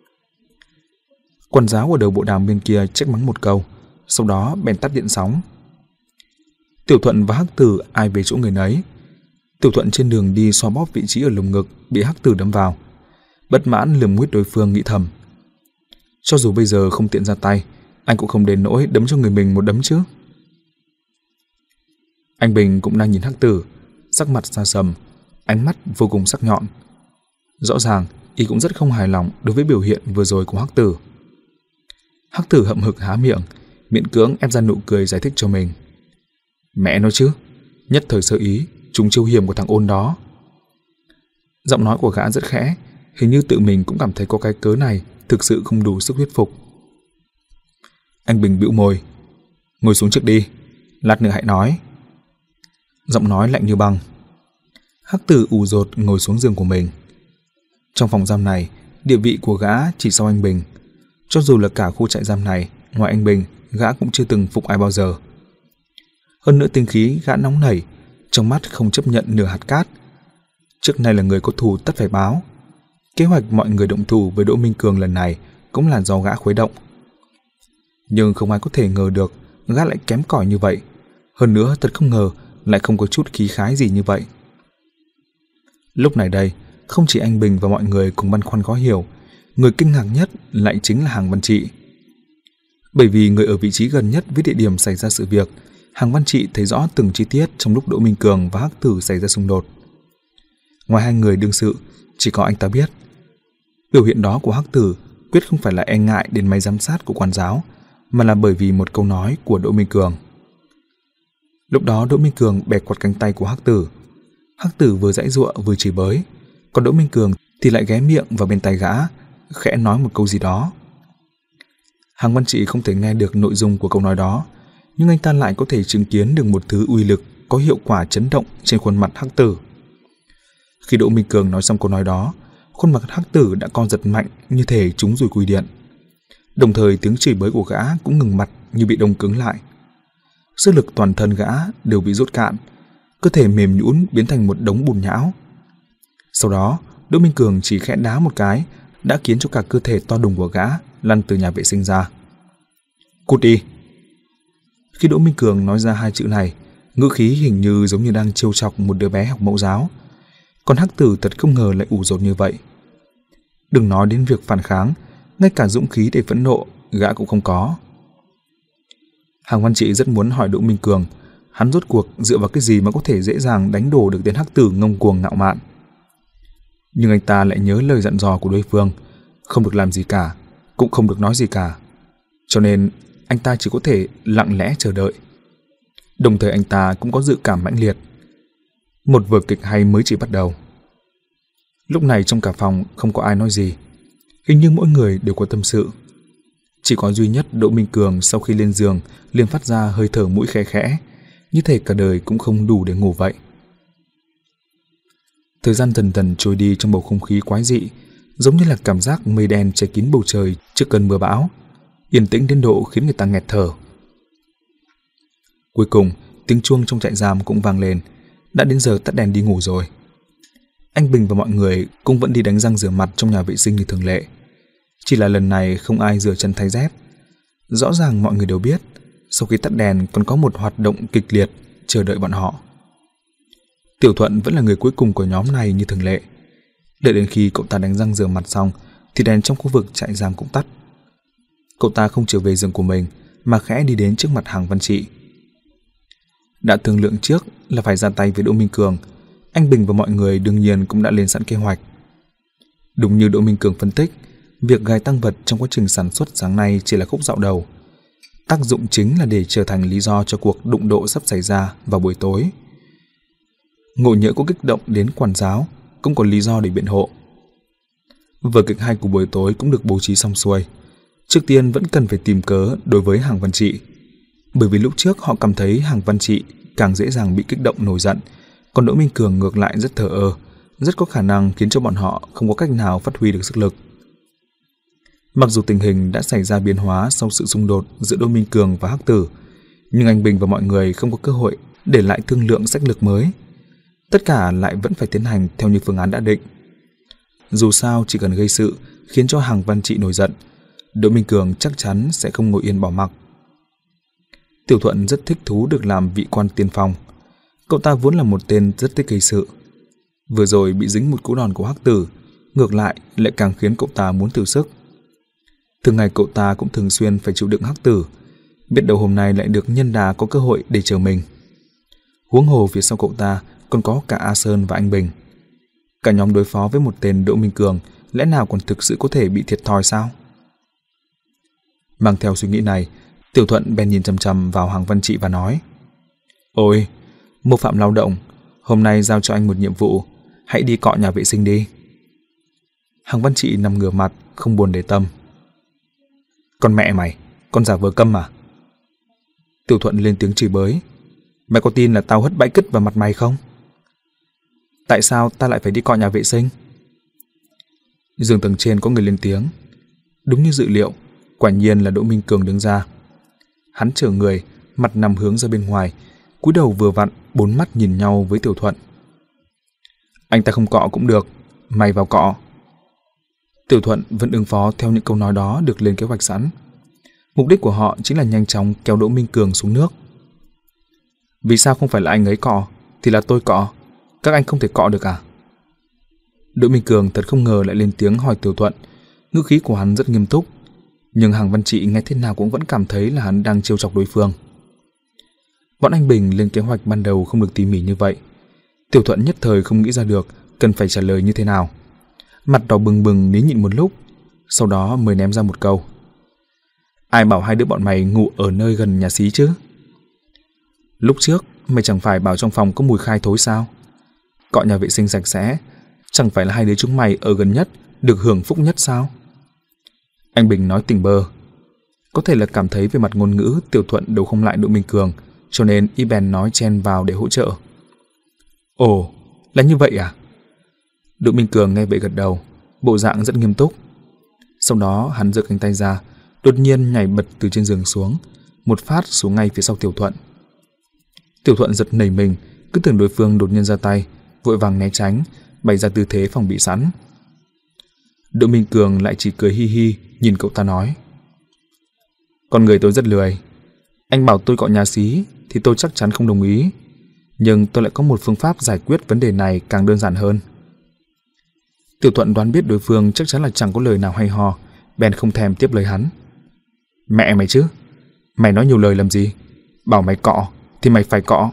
Quản giáo ở đầu bộ đàm bên kia trách mắng một câu, sau đó bèn tắt điện sóng. Tiểu Thuận và Hắc Tử ai về chỗ người nấy. Tiểu Thuận trên đường đi xoa bóp vị trí ở lồng ngực bị Hắc Tử đâm vào, bất mãn lườm nguyết đối phương, nghĩ thầm: Cho dù bây giờ không tiện ra tay, anh cũng không đến nỗi đấm cho người mình một đấm chứ. Anh Bình cũng đang nhìn Hắc Tử, sắc mặt xa sầm, ánh mắt vô cùng sắc nhọn. Rõ ràng y cũng rất không hài lòng đối với biểu hiện vừa rồi của Hắc Tử. Hắc Tử hậm hực há miệng, miễn cưỡng ép ra nụ cười giải thích cho mình. Mẹ nói chứ, nhất thời sơ ý, trúng chiêu hiểm của thằng ôn đó. Giọng nói của gã rất khẽ, hình như tự mình cũng cảm thấy có cái cớ này thực sự không đủ sức thuyết phục. Anh Bình bĩu môi. Ngồi xuống trước đi, lát nữa hãy nói. Giọng nói lạnh như băng. Hắc Tử ù dột ngồi xuống giường của mình. Trong phòng giam này, địa vị của gã chỉ sau anh Bình. Cho dù là cả khu trại giam này, ngoài anh Bình, gã cũng chưa từng phục ai bao giờ. Hơn nữa tinh khí gã nóng nảy, trong mắt không chấp nhận nửa hạt cát. Trước nay là người có thù tất phải báo. Kế hoạch mọi người động thủ với Đỗ Minh Cường lần này cũng là do gã khuấy động. Nhưng không ai có thể ngờ được gã lại kém cỏi như vậy. Hơn nữa thật không ngờ lại không có chút khí khái gì như vậy. Lúc này đây, không chỉ anh Bình và mọi người cùng băn khoăn khó hiểu, người kinh ngạc nhất lại chính là Hàng Văn Trị. Bởi vì người ở vị trí gần nhất với địa điểm xảy ra sự việc, Hàng Văn Trị thấy rõ từng chi tiết trong lúc Đỗ Minh Cường và Hắc Tử xảy ra xung đột. Ngoài hai người đương sự, chỉ có anh ta biết. Biểu hiện đó của Hắc Tử quyết không phải là e ngại đến máy giám sát của quan giáo, mà là bởi vì một câu nói của Đỗ Minh Cường. Lúc đó Đỗ Minh Cường bẻ quạt cánh tay của Hắc Tử. Hắc Tử vừa giãy giụa vừa chửi bới, còn Đỗ Minh Cường thì lại ghé miệng vào bên tai gã, khẽ nói một câu gì đó. Hàng Văn Trị không thể nghe được nội dung của câu nói đó, nhưng anh ta lại có thể chứng kiến được một thứ uy lực có hiệu quả chấn động trên khuôn mặt Hắc Tử. Khi Đỗ Minh Cường nói xong câu nói đó, khuôn mặt Hắc Tử đã co giật mạnh như thể trúng dùi cùi điện. Đồng thời tiếng chửi bới của gã cũng ngừng mặt như bị đông cứng lại. Sức lực toàn thân gã đều bị rút cạn, cơ thể mềm nhũn biến thành một đống bùn nhão. Sau đó, Đỗ Minh Cường chỉ khẽ đá một cái đã khiến cho cả cơ thể to đùng của gã lăn từ nhà vệ sinh ra. Cút đi! Khi Đỗ Minh Cường nói ra hai chữ này, ngữ khí hình như giống như đang trêu chọc một đứa bé học mẫu giáo. Còn Hắc Tử thật không ngờ lại ủ dột như vậy. Đừng nói đến việc phản kháng, ngay cả dũng khí để phẫn nộ gã cũng không có. Hàng Văn Trị rất muốn hỏi Đỗ Minh Cường, hắn rốt cuộc dựa vào cái gì mà có thể dễ dàng đánh đổ được tên Hắc Tử ngông cuồng ngạo mạn. Nhưng anh ta lại nhớ lời dặn dò của đối phương, không được làm gì cả, cũng không được nói gì cả. Cho nên anh ta chỉ có thể lặng lẽ chờ đợi. Đồng thời anh ta cũng có dự cảm mãnh liệt. Một vở kịch hay mới chỉ bắt đầu. Lúc này trong cả phòng không có ai nói gì, hình như mỗi người đều có tâm sự. Chỉ có duy nhất Đỗ Minh Cường sau khi lên giường liền phát ra hơi thở mũi khẽ khẽ, như thể cả đời cũng không đủ để ngủ vậy. Thời gian dần dần trôi đi trong bầu không khí quái dị, giống như là cảm giác mây đen che kín bầu trời trước cơn mưa bão, yên tĩnh đến độ khiến người ta nghẹt thở. Cuối cùng, tiếng chuông trong trại giam cũng vang lên, đã đến giờ tắt đèn đi ngủ rồi. Anh Bình và mọi người cũng vẫn đi đánh răng rửa mặt trong nhà vệ sinh như thường lệ. Chỉ là lần này không ai rửa chân thay dép. Rõ ràng mọi người đều biết, sau khi tắt đèn còn có một hoạt động kịch liệt chờ đợi bọn họ. Tiểu Thuận vẫn là người cuối cùng của nhóm này như thường lệ. Đợi đến khi cậu ta đánh răng rửa mặt xong thì đèn trong khu vực trại giam cũng tắt. Cậu ta không trở về giường của mình mà khẽ đi đến trước mặt Hàng Văn Trị. Đã thương lượng trước là phải ra tay với Đỗ Minh Cường, anh Bình và mọi người đương nhiên cũng đã lên sẵn kế hoạch. Đúng như Đỗ Minh Cường phân tích, việc gài tăng vật trong quá trình sản xuất sáng nay chỉ là khúc dạo đầu. Tác dụng chính là để trở thành lý do cho cuộc đụng độ sắp xảy ra vào buổi tối. Ngộ nhỡ có kích động đến quản giáo cũng có lý do để biện hộ. Vở kịch hay của buổi tối cũng được bố trí xong xuôi. Trước tiên vẫn cần phải tìm cớ đối với Hàng Văn Trị, bởi vì lúc trước họ cảm thấy Hàng Văn Trị càng dễ dàng bị kích động nổi giận, còn Đỗ Minh Cường ngược lại rất thờ ơ, rất có khả năng khiến cho bọn họ không có cách nào phát huy được sức lực. Mặc dù tình hình đã xảy ra biến hóa sau sự xung đột giữa Đỗ Minh Cường và Hắc Tử, nhưng anh Bình và mọi người không có cơ hội để lại thương lượng sách lược mới. Tất cả lại vẫn phải tiến hành theo như phương án đã định. Dù sao chỉ cần gây sự khiến cho Hàng Văn Trị nổi giận, Đỗ Minh Cường chắc chắn sẽ không ngồi yên bỏ mặc. Tiểu Thuận rất thích thú được làm vị quan tiên phong. Cậu ta vốn là một tên rất thích gây sự. Vừa rồi bị dính một cú đòn của Hắc Tử, ngược lại lại càng khiến cậu ta muốn thử sức. Thường ngày cậu ta cũng thường xuyên phải chịu đựng hắc tử, biết đâu hôm nay lại được nhân đà có cơ hội để chờ mình. Huống hồ phía sau cậu ta còn có cả A Sơn và anh Bình. Cả nhóm đối phó với một tên Đỗ Minh Cường lẽ nào còn thực sự có thể bị thiệt thòi sao? Mang theo suy nghĩ này, Tiểu Thuận bèn nhìn chằm chằm vào Hàng Văn Trị và nói: Ôi, mô phạm lao động, hôm nay giao cho anh một nhiệm vụ, hãy đi cọ nhà vệ sinh đi. Hàng Văn Trị nằm ngửa mặt, không buồn để tâm. Con mẹ mày, con giả vờ câm à? Tiểu Thuận lên tiếng chửi bới. Mày có tin là tao hất bãi cứt vào mặt mày không? Tại sao ta lại phải đi cọ nhà vệ sinh? Giường tầng trên có người lên tiếng. Đúng như dự liệu, quả nhiên là Đỗ Minh Cường đứng ra. Hắn trở người, mặt nằm hướng ra bên ngoài, cúi đầu vừa vặn, bốn mắt nhìn nhau với Tiểu Thuận. Anh ta không cọ cũng được, mày vào cọ. Tiểu Thuận vẫn ứng phó theo những câu nói đó được lên kế hoạch sẵn. Mục đích của họ chính là nhanh chóng kéo Đỗ Minh Cường xuống nước. Vì sao không phải là anh ấy cọ, thì là tôi cọ? Các anh không thể cọ được à? Đỗ Minh Cường thật không ngờ lại lên tiếng hỏi Tiểu Thuận. Ngữ khí của hắn rất nghiêm túc, nhưng Hàng Văn Trị nghe thế nào cũng vẫn cảm thấy là hắn đang trêu chọc đối phương. Bọn anh Bình lên kế hoạch ban đầu không được tỉ mỉ như vậy. Tiểu Thuận nhất thời không nghĩ ra được cần phải trả lời như thế nào. Mặt đỏ bừng bừng nín nhịn một lúc, sau đó mới ném ra một câu. Ai bảo hai đứa bọn mày ngủ ở nơi gần nhà xí chứ? Lúc trước mày chẳng phải bảo trong phòng có mùi khai thối sao? Cọ nhà vệ sinh sạch sẽ, chẳng phải là hai đứa chúng mày ở gần nhất được hưởng phúc nhất sao? Anh Bình nói tỉnh bơ. Có thể là cảm thấy về mặt ngôn ngữ Tiểu Thuận đấu không lại Đỗ Minh Cường, cho nên y bèn nói chen vào để hỗ trợ. Ồ, là như vậy à? Đỗ Minh Cường nghe vậy gật đầu, bộ dạng rất nghiêm túc. Sau đó hắn giơ cánh tay ra, đột nhiên nhảy bật từ trên giường xuống, một phát xuống ngay phía sau Tiểu Thuận. Tiểu Thuận giật nảy mình, cứ tưởng đối phương đột nhiên ra tay, vội vàng né tránh, bày ra tư thế phòng bị sẵn. Đỗ Minh Cường lại chỉ cười hi hi nhìn cậu ta nói: Con người tôi rất lười, anh bảo tôi cọ nhà xí thì tôi chắc chắn không đồng ý, nhưng tôi lại có một phương pháp giải quyết vấn đề này càng đơn giản hơn. Tiểu Thuận đoán biết đối phương chắc chắn là chẳng có lời nào hay ho, bèn không thèm tiếp lời hắn. Mẹ mày chứ, mày nói nhiều lời làm gì? Bảo mày cọ thì mày phải cọ.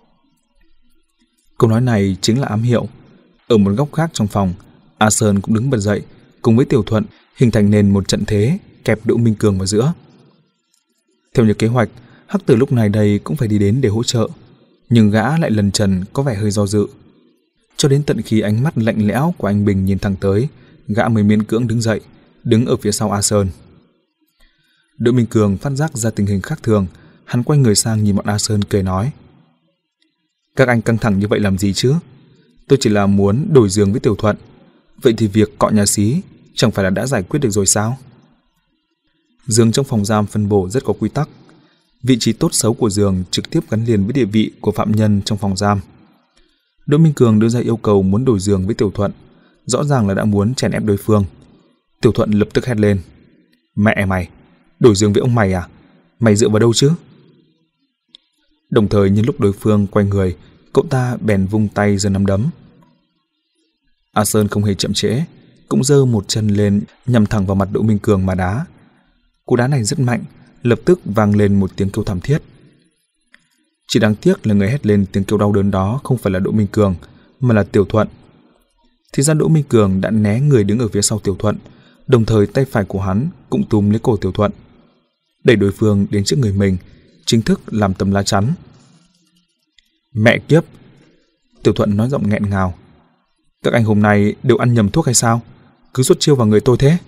Câu nói này chính là ám hiệu. Ở một góc khác trong phòng, A Sơn cũng đứng bật dậy, cùng với Tiểu Thuận hình thành nên một trận thế kẹp Đỗ Minh Cường vào giữa. Theo như kế hoạch, hắc tử lúc này đây cũng phải đi đến để hỗ trợ, nhưng gã lại lần trần có vẻ hơi do dự. Cho đến tận khi ánh mắt lạnh lẽo của anh Bình nhìn thẳng tới, gã mới miễn cưỡng đứng dậy, đứng ở phía sau A Sơn. Đỗ Minh Cường phát giác ra tình hình khác thường, hắn quay người sang nhìn bọn A Sơn cười nói: Các anh căng thẳng như vậy làm gì chứ? Tôi chỉ là muốn đổi giường với Tiểu Thuận, vậy thì việc cọ nhà xí chẳng phải là đã giải quyết được rồi sao? Giường trong phòng giam phân bổ rất có quy tắc. Vị trí tốt xấu của giường trực tiếp gắn liền với địa vị của phạm nhân trong phòng giam. Đỗ Minh Cường đưa ra yêu cầu muốn đổi giường với Tiểu Thuận, rõ ràng là đã muốn chèn ép đối phương. Tiểu Thuận lập tức hét lên: Mẹ mày, đổi giường với ông mày à? Mày dựa vào đâu chứ? Đồng thời nhân lúc đối phương quay người, cậu ta bèn vung tay giơ nắm đấm. A Sơn không hề chậm trễ, cũng giơ một chân lên nhằm thẳng vào mặt Đỗ Minh Cường mà đá. Cú đá này rất mạnh, lập tức vang lên một tiếng kêu thảm thiết. Chỉ đáng tiếc là người hét lên tiếng kêu đau đớn đó không phải là Đỗ Minh Cường, mà là Tiểu Thuận. Thì ra Đỗ Minh Cường đã né người đứng ở phía sau Tiểu Thuận, đồng thời tay phải của hắn cũng túm lấy cổ Tiểu Thuận, đẩy đối phương đến trước người mình, chính thức làm tấm lá chắn. Mẹ kiếp! Tiểu Thuận nói giọng nghẹn ngào. Các anh hôm nay đều ăn nhầm thuốc hay sao? Cứ xuất chiêu vào người tôi thế?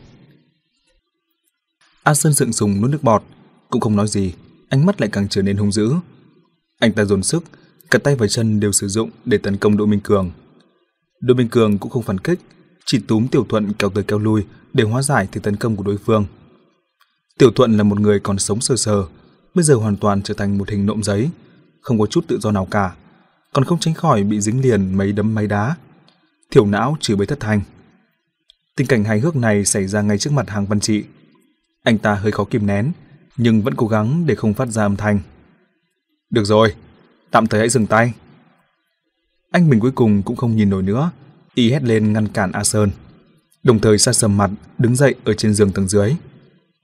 A Sơn sượng sùng nuốt nước bọt, cũng không nói gì, ánh mắt lại càng trở nên hung dữ. Anh ta dồn sức, cả tay và chân đều sử dụng để tấn công Đỗ Minh Cường. Đỗ Minh Cường cũng không phản kích, chỉ túm Tiểu Thuận kéo tới kéo lui để hóa giải thế tấn công của đối phương. Tiểu Thuận là một người còn sống sờ sờ, bây giờ hoàn toàn trở thành một hình nộm giấy, không có chút tự do nào cả, còn không tránh khỏi bị dính liền mấy đấm mấy đá, thiểu não chửi bới thất thanh. Tình cảnh hài hước này xảy ra ngay trước mặt Hàng Văn Trị. Anh ta hơi khó kìm nén, nhưng vẫn cố gắng để không phát ra âm thanh. Được rồi, tạm thời hãy dừng tay. Anh Bình cuối cùng cũng không nhìn nổi nữa, y hét lên ngăn cản A Sơn, đồng thời sa sầm mặt đứng dậy ở trên giường tầng dưới.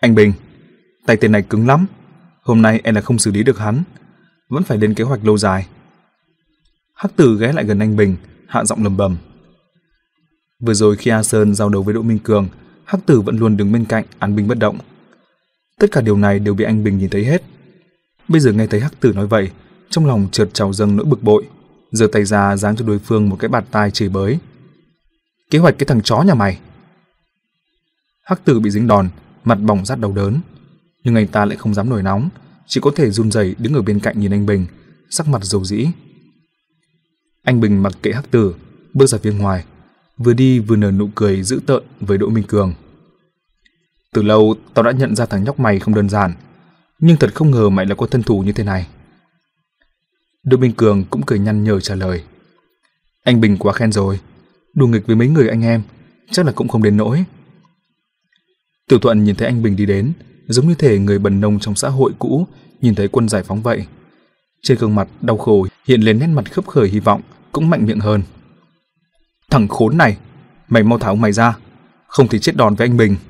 Anh Bình, tay tên này cứng lắm. Hôm nay em là không xử lý được hắn, vẫn phải lên kế hoạch lâu dài. Hắc Tử ghé lại gần anh Bình, hạ giọng lầm bầm. Vừa rồi khi A Sơn giao đấu với Đỗ Minh Cường, Hắc Tử vẫn luôn đứng bên cạnh án binh bất động. Tất cả điều này đều bị anh Bình nhìn thấy hết. Bây giờ nghe thấy Hắc Tử nói vậy, trong lòng chợt trào dâng nỗi bực bội, giơ tay ra giáng cho đối phương một cái bạt tai chửi bới. Kế hoạch cái thằng chó nhà mày! Hắc Tử bị dính đòn, mặt bỏng rát đau đớn, nhưng anh ta lại không dám nổi nóng, chỉ có thể run rẩy đứng ở bên cạnh nhìn anh Bình, sắc mặt dầu dĩ. Anh Bình mặc kệ Hắc Tử, bước ra phía ngoài, vừa đi vừa nở nụ cười dữ tợn với Đỗ Minh Cường. Từ lâu tao đã nhận ra thằng nhóc mày không đơn giản, nhưng thật không ngờ mày lại có thân thủ như thế này. Đỗ Minh Cường cũng cười nhăn nhở trả lời. Anh Bình quá khen rồi, đùa nghịch với mấy người anh em, chắc là cũng không đến nỗi. Tiểu Thuận nhìn thấy anh Bình đi đến, giống như thể người bần nông trong xã hội cũ nhìn thấy quân giải phóng vậy. Trên gương mặt đau khổ hiện lên nét mặt khấp khởi hy vọng, cũng mạnh miệng hơn. Thằng khốn này, mày mau tháo mày ra, không thì chết đòn với anh Bình.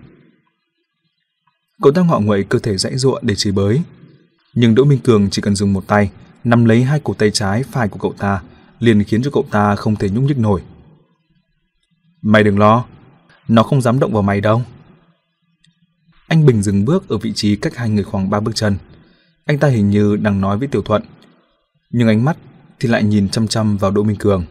Cậu ta ngọ nguậy cơ thể giãy giụa để chửi bới, nhưng Đỗ Minh Cường chỉ cần dùng một tay nắm lấy hai cổ tay trái phải của cậu ta, liền khiến cho cậu ta không thể nhúc nhích nổi. Mày đừng lo, nó không dám động vào mày đâu. Anh Bình dừng bước ở vị trí cách hai người khoảng ba bước chân. Anh ta hình như đang nói với Tiểu Thuận, nhưng ánh mắt thì lại nhìn chăm chăm vào Đỗ Minh Cường.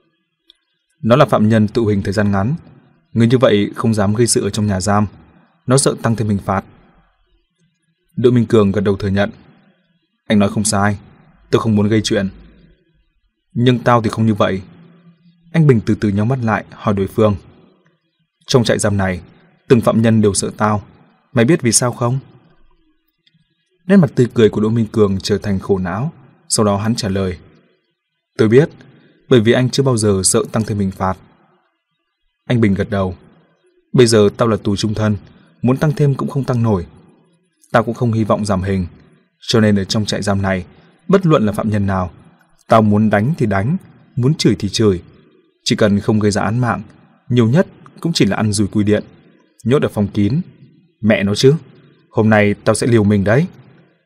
Nó là phạm nhân tù hình thời gian ngắn, người như vậy không dám gây sự ở trong nhà giam, nó sợ tăng thêm hình phạt. Đỗ Minh Cường gật đầu thừa nhận. Anh nói không sai, tôi không muốn gây chuyện. Nhưng tao thì không như vậy. Anh Bình từ từ nhắm mắt lại hỏi đối phương. Trong trại giam này, từng phạm nhân đều sợ tao, mày biết vì sao không? Nét mặt tươi cười của Đỗ Minh Cường trở thành khổ não, sau đó hắn trả lời. Tôi biết, bởi vì anh chưa bao giờ sợ tăng thêm hình phạt. Anh Bình gật đầu. Bây giờ tao là tù chung thân, muốn tăng thêm cũng không tăng nổi. Tao cũng không hy vọng giảm hình, cho nên ở trong trại giam này, bất luận là phạm nhân nào, tao muốn đánh thì đánh, muốn chửi thì chửi. Chỉ cần không gây ra án mạng, nhiều nhất cũng chỉ là ăn dùi cui điện, nhốt ở phòng kín. Mẹ nó chứ, hôm nay tao sẽ liều mình đấy.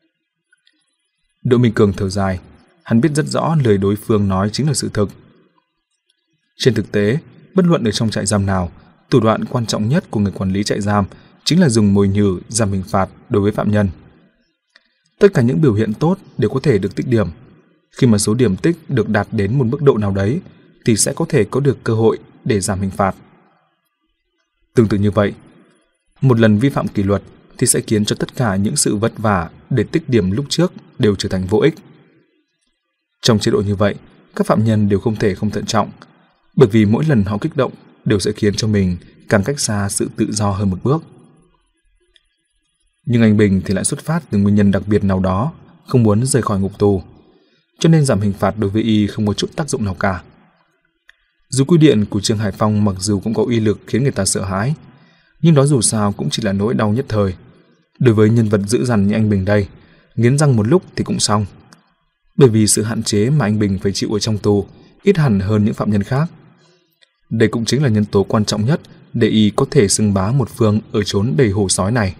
Đỗ Minh Cường thở dài, hắn biết rất rõ lời đối phương nói chính là sự thực. Trên thực tế, bất luận ở trong trại giam nào, thủ đoạn quan trọng nhất của người quản lý trại giam chính là dùng mồi nhử giảm hình phạt đối với phạm nhân. Tất cả những biểu hiện tốt đều có thể được tích điểm. Khi mà số điểm tích được đạt đến một mức độ nào đấy, thì sẽ có thể có được cơ hội để giảm hình phạt. Tương tự như vậy, một lần vi phạm kỷ luật thì sẽ khiến cho tất cả những sự vất vả để tích điểm lúc trước đều trở thành vô ích. Trong chế độ như vậy, các phạm nhân đều không thể không thận trọng, bởi vì mỗi lần họ kích động đều sẽ khiến cho mình càng cách xa sự tự do hơn một bước. Nhưng anh Bình thì lại xuất phát từ nguyên nhân đặc biệt nào đó, không muốn rời khỏi ngục tù, cho nên giảm hình phạt đối với y không có chút tác dụng nào cả. Dù quy điện của Trương Hải Phong mặc dù cũng có uy lực khiến người ta sợ hãi, nhưng đó dù sao cũng chỉ là nỗi đau nhất thời. Đối với nhân vật dữ dằn như anh Bình đây, nghiến răng một lúc thì cũng xong. Bởi vì sự hạn chế mà anh Bình phải chịu ở trong tù ít hẳn hơn những phạm nhân khác. Đây cũng chính là nhân tố quan trọng nhất để y có thể xưng bá một phương ở chốn đầy hổ sói này.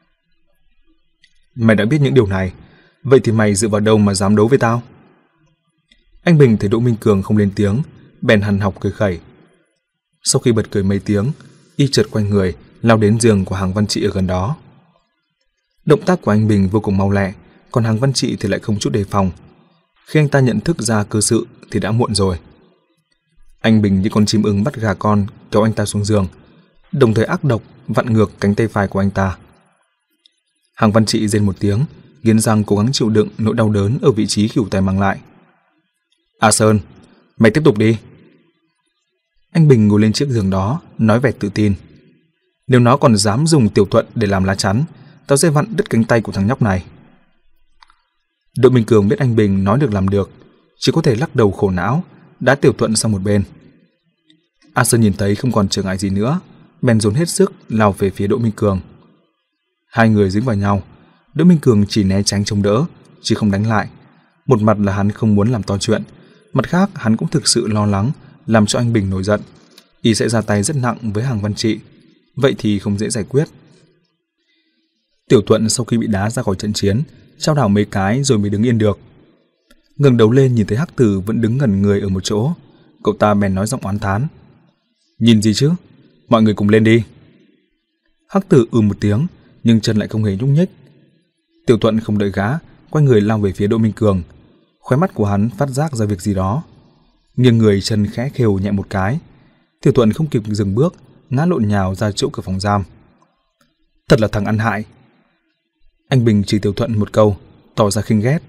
Mày đã biết những điều này, vậy thì mày dựa vào đâu mà dám đấu với tao? Anh Bình thấy Đỗ Minh Cường không lên tiếng, bèn hằn học cười khẩy. Sau khi bật cười mấy tiếng, y chợt quay người lao đến giường của Hằng Văn Trị ở gần đó. Động tác của anh Bình vô cùng mau lẹ, còn Hằng Văn Trị thì lại không chút đề phòng. Khi anh ta nhận thức ra cơ sự thì đã muộn rồi. Anh Bình như con chim ưng bắt gà con kéo anh ta xuống giường, đồng thời ác độc vặn ngược cánh tay phải của anh ta. Hằng Văn Trị rên một tiếng, nghiến răng cố gắng chịu đựng nỗi đau đớn ở vị trí khỉu tay mang lại. A Sơn, mày tiếp tục đi. Anh Bình ngồi lên chiếc giường đó, nói vẻ tự tin. Nếu nó còn dám dùng Tiểu Thuận để làm lá chắn, tao sẽ vặn đứt cánh tay của thằng nhóc này. Đỗ Minh Cường biết anh Bình nói được làm được, chỉ có thể lắc đầu khổ não, đá Tiểu Thuận sang một bên. A Sơn nhìn thấy không còn trở ngại gì nữa, bèn dồn hết sức lao về phía Đỗ Minh Cường. Hai người dính vào nhau, Đỗ Minh Cường chỉ né tránh chống đỡ, chứ không đánh lại. Một mặt là hắn không muốn làm to chuyện, mặt khác hắn cũng thực sự lo lắng làm cho anh Bình nổi giận, y sẽ ra tay rất nặng với Hằng Văn Trị, vậy thì không dễ giải quyết. Tiểu Thuận sau khi bị đá ra khỏi trận chiến, trao đảo mấy cái rồi mới đứng yên được. Ngẩng đầu lên nhìn thấy Hắc Tử vẫn đứng ngẩn người ở một chỗ, cậu ta bèn nói giọng oán thán: "Nhìn gì chứ, mọi người cùng lên đi." Hắc Tử ừ một tiếng, nhưng chân lại không hề nhúc nhích. Tiểu Thuận không đợi gã, quay người lao về phía Đỗ Minh Cường. Khóe mắt của hắn phát giác ra việc gì đó, nghiêng người chân khẽ khều nhẹ một cái. Tiểu Thuận không kịp dừng bước, ngã lộn nhào ra chỗ cửa phòng giam. Thật là thằng ăn hại. Anh Bình chỉ Tiểu Thuận một câu, tỏ ra khinh ghét.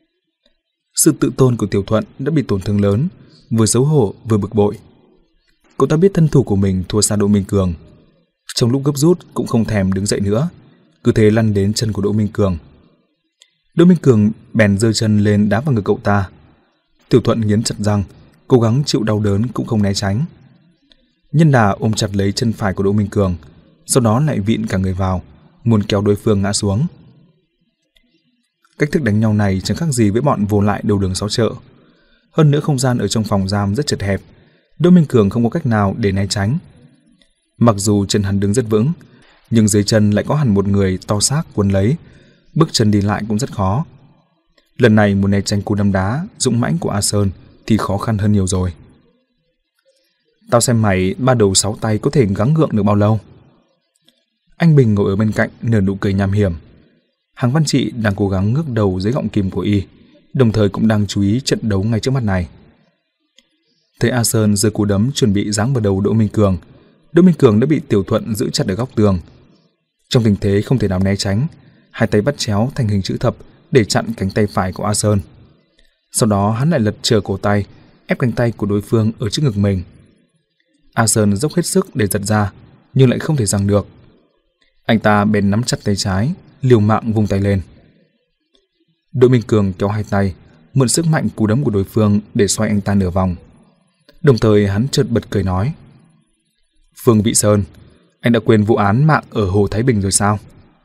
Sự tự tôn của Tiểu Thuận đã bị tổn thương lớn, vừa xấu hổ vừa bực bội. Cậu ta biết thân thủ của mình thua xa Đỗ Minh Cường. Trong lúc gấp rút cũng không thèm đứng dậy nữa, cứ thế lăn đến chân của Đỗ Minh Cường. Đỗ Minh Cường bèn giơ chân lên đá vào ngực cậu ta. Tiểu Thuận nghiến chặt răng, cố gắng chịu đau đớn cũng không né tránh. Nhân đà ôm chặt lấy chân phải của Đỗ Minh Cường, sau đó lại vịn cả người vào, muốn kéo đối phương ngã xuống. Cách thức đánh nhau này chẳng khác gì với bọn vô lại đầu đường xó chợ. Hơn nữa không gian ở trong phòng giam rất chật hẹp, Đỗ Minh Cường không có cách nào để né tránh. Mặc dù chân hắn đứng rất vững, nhưng dưới chân lại có hẳn một người to xác cuốn lấy, bước chân đi lại cũng rất khó. Lần này muốn né tránh cú đấm đá dũng mãnh của A Sơn thì khó khăn hơn nhiều rồi. Tao xem mày ba đầu sáu tay có thể gắng gượng được bao lâu. Anh Bình ngồi ở bên cạnh nở nụ cười nham hiểm. Hàng Văn Trị đang cố gắng ngước đầu dưới gọng kìm của y, đồng thời cũng đang chú ý trận đấu ngay trước mắt này. Thấy A Sơn giơ cú đấm chuẩn bị giáng vào đầu Đỗ Minh Cường, Đỗ Minh Cường đã bị Tiểu Thuận giữ chặt ở góc tường. Trong tình thế không thể nào né tránh, hai tay bắt chéo thành hình chữ thập để chặn cánh tay phải của A Sơn. Sau đó hắn lại lật trở cổ tay, ép cánh tay của đối phương ở trước ngực mình. A Sơn dốc hết sức để giật ra, nhưng lại không thể giằng được. Anh ta bèn nắm chặt tay trái, liều mạng vung tay lên. Đỗ Minh Cường kéo hai tay, mượn sức mạnh cú đấm của đối phương để xoay anh ta nửa vòng. Đồng thời hắn chợt bật cười nói: "Phương Vị Sơn, anh đã quên vụ án mạng ở Hồ Thái Bình rồi sao?"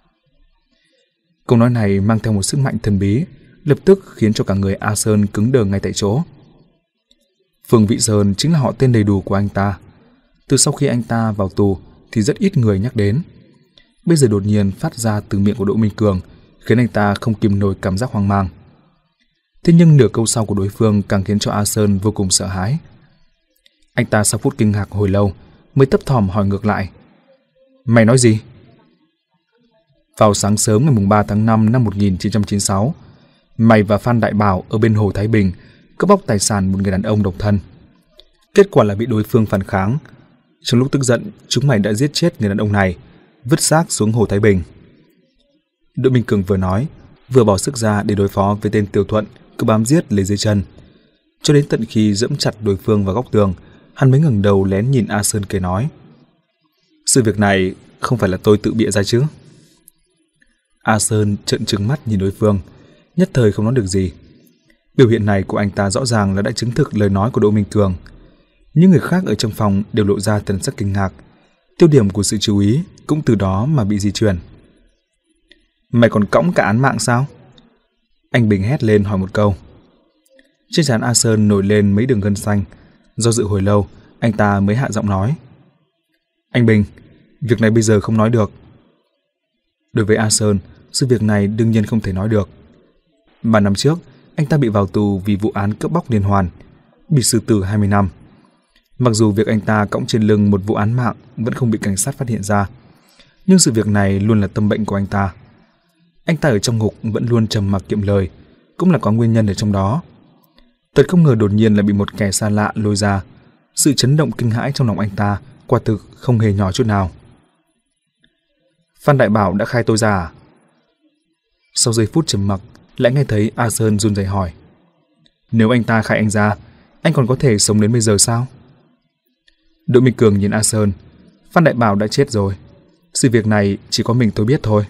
Câu nói này mang theo một sức mạnh thần bí, lập tức khiến cho cả người A Sơn cứng đờ ngay tại chỗ. Phương Vị Sơn chính là họ tên đầy đủ của anh ta. Từ sau khi anh ta vào tù thì rất ít người nhắc đến. Bây giờ đột nhiên phát ra từ miệng của Đỗ Minh Cường, khiến anh ta không kìm nổi cảm giác hoang mang. Thế nhưng nửa câu sau của đối phương càng khiến cho A Sơn vô cùng sợ hãi. Anh ta sau phút kinh ngạc hồi lâu mới thấp thỏm hỏi ngược lại: "Mày nói gì?" Vào sáng sớm ngày ba tháng năm năm một nghìn chín trăm chín mươi sáu, mày và Phan Đại Bảo ở bên Hồ Thái Bình cướp bóc tài sản một người đàn ông độc thân. Kết quả là bị đối phương phản kháng. Trong lúc tức giận, chúng mày đã giết chết người đàn ông này, vứt xác xuống Hồ Thái Bình. Đỗ Minh Cường vừa nói, vừa bỏ sức ra để đối phó với tên Tiểu Thuận cứ bám giết lấy dưới chân. Cho đến tận khi dẫm chặt đối phương vào góc tường, hắn mới ngẩng đầu lén nhìn A Sơn cười nói: "Sự việc này không phải là tôi tự bịa ra chứ?" A Sơn trợn trừng mắt nhìn đối phương, nhất thời không nói được gì. Biểu hiện này của anh ta rõ ràng là đã chứng thực lời nói của Đỗ Minh Cường. Những người khác ở trong phòng đều lộ ra thần sắc kinh ngạc, tiêu điểm của sự chú ý cũng từ đó mà bị di chuyển. "Mày còn cõng cả án mạng sao?" Anh Bình hét lên hỏi một câu. Trên trán A Sơn nổi lên mấy đường gân xanh. Do dự hồi lâu, anh ta mới hạ giọng nói: "Anh Bình, việc này bây giờ không nói được." Đối với A Sơn, sự việc này đương nhiên không thể nói được. Ba năm trước, anh ta bị vào tù vì vụ án cướp bóc liên hoàn, bị xử tử hai mươi năm. Mặc dù việc anh ta cõng trên lưng một vụ án mạng vẫn không bị cảnh sát phát hiện ra, nhưng sự việc này luôn là tâm bệnh của anh ta. Anh ta ở trong ngục vẫn luôn trầm mặc kiệm lời, cũng là có nguyên nhân ở trong đó. Thật không ngờ đột nhiên lại bị một kẻ xa lạ lôi ra. Sự chấn động kinh hãi trong lòng anh ta quả thực không hề nhỏ chút nào. "Phan Đại Bảo đã khai tôi ra à?" Sau giây phút trầm mặc, lại nghe thấy A Sơn run rẩy hỏi: "Nếu anh ta khai anh ra, anh còn có thể sống đến bây giờ sao?" Đỗ Minh Cường nhìn A Sơn: "Phan Đại Bảo đã chết rồi. Sự việc này chỉ có mình tôi biết thôi."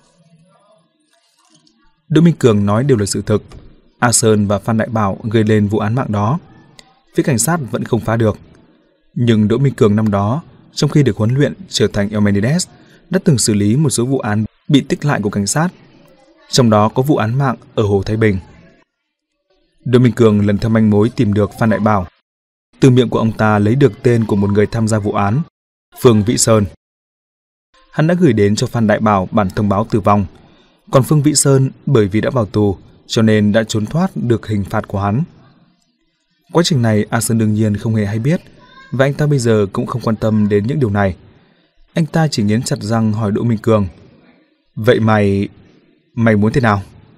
Đỗ Minh Cường nói đều là sự thực. A Sơn và Phan Đại Bảo gây lên vụ án mạng đó, phía cảnh sát vẫn không phá được. Nhưng Đỗ Minh Cường năm đó, trong khi được huấn luyện trở thành Eumenides, đã từng xử lý một số vụ án bị tích lại của cảnh sát, trong đó có vụ án mạng ở Hồ Thái Bình. Đỗ Minh Cường lần theo manh mối tìm được Phan Đại Bảo. Từ miệng của ông ta lấy được tên của một người tham gia vụ án, Phương Vị Sơn. hắn đã gửi đến cho Phan Đại Bảo bản thông báo tử vong. Còn Phương Vĩ Sơn bởi vì đã vào tù cho nên đã trốn thoát được hình phạt của hắn. Quá trình này A Sơn đương nhiên không hề hay biết, và anh ta bây giờ cũng không quan tâm đến những điều này. Anh ta chỉ nghiến chặt răng hỏi Đỗ Minh Cường: "Vậy mày... mày muốn thế nào?"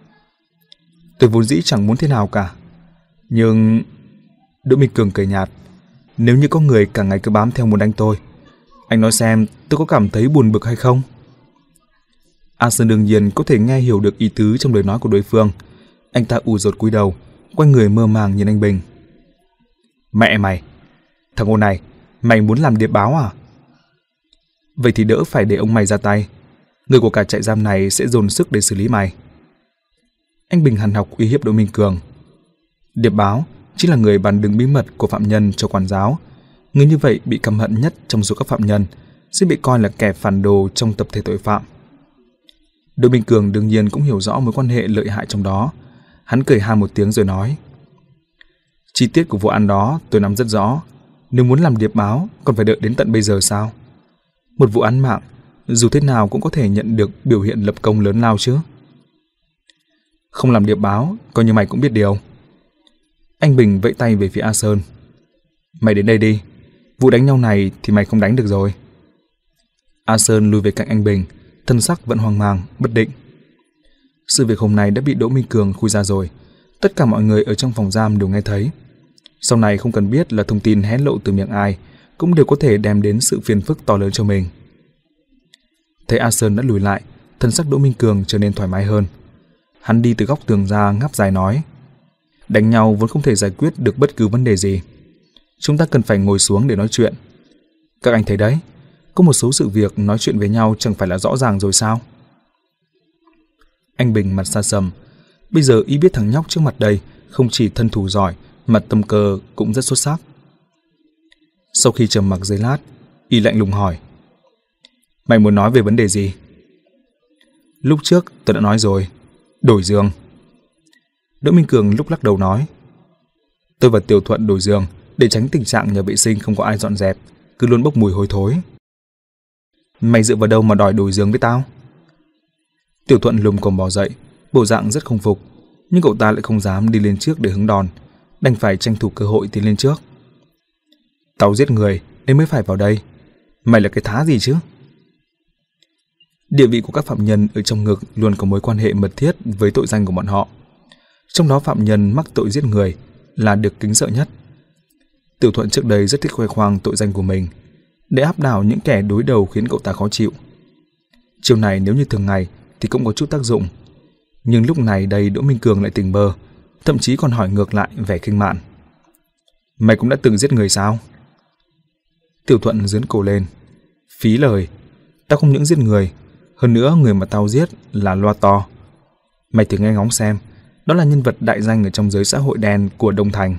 "Tôi vốn dĩ chẳng muốn thế nào cả. Nhưng..." Đỗ Minh Cường cười nhạt: "Nếu như có người cả ngày cứ bám theo muốn đánh tôi, anh nói xem tôi có cảm thấy buồn bực hay không?" A Sơn đương nhiên có thể nghe hiểu được ý tứ trong lời nói của đối phương. Anh ta ù dột cúi đầu, quay người mơ màng nhìn anh Bình. "Mẹ mày! Thằng ô này, mày muốn làm điệp báo à? Vậy thì đỡ phải để ông mày ra tay. Người của cả trại giam này sẽ dồn sức để xử lý mày." Anh Bình hằn học uy hiếp Đỗ Minh Cường. Điệp báo chính là người bàn đứng bí mật của phạm nhân cho quản giáo. Người như vậy bị căm hận nhất trong số các phạm nhân, sẽ bị coi là kẻ phản đồ trong tập thể tội phạm. Đỗ Minh Cường đương nhiên cũng hiểu rõ mối quan hệ lợi hại trong đó. Hắn cười ha một tiếng rồi nói: "Chi tiết của vụ án đó tôi nắm rất rõ. Nếu muốn làm điệp báo còn phải đợi đến tận bây giờ sao? Một vụ án mạng dù thế nào cũng có thể nhận được biểu hiện lập công lớn lao chứ." "Không làm điệp báo coi như mày cũng biết điều." Anh Bình vẫy tay về phía A Sơn. "Mày đến đây đi. Vụ đánh nhau này thì mày không đánh được rồi." A Sơn lùi về cạnh anh Bình, thân sắc vẫn hoang mang, bất định. Sự việc hôm nay đã bị Đỗ Minh Cường khui ra rồi. Tất cả mọi người ở trong phòng giam đều nghe thấy. Sau này không cần biết là thông tin hé lộ từ miệng ai, cũng đều có thể đem đến sự phiền phức to lớn cho mình. Thấy A Sơn đã lùi lại, thân sắc Đỗ Minh Cường trở nên thoải mái hơn. Hắn đi từ góc tường ra ngáp dài nói: "Đánh nhau vốn không thể giải quyết được bất cứ vấn đề gì. Chúng ta cần phải ngồi xuống để nói chuyện. Các anh thấy đấy, có một số sự việc nói chuyện với nhau chẳng phải là rõ ràng rồi sao?" Anh Bình mặt xa sầm. Bây giờ y biết thằng nhóc trước mặt đây không chỉ thân thủ giỏi mà tâm cơ cũng rất xuất sắc. Sau khi trầm mặc giây lát, y lạnh lùng hỏi: "Mày muốn nói về vấn đề gì?" "Lúc trước tôi đã nói rồi, đổi giường." Đỗ Minh Cường lúc lắc đầu nói: "Tôi và Tiểu Thuận đổi giường để tránh tình trạng nhà vệ sinh không có ai dọn dẹp, cứ luôn bốc mùi hôi thối." "Mày dựa vào đâu mà đòi đổi giường với tao?" Tiểu Thuận lùm cồm bò dậy, bộ dạng rất không phục, nhưng cậu ta lại không dám đi lên trước để hứng đòn, đành phải tranh thủ cơ hội tiến lên trước. "Tao giết người nên mới phải vào đây. Mày là cái thá gì chứ?" Địa vị của các phạm nhân ở trong ngục luôn có mối quan hệ mật thiết với tội danh của bọn họ. Trong đó phạm nhân mắc tội giết người là được kính sợ nhất. Tiểu Thuận trước đây rất thích khoe khoang tội danh của mình, để áp đảo những kẻ đối đầu khiến cậu ta khó chịu. Chiều này nếu như thường ngày thì cũng có chút tác dụng, nhưng lúc này đây Đỗ Minh Cường lại tỉnh bơ, thậm chí còn hỏi ngược lại vẻ khinh mạn: "Mày cũng đã từng giết người sao?" Tiểu Thuận giương cổ lên: "Phí lời, tao không những giết người, hơn nữa người mà tao giết là Loa To. Mày thử nghe ngóng xem, đó là nhân vật đại danh ở trong giới xã hội đen của Đông Thành."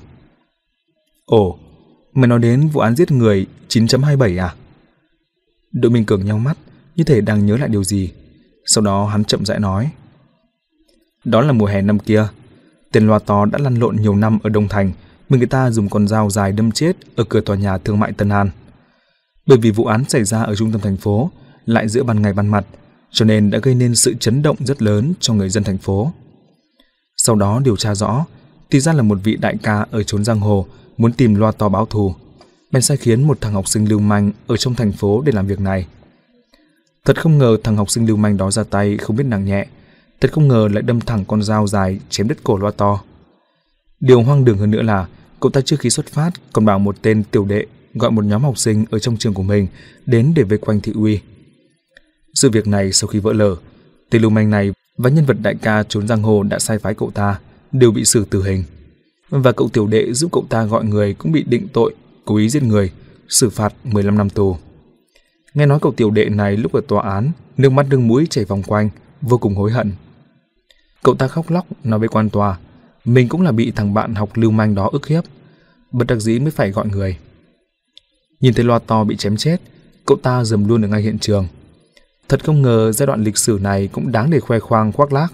"Ồ, mày nói đến vụ án giết người chín chấm hai bảy à?" Đỗ Minh Cường nheo mắt, như thể đang nhớ lại điều gì. Sau đó hắn chậm rãi nói: "Đó là mùa hè năm kia, tên Loa To đã lăn lộn nhiều năm ở Đông Thành, bị người ta dùng con dao dài đâm chết ở cửa tòa nhà thương mại Tân An. Bởi vì vụ án xảy ra ở trung tâm thành phố, lại giữa ban ngày ban mặt, cho nên đã gây nên sự chấn động rất lớn cho người dân thành phố. Sau đó điều tra rõ, thì ra là một vị đại ca ở chốn giang hồ muốn tìm Loa To báo thù, bèn sai khiến một thằng học sinh lưu manh ở trong thành phố để làm việc này. Thật không ngờ thằng học sinh lưu manh đó ra tay không biết nặng nhẹ, thật không ngờ lại đâm thẳng con dao dài chém đứt cổ Loa To. Điều hoang đường hơn nữa là cậu ta trước khi xuất phát còn bảo một tên tiểu đệ gọi một nhóm học sinh ở trong trường của mình đến để vây quanh thị uy. Sự việc này sau khi vỡ lở, tên lưu manh này và nhân vật đại ca trốn giang hồ đã sai phái cậu ta đều bị xử tử hình, và cậu tiểu đệ giúp cậu ta gọi người cũng bị định tội cố ý giết người, xử phạt mười lăm năm tù. Nghe nói cậu tiểu đệ này lúc ở tòa án, nước mắt nước mũi chảy vòng quanh, vô cùng hối hận. Cậu ta khóc lóc nói với quan tòa mình cũng là bị thằng bạn học lưu manh đó ức hiếp, bất đắc dĩ mới phải gọi người. Nhìn thấy Loa To bị chém chết, cậu ta dầm luôn ở ngay hiện trường. Thật không ngờ giai đoạn lịch sử này cũng đáng để khoe khoang khoác lác."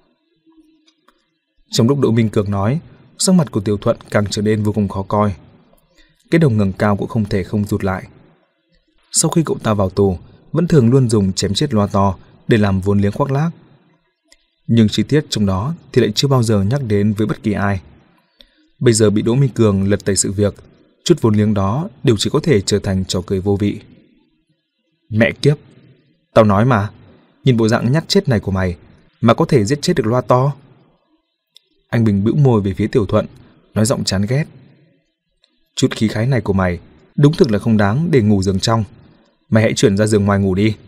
Trong lúc Đỗ Minh Cường nói, sắc mặt của Tiểu Thuận càng trở nên vô cùng khó coi. Cái đầu ngẩng cao cũng không thể không rụt lại. Sau khi cậu ta vào tù, vẫn thường luôn dùng chém chết loa to để làm vốn liếng khoác lác. Nhưng chi tiết trong đó thì lại chưa bao giờ nhắc đến với bất kỳ ai. Bây giờ bị Đỗ Minh Cường lật tẩy sự việc, chút vốn liếng đó đều chỉ có thể trở thành trò cười vô vị. Mẹ kiếp, tao nói mà, nhìn bộ dạng nhát chết này của mày mà có thể giết chết được loa to. Anh Bình bĩu môi về phía Tiểu Thuận, nói giọng chán ghét. Chút khí khái này của mày đúng thực là không đáng để ngủ giường trong. Mày hãy chuyển ra giường ngoài ngủ đi.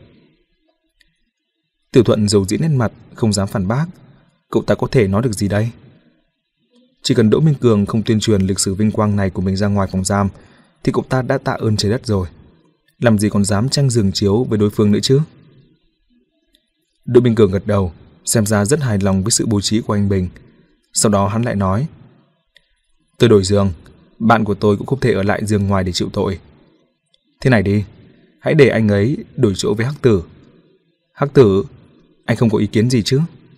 Tiểu Thuận dầu dĩ nét mặt, không dám phản bác. Cậu ta có thể nói được gì đây? Chỉ cần Đỗ Minh Cường không tuyên truyền lịch sử vinh quang này của mình ra ngoài phòng giam thì cậu ta đã tạ ơn trời đất rồi. Làm gì còn dám tranh giường chiếu với đối phương nữa chứ? Đỗ Minh Cường gật đầu, xem ra rất hài lòng với sự bố trí của anh Bình. Sau đó hắn lại nói: Tôi đổi giường, bạn của tôi cũng không thể ở lại giường ngoài để chịu tội. Thế này đi, hãy để anh ấy đổi chỗ với Hắc Tử. Hắc Tử, anh không có ý kiến gì chứ?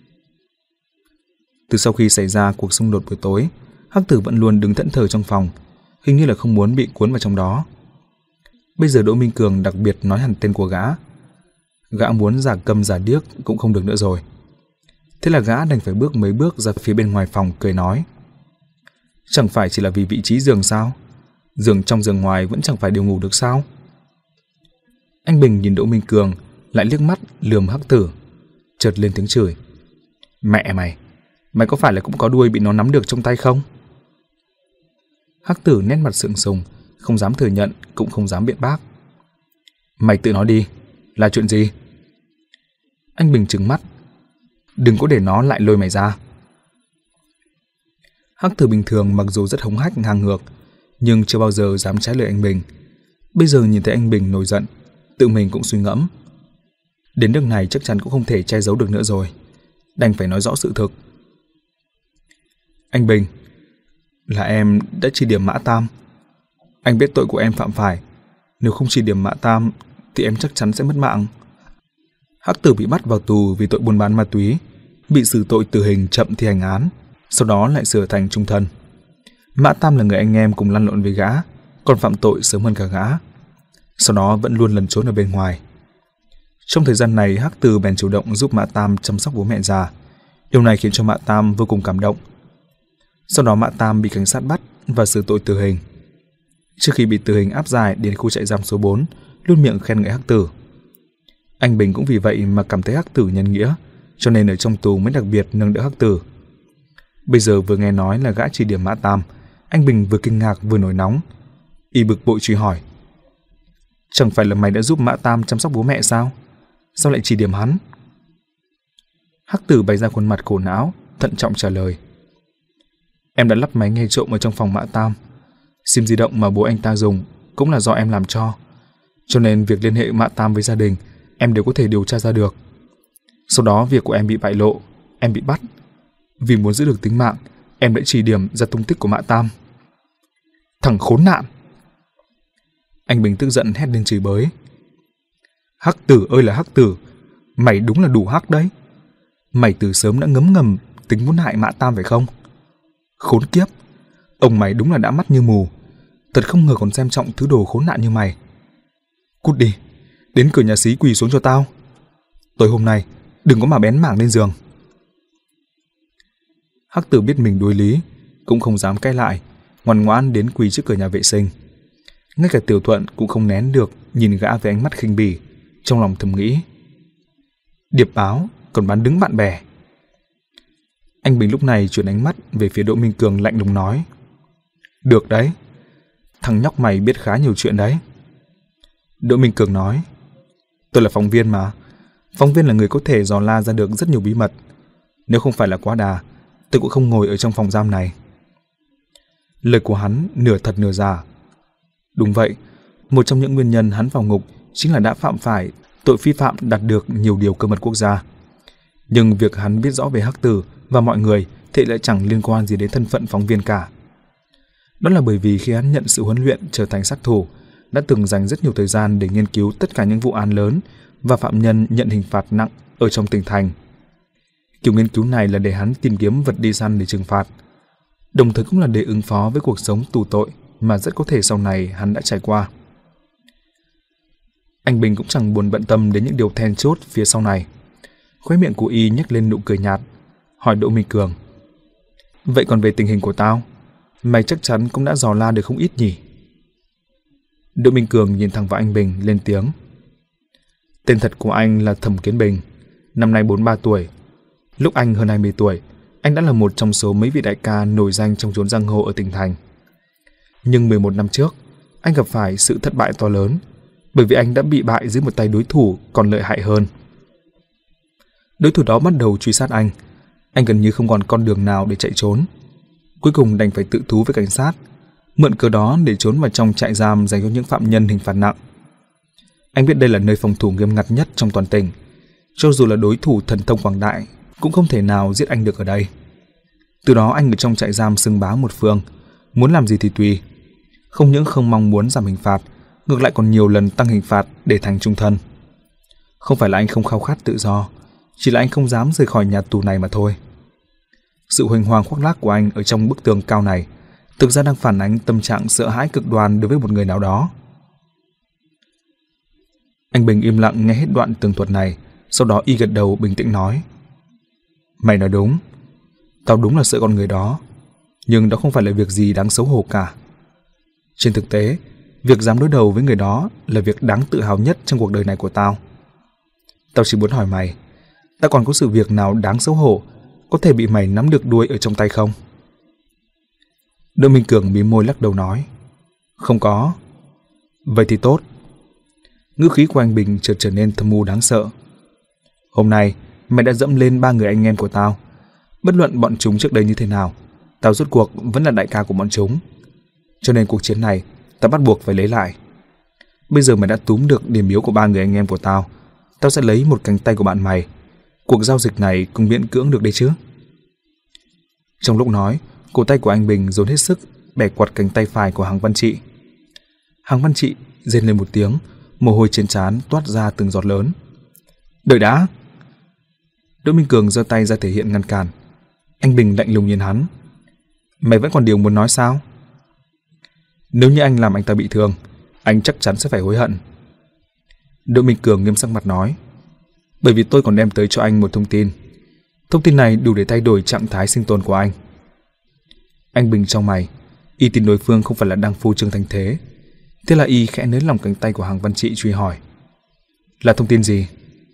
Từ sau khi xảy ra cuộc xung đột buổi tối, Hắc Tử vẫn luôn đứng thẫn thờ trong phòng, hình như là không muốn bị cuốn vào trong đó. Bây giờ Đỗ Minh Cường đặc biệt nói hẳn tên của gã. Gã muốn giả câm giả điếc cũng không được nữa rồi. Thế là gã đành phải bước mấy bước ra phía bên ngoài phòng, cười nói: Chẳng phải chỉ là vì vị trí giường sao? Giường trong giường ngoài vẫn chẳng phải đều ngủ được sao? Anh Bình nhìn Đỗ Minh Cường, lại liếc mắt lườm Hắc Tử, chợt lên tiếng chửi: Mẹ mày, mày có phải là cũng có đuôi bị nó nắm được trong tay không? Hắc Tử nét mặt sượng sùng, không dám thừa nhận, cũng không dám biện bác. Mày tự nói đi, là chuyện gì? Anh Bình trừng mắt: Đừng có để nó lại lôi mày ra. Hắc Tử bình thường mặc dù rất hống hách ngang ngược, nhưng chưa bao giờ dám trái lời anh Bình. Bây giờ nhìn thấy anh Bình nổi giận, tự mình cũng suy ngẫm. Đến nước này chắc chắn cũng không thể che giấu được nữa rồi, đành phải nói rõ sự thực. Anh Bình, là em đã chỉ điểm Mã Tam. Anh biết tội của em phạm phải, nếu không chỉ điểm Mã Tam thì em chắc chắn sẽ mất mạng. Hắc Tử bị bắt vào tù vì tội buôn bán ma túy, bị xử tội tử hình chậm thi hành án, sau đó lại sửa thành chung thân. Mã Tam là người anh em cùng lăn lộn với gã, còn phạm tội sớm hơn cả gã, sau đó vẫn luôn lẩn trốn ở bên ngoài. Trong thời gian này, Hắc Tử bèn chủ động giúp Mã Tam chăm sóc bố mẹ già. Điều này khiến cho Mã Tam vô cùng cảm động. Sau đó Mã Tam bị cảnh sát bắt và xử tội tử hình. Trước khi bị tử hình áp giải đến khu trại giam số bốn, luôn miệng khen ngợi Hắc Tử. Anh Bình cũng vì vậy mà cảm thấy Hắc Tử nhân nghĩa, cho nên ở trong tù mới đặc biệt nâng đỡ Hắc Tử. Bây giờ vừa nghe nói là gã chỉ điểm Mã Tam, anh Bình vừa kinh ngạc vừa nổi nóng. Y bực bội truy hỏi: Chẳng phải là mày đã giúp Mã Tam chăm sóc bố mẹ sao? Sao lại chỉ điểm hắn? Hắc Tử bày ra khuôn mặt khổ não, thận trọng trả lời: Em đã lắp máy nghe trộm ở trong phòng Mã Tam. Sim di động mà bố anh ta dùng cũng là do em làm cho, cho nên việc liên hệ Mã Tam với gia đình em đều có thể điều tra ra được. Sau đó việc của em bị bại lộ, em bị bắt. Vì muốn giữ được tính mạng, em đã chỉ điểm ra tung tích của Mã Tam. Thằng khốn nạn! Anh Bình tức giận hét lên chửi bới. Hắc Tử ơi là Hắc Tử, mày đúng là đủ hắc đấy. Mày từ sớm đã ngấm ngầm tính muốn hại Mã Tam phải không? Khốn kiếp! Ông mày đúng là đã mắt như mù, thật không ngờ còn xem trọng thứ đồ khốn nạn như mày. Cút đi, đến cửa nhà xí quỳ xuống cho tao. Tối hôm nay đừng có mà bén mảng lên giường. Hắc Tử biết mình đối lý, cũng không dám cãi lại, ngoan ngoãn đến quỳ trước cửa nhà vệ sinh. Ngay cả Tiểu Thuận cũng không nén được nhìn gã với ánh mắt khinh bỉ, trong lòng thầm nghĩ: Điệp báo còn bán đứng bạn bè. Anh Bình lúc này chuyển ánh mắt về phía Đỗ Minh Cường, lạnh lùng nói: Được đấy, thằng nhóc mày biết khá nhiều chuyện đấy. Đỗ Minh Cường nói: Tôi là phóng viên mà, phóng viên là người có thể dò la ra được rất nhiều bí mật. Nếu không phải là quá đà, tôi cũng không ngồi ở trong phòng giam này. Lời của hắn nửa thật nửa giả. Đúng vậy, một trong những nguyên nhân hắn vào ngục chính là đã phạm phải tội vi phạm đạt được nhiều điều cơ mật quốc gia. Nhưng việc hắn biết rõ về Hắc Tử và mọi người thì lại chẳng liên quan gì đến thân phận phóng viên cả. Đó là bởi vì khi hắn nhận sự huấn luyện trở thành sát thủ, đã từng dành rất nhiều thời gian để nghiên cứu tất cả những vụ án lớn và phạm nhân nhận hình phạt nặng ở trong tỉnh thành. Kiểu nghiên cứu này là để hắn tìm kiếm vật đi săn để trừng phạt, đồng thời cũng là để ứng phó với cuộc sống tù tội mà rất có thể sau này hắn đã trải qua. Anh Bình cũng chẳng buồn bận tâm đến những điều then chốt phía sau này. Khóe miệng của y nhếch lên nụ cười nhạt, hỏi Đỗ Minh Cường: "Vậy còn về tình hình của tao, mày chắc chắn cũng đã dò la được không ít nhỉ?" Đỗ Minh Cường nhìn thẳng vào anh Bình lên tiếng: "Tên thật của anh là Thẩm Kiến Bình, năm nay bốn mươi ba tuổi. Lúc anh hơn hai mươi tuổi, anh đã là một trong số mấy vị đại ca nổi danh trong chốn giang hồ ở tỉnh thành. Nhưng mười một năm trước, anh gặp phải sự thất bại to lớn, bởi vì anh đã bị bại dưới một tay đối thủ còn lợi hại hơn. Đối thủ đó bắt đầu truy sát anh, anh gần như không còn con đường nào để chạy trốn. Cuối cùng đành phải tự thú với cảnh sát, mượn cớ đó để trốn vào trong trại giam dành cho những phạm nhân hình phạt nặng. Anh biết đây là nơi phòng thủ nghiêm ngặt nhất trong toàn tỉnh, cho dù là đối thủ thần thông quảng đại cũng không thể nào giết anh được ở đây. Từ đó anh ở trong trại giam xưng bá một phương, muốn làm gì thì tùy. Không những không mong muốn giảm hình phạt, ngược lại còn nhiều lần tăng hình phạt để thành trung thân. Không phải là anh không khao khát tự do, chỉ là anh không dám rời khỏi nhà tù này mà thôi. Sự huênh hoang khoác lác của anh ở trong bức tường cao này thực ra đang phản ánh tâm trạng sợ hãi cực đoan đối với một người nào đó." Anh Bình im lặng nghe hết đoạn tường thuật này, sau đó y gật đầu bình tĩnh nói: "Mày nói đúng, tao đúng là sợ con người đó, nhưng đó không phải là việc gì đáng xấu hổ cả. Trên thực tế, việc dám đối đầu với người đó là việc đáng tự hào nhất trong cuộc đời này của tao. Tao chỉ muốn hỏi mày, ta còn có sự việc nào đáng xấu hổ có thể bị mày nắm được đuôi ở trong tay không?" Đỗ Minh Cường mím môi lắc đầu nói: "Không có." "Vậy thì tốt." Ngữ khí của anh Bình chợt trở nên thâm u đáng sợ. "Hôm nay mày đã dẫm lên ba người anh em của tao. Bất luận bọn chúng trước đây như thế nào, tao rốt cuộc vẫn là đại ca của bọn chúng. Cho nên cuộc chiến này tao bắt buộc phải lấy lại. Bây giờ mày đã túm được điểm yếu của ba người anh em của tao, tao sẽ lấy một cánh tay của bạn mày. Cuộc giao dịch này cũng miễn cưỡng được đấy chứ." Trong lúc nói, cổ tay của anh Bình dồn hết sức bẻ quạt cánh tay phải của Hằng Văn Trị. Hằng Văn Trị rên lên một tiếng, mồ hôi trên trán toát ra từng giọt lớn. "Đợi đã!" Đỗ Minh Cường giơ tay ra thể hiện ngăn cản. Anh Bình lạnh lùng nhìn hắn: "Mày vẫn còn điều muốn nói sao? Nếu như anh làm anh ta bị thương, anh chắc chắn sẽ phải hối hận." Đỗ Minh Cường nghiêm sắc mặt nói: "Bởi vì tôi còn đem tới cho anh một thông tin. Thông tin này đủ để thay đổi trạng thái sinh tồn của anh." Anh Bình trong mày, y tin đối phương không phải là đang phô trương thành thế. Thế là y khẽ nới lỏng cánh tay của Hằng Văn Trị truy hỏi: "Là thông tin gì?"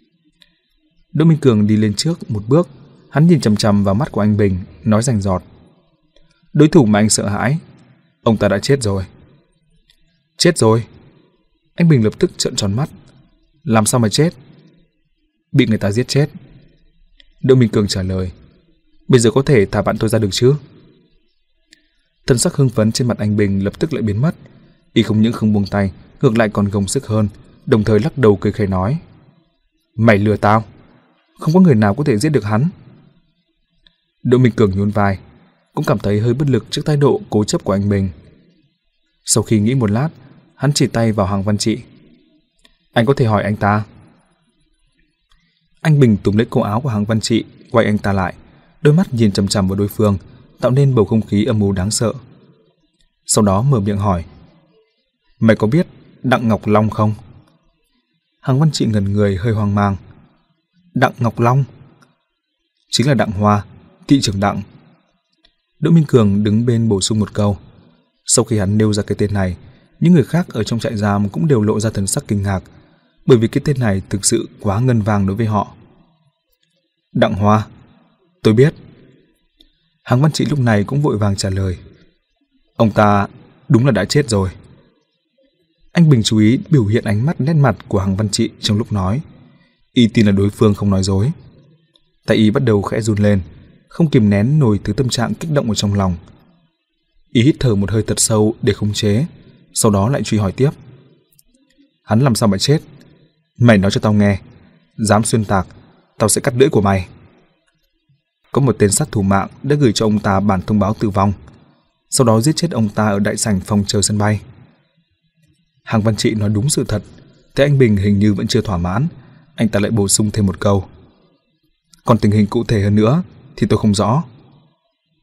Đỗ Minh Cường đi lên trước một bước, hắn nhìn chằm chằm vào mắt của anh Bình, nói rành rọt: "Đối thủ mà anh sợ hãi, ông ta đã chết rồi." "Chết rồi?" Anh Bình lập tức trợn tròn mắt: "Làm sao mà chết?" "Bị người ta giết chết." Đỗ Minh Cường trả lời: "Bây giờ có thể thả bạn tôi ra được chứ?" Thần sắc hưng phấn trên mặt anh Bình lập tức lại biến mất. Y không những không buông tay, ngược lại còn gồng sức hơn, đồng thời lắc đầu cười khẩy nói: "Mày lừa tao, không có người nào có thể giết được hắn." Đỗ Minh Cường nhún vai, cũng cảm thấy hơi bất lực trước thái độ cố chấp của anh Bình. Sau khi nghĩ một lát, hắn chỉ tay vào Hằng Văn Trị: "Anh có thể hỏi anh ta." Anh Bình túm lấy cổ áo của Hằng Văn Trị, quay anh ta lại, đôi mắt nhìn chằm chằm vào đối phương, tạo nên bầu không khí âm u đáng sợ. Sau đó mở miệng hỏi: "Mày có biết Đặng Ngọc Long không?" Hằng Văn Trị ngẩn người hơi hoang mang. "Đặng Ngọc Long?" "Chính là Đặng Hoa, thị trưởng Đặng." Đỗ Minh Cường đứng bên bổ sung một câu. Sau khi hắn nêu ra cái tên này, những người khác ở trong trại giam cũng đều lộ ra thần sắc kinh ngạc, bởi vì cái tên này thực sự quá ngân vang đối với họ. "Đặng Hoa, tôi biết." Hằng Văn Trị lúc này cũng vội vàng trả lời: "Ông ta đúng là đã chết rồi." Anh Bình chú ý biểu hiện ánh mắt nét mặt của Hằng Văn Trị trong lúc nói. Y tin là đối phương không nói dối. Tay y bắt đầu khẽ run lên, không kìm nén nổi thứ tâm trạng kích động ở trong lòng. Y hít thở một hơi thật sâu để khống chế, sau đó lại truy hỏi tiếp: "Hắn làm sao mà chết? Mày nói cho tao nghe, dám xuyên tạc, tao sẽ cắt lưỡi của mày." Có một tên sát thủ mạng đã gửi cho ông ta bản thông báo tử vong, sau đó giết chết ông ta ở đại sảnh phòng chờ sân bay. Hằng Văn Trị nói đúng sự thật, thế anh Bình hình như vẫn chưa thỏa mãn, anh ta lại bổ sung thêm một câu: "Còn tình hình cụ thể hơn nữa thì tôi không rõ."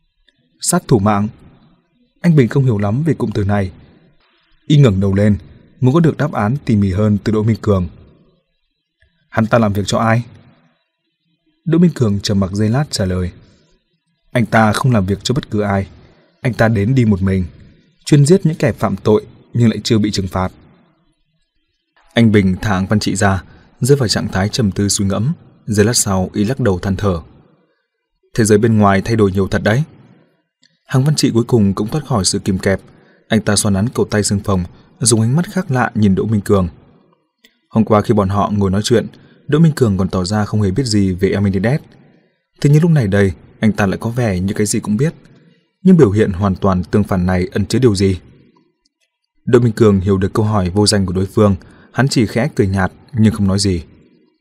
Sát thủ mạng? Anh Bình không hiểu lắm về cụm từ này. Y ngẩng đầu lên, muốn có được đáp án tỉ mỉ hơn từ Đỗ Minh Cường. Hắn ta làm việc cho ai? Đỗ Minh Cường trầm mặc giây lát trả lời. Anh ta không làm việc cho bất cứ ai. Anh ta đến đi một mình, chuyên giết những kẻ phạm tội nhưng lại chưa bị trừng phạt. Anh Bình thả Hàng Văn Trị ra, rơi vào trạng thái trầm tư suy ngẫm. Giây lát sau, y lắc đầu than thở. Thế giới bên ngoài thay đổi nhiều thật đấy. Hàng Văn Trị cuối cùng cũng thoát khỏi sự kìm kẹp. Anh ta xoa nắn cổ tay xương phồng, dùng ánh mắt khác lạ nhìn Đỗ Minh Cường. Hôm qua khi bọn họ ngồi nói chuyện, Đỗ Minh Cường còn tỏ ra không hề biết gì về Amenidep. Thế nhưng lúc này đây, anh ta lại có vẻ như cái gì cũng biết. Nhưng biểu hiện hoàn toàn tương phản này ẩn chứa điều gì? Đỗ Minh Cường hiểu được câu hỏi vô danh của đối phương, hắn chỉ khẽ cười nhạt nhưng không nói gì.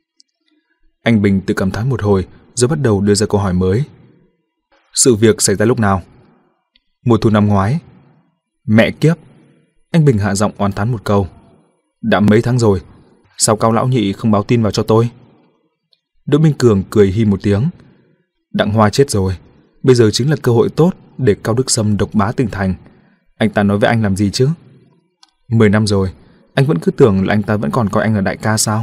Anh Bình tự cảm thán một hồi rồi bắt đầu đưa ra câu hỏi mới. Sự việc xảy ra lúc nào? Mùa thu năm ngoái. Mẹ kiếp! Anh Bình hạ giọng oán thán một câu. Đã mấy tháng rồi, sao Cao lão nhị không báo tin vào cho tôi? Đỗ Minh Cường cười hi một tiếng. Đặng Hoa chết rồi, bây giờ chính là cơ hội tốt để Cao Đức Sâm độc bá tỉnh thành. Anh ta nói với anh làm gì chứ? Mười năm rồi, anh vẫn cứ tưởng là anh ta vẫn còn coi anh là đại ca sao?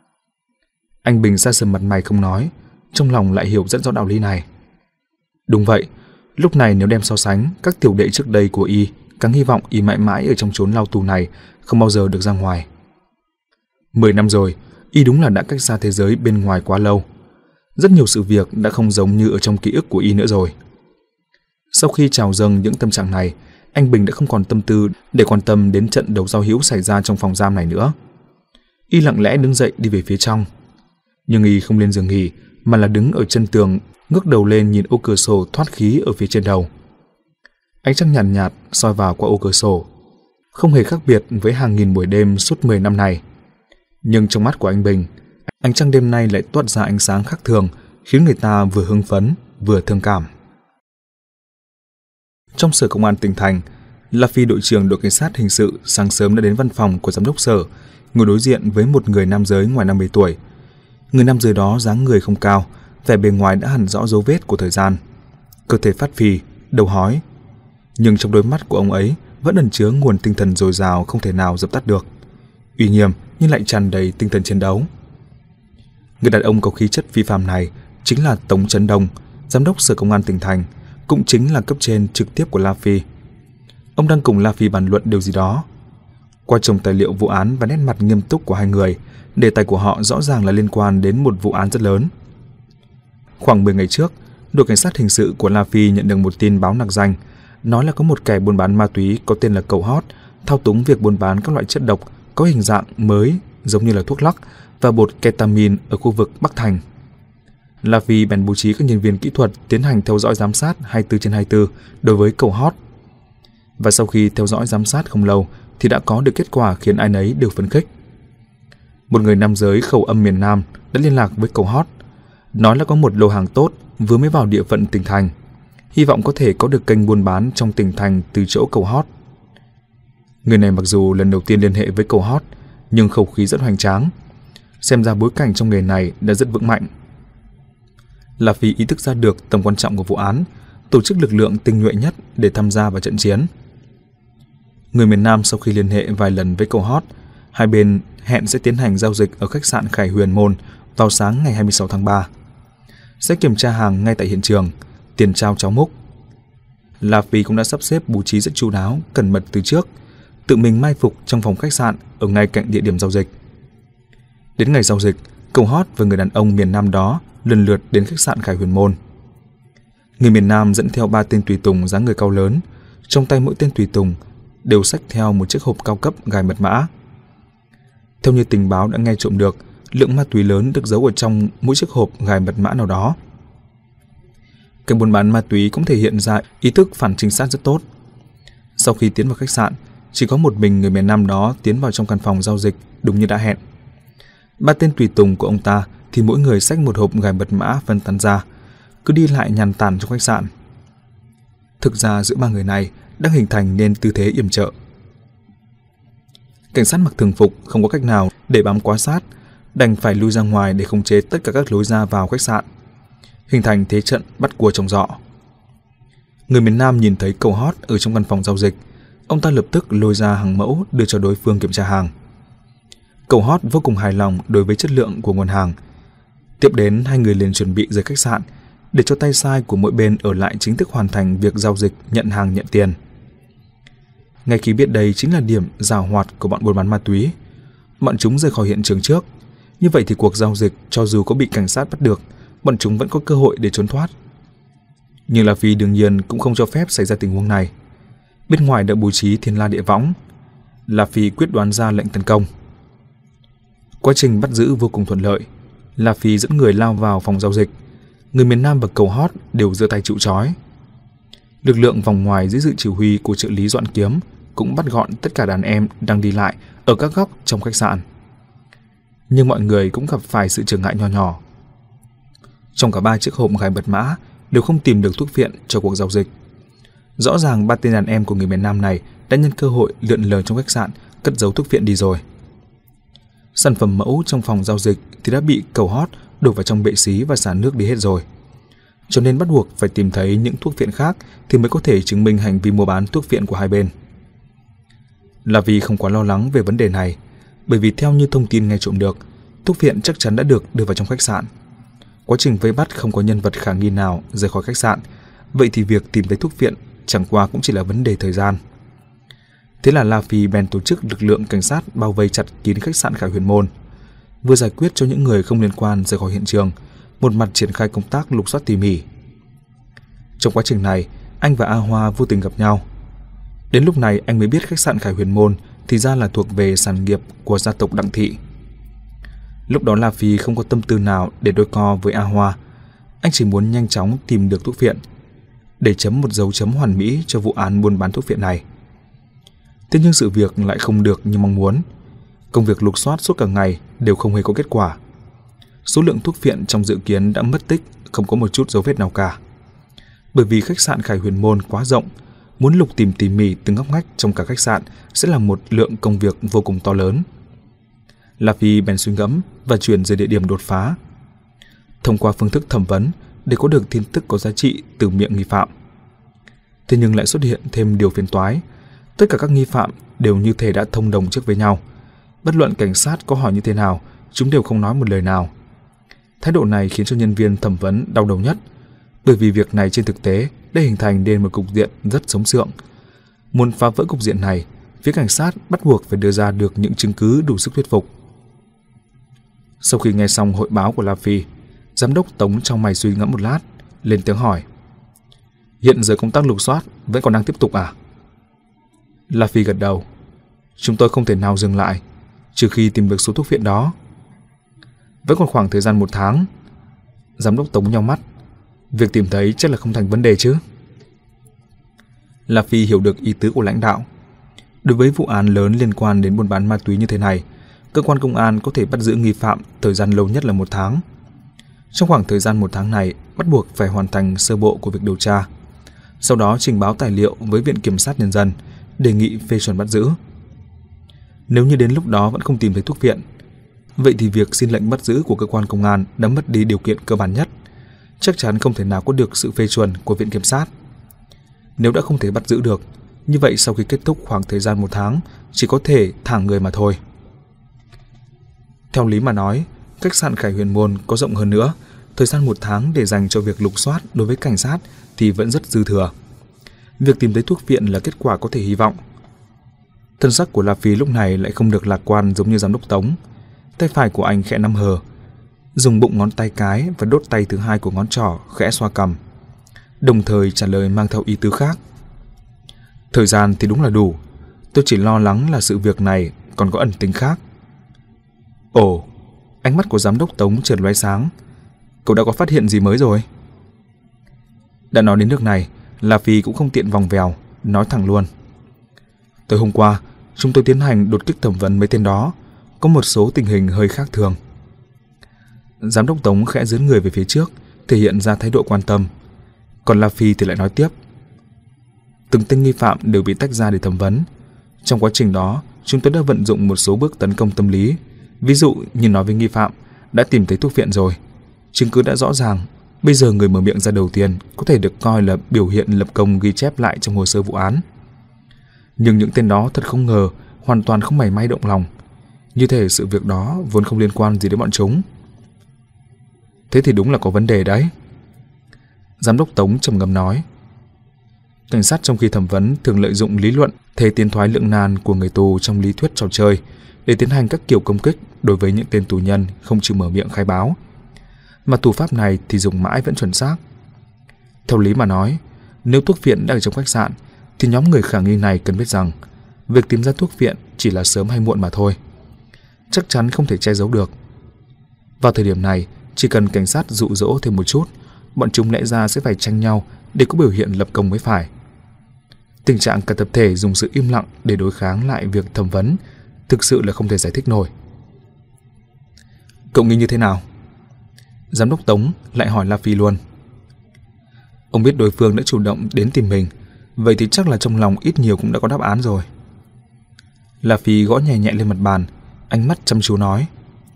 Anh Bình xa sầm mặt mày không nói, trong lòng lại hiểu rất rõ đạo lý này. Đúng vậy, lúc này nếu đem so sánh các tiểu đệ trước đây của y, càng hy vọng y mãi mãi ở trong chốn lao tù này, không bao giờ được ra ngoài. Mười năm rồi, y đúng là đã cách xa thế giới bên ngoài quá lâu. Rất nhiều sự việc đã không giống như ở trong ký ức của y nữa rồi. Sau khi trào dâng những tâm trạng này, anh Bình đã không còn tâm tư để quan tâm đến trận đấu giao hữu xảy ra trong phòng giam này nữa. Y lặng lẽ đứng dậy đi về phía trong. Nhưng y không lên giường nghỉ, mà là đứng ở chân tường, ngước đầu lên nhìn ô cửa sổ thoát khí ở phía trên đầu. Ánh trăng nhàn nhạt, nhạt soi vào qua ô cửa sổ, không hề khác biệt với hàng nghìn buổi đêm suốt mười năm này. Nhưng trong mắt của anh Bình, ánh trăng đêm nay lại toát ra ánh sáng khác thường, khiến người ta vừa hưng phấn vừa thương cảm. Trong sở công an tỉnh thành, La Phi đội trưởng đội cảnh sát hình sự sáng sớm đã đến văn phòng của giám đốc sở, ngồi đối diện với một người nam giới ngoài năm mươi tuổi. Người nam giới đó dáng người không cao, vẻ bề ngoài đã hằn rõ dấu vết của thời gian, cơ thể phát phì, đầu hói, nhưng trong đôi mắt của ông ấy vẫn ẩn chứa nguồn tinh thần dồi dào không thể nào dập tắt được, uy nghiêm nhưng lại tràn đầy tinh thần chiến đấu. Người đàn ông có khí chất phi phàm này chính là Tống Chấn Đông, giám đốc sở công an tỉnh thành, cũng chính là cấp trên trực tiếp của La Phi. Ông đang cùng La Phi bàn luận điều gì đó. Qua chồng tài liệu vụ án và nét mặt nghiêm túc của hai người, đề tài của họ rõ ràng là liên quan đến một vụ án rất lớn. Khoảng mười ngày trước, đội cảnh sát hình sự của La Phi nhận được một tin báo nặc danh, nói là có một kẻ buôn bán ma túy có tên là Cậu Hót thao túng việc buôn bán các loại chất độc có hình dạng mới giống như là thuốc lắc và bột ketamin ở khu vực Bắc Thành. La Phi bèn bố trí các nhân viên kỹ thuật tiến hành theo dõi giám sát hai mươi bốn trên hai mươi bốn đối với Cậu Hót. Và sau khi theo dõi giám sát không lâu thì đã có được kết quả khiến ai nấy đều phấn khích. Một người nam giới khẩu âm miền Nam đã liên lạc với Cậu Hót, nói là có một lô hàng tốt vừa mới vào địa phận tỉnh thành, hy vọng có thể có được kênh buôn bán trong tỉnh thành từ chỗ Cậu Hót. Người này mặc dù lần đầu tiên liên hệ với Cậu Hót, nhưng khẩu khí rất hoành tráng, xem ra bối cảnh trong nghề này đã rất vững mạnh. La Phi ý thức ra được tầm quan trọng của vụ án, tổ chức lực lượng tinh nhuệ nhất để tham gia vào trận chiến. Người miền Nam sau khi liên hệ vài lần với Cậu Hót, hai bên hẹn sẽ tiến hành giao dịch ở khách sạn Khải Huyền Môn vào sáng ngày hai mươi sáu tháng ba. Sẽ kiểm tra hàng ngay tại hiện trường, tiền trao cháo múc. La Phi cũng đã sắp xếp bố trí rất chu đáo, cẩn mật từ trước, tự mình mai phục trong phòng khách sạn ở ngay cạnh địa điểm giao dịch. Đến ngày giao dịch, Cậu Hót và người đàn ông miền Nam đó lần lượt đến khách sạn Khải Huyền Môn. Người miền Nam dẫn theo ba tên tùy tùng dáng người cao lớn, trong tay mỗi tên tùy tùng đều xách theo một chiếc hộp cao cấp gài mật mã. Theo như tình báo đã nghe trộm được, lượng ma túy lớn được giấu ở trong mỗi chiếc hộp gài mật mã nào đó. Kênh buôn bán ma túy cũng thể hiện ra ý thức phản trinh sát rất tốt. Sau khi tiến vào khách sạn, chỉ có một mình người miền Nam đó tiến vào trong căn phòng giao dịch đúng như đã hẹn. Ba tên tùy tùng của ông ta thì mỗi người xách một hộp gài mật mã phân tán ra, cứ đi lại nhàn tản trong khách sạn. Thực ra giữa ba người này đang hình thành nên tư thế yểm trợ. Cảnh sát mặc thường phục không có cách nào để bám quá sát, đành phải lui ra ngoài để khống chế tất cả các lối ra vào khách sạn, hình thành thế trận bắt cua trồng giọ. Người miền Nam nhìn thấy Cậu Hót ở trong căn phòng giao dịch, Ông ta lập tức lôi ra hàng mẫu đưa cho đối phương kiểm tra hàng. Cậu Hót vô cùng hài lòng đối với chất lượng của nguồn hàng. Tiếp đến, hai người liền chuẩn bị rời khách sạn để cho tay sai của mỗi bên ở lại chính thức hoàn thành việc giao dịch nhận hàng nhận tiền. Ngay khi biết đây chính là điểm giảo hoạt của bọn buôn bán ma túy, bọn chúng rời khỏi hiện trường trước. Như vậy thì cuộc giao dịch cho dù có bị cảnh sát bắt được, bọn chúng vẫn có cơ hội để trốn thoát. Nhưng La Phi đương nhiên cũng không cho phép xảy ra tình huống này. Bên ngoài đã bố trí thiên la địa võng. La Phi quyết đoán ra lệnh tấn công. Quá trình bắt giữ vô cùng thuận lợi. La Phi dẫn người lao vào phòng giao dịch. Người miền Nam và Cậu Hót đều giơ tay chịu trói. Lực lượng vòng ngoài dưới sự chỉ huy của trợ lý Doãn Kiếm cũng bắt gọn tất cả đàn em đang đi lại ở các góc trong khách sạn. Nhưng mọi người cũng gặp phải sự trở ngại nho nhỏ. Trong cả ba chiếc hộp gài mật mã đều không tìm được thuốc phiện cho cuộc giao dịch. Rõ ràng ba tên đàn em của người miền Nam này đã nhân cơ hội lượn lờ trong khách sạn cất giấu thuốc phiện đi rồi. Sản phẩm mẫu trong phòng giao dịch thì đã bị Cậu Hót đổ vào trong bệ xí và xả nước đi hết rồi. Cho nên bắt buộc phải tìm thấy những thuốc phiện khác thì mới có thể chứng minh hành vi mua bán thuốc phiện của hai bên. La Phi không quá lo lắng về vấn đề này, bởi vì theo như thông tin nghe trộm được, thuốc phiện chắc chắn đã được đưa vào trong khách sạn. Quá trình vây bắt không có nhân vật khả nghi nào rời khỏi khách sạn, vậy thì việc tìm thấy thuốc phiện chẳng qua cũng chỉ là vấn đề thời gian. Thế là La Phi bèn tổ chức lực lượng cảnh sát bao vây chặt kín khách sạn Khải Huyền Môn, vừa giải quyết cho những người không liên quan rời khỏi hiện trường, một mặt triển khai công tác lục soát tỉ mỉ. Trong quá trình này, anh và A Hoa vô tình gặp nhau. Đến lúc này anh mới biết khách sạn Khải Huyền Môn thì ra là thuộc về sản nghiệp của gia tộc Đặng Thị. Lúc đó La Phi không có tâm tư nào để đôi co với A Hoa. Anh chỉ muốn nhanh chóng tìm được thuốc phiện để chấm một dấu chấm hoàn mỹ cho vụ án buôn bán thuốc phiện này. Thế nhưng sự việc lại không được như mong muốn. Công việc lục soát suốt cả ngày đều không hề có kết quả. Số lượng thuốc phiện trong dự kiến đã mất tích, không có một chút dấu vết nào cả. Bởi vì khách sạn Khải Huyền Môn quá rộng, muốn lục tìm tỉ mỉ từng ngóc ngách trong cả khách sạn sẽ là một lượng công việc vô cùng to lớn. La Phi bèn suy ngẫm và chuyển về địa điểm đột phá. Thông qua phương thức thẩm vấn để có được tin tức có giá trị từ miệng nghi phạm. Thế nhưng lại xuất hiện thêm điều phiền toái. Tất cả các nghi phạm đều như thể đã thông đồng trước với nhau. Bất luận cảnh sát có hỏi như thế nào, chúng đều không nói một lời nào. Thái độ này khiến cho nhân viên thẩm vấn đau đầu nhất, bởi vì việc này trên thực tế đã hình thành nên một cục diện rất sống sượng. Muốn phá vỡ cục diện này, phía cảnh sát bắt buộc phải đưa ra được những chứng cứ đủ sức thuyết phục. Sau khi nghe xong hội báo của La Phi, giám đốc Tống trong mày suy ngẫm một lát, lên tiếng hỏi: "Hiện giờ công tác lục soát vẫn còn đang tiếp tục à?" La Phi gật đầu: "Chúng tôi không thể nào dừng lại, trừ khi tìm được số thuốc phiện đó." "Vẫn còn khoảng thời gian một tháng." Giám đốc Tống nheo mắt: "Việc tìm thấy chắc là không thành vấn đề chứ?" La Phi hiểu được ý tứ của lãnh đạo. Đối với vụ án lớn liên quan đến buôn bán ma túy như thế này, cơ quan công an có thể bắt giữ nghi phạm thời gian lâu nhất là một tháng. Trong khoảng thời gian một tháng này, bắt buộc phải hoàn thành sơ bộ của việc điều tra, sau đó trình báo tài liệu với Viện Kiểm sát Nhân dân, đề nghị phê chuẩn bắt giữ. Nếu như đến lúc đó vẫn không tìm thấy thuốc phiện, vậy thì việc xin lệnh bắt giữ của cơ quan công an đã mất đi điều kiện cơ bản nhất, chắc chắn không thể nào có được sự phê chuẩn của Viện Kiểm sát. Nếu đã không thể bắt giữ được, như vậy sau khi kết thúc khoảng thời gian một tháng, chỉ có thể thả người mà thôi. Theo lý mà nói, khách sạn Khải Huyền Môn có rộng hơn nữa, thời gian một tháng để dành cho việc lục soát đối với cảnh sát thì vẫn rất dư thừa. Việc tìm thấy thuốc phiện là kết quả có thể hy vọng. Thân sắc của La Phi lúc này lại không được lạc quan giống như giám đốc Tống. Tay phải của anh khẽ nắm hờ, dùng bụng ngón tay cái và đốt tay thứ hai của ngón trỏ khẽ xoa cằm, đồng thời trả lời mang theo ý tứ khác: "Thời gian thì đúng là đủ, tôi chỉ lo lắng là sự việc này còn có ẩn tính khác." Ồ, ánh mắt của giám đốc Tống chợt lóe sáng. "Cậu đã có phát hiện gì mới rồi?" Đã nói đến nước này, La Phi cũng không tiện vòng vèo, nói thẳng luôn: "Tối hôm qua, chúng tôi tiến hành đột kích thẩm vấn mấy tên đó, có một số tình hình hơi khác thường." Giám đốc Tống khẽ dướn người về phía trước, thể hiện ra thái độ quan tâm. Còn La Phi thì lại nói tiếp: "Từng tên nghi phạm đều bị tách ra để thẩm vấn. Trong quá trình đó, chúng tôi đã vận dụng một số bước tấn công tâm lý. Ví dụ như nói với nghi phạm đã tìm thấy thuốc phiện rồi, chứng cứ đã rõ ràng, bây giờ người mở miệng ra đầu tiên có thể được coi là biểu hiện lập công ghi chép lại trong hồ sơ vụ án. Nhưng những tên đó thật không ngờ, hoàn toàn không mảy may động lòng. Như thể sự việc đó vốn không liên quan gì đến bọn chúng. Thế thì đúng là có vấn đề đấy. Giám đốc Tống trầm ngâm nói. Cảnh sát trong khi thẩm vấn thường lợi dụng lý luận thể tiến thoái lưỡng nan của người tù trong lý thuyết trò chơi để tiến hành các kiểu công kích đối với những tên tù nhân không chịu mở miệng khai báo. Mà thủ pháp này thì dùng mãi vẫn chuẩn xác. Theo lý mà nói, nếu thuốc viện đã ở trong khách sạn thì nhóm người khả nghi này cần biết rằng việc tìm ra thuốc viện chỉ là sớm hay muộn mà thôi. Chắc chắn không thể che giấu được. Vào thời điểm này, chỉ cần cảnh sát dụ dỗ thêm một chút, bọn chúng lẽ ra sẽ phải tranh nhau để có biểu hiện lập công mới phải. Tình trạng cả tập thể dùng sự im lặng để đối kháng lại việc thẩm vấn thực sự là không thể giải thích nổi. Cậu nghĩ như thế nào? Giám đốc Tống lại hỏi La Phi luôn. Ông biết đối phương đã chủ động đến tìm mình, vậy thì chắc là trong lòng ít nhiều cũng đã có đáp án rồi. La Phi gõ nhẹ nhẹ lên mặt bàn, ánh mắt chăm chú nói.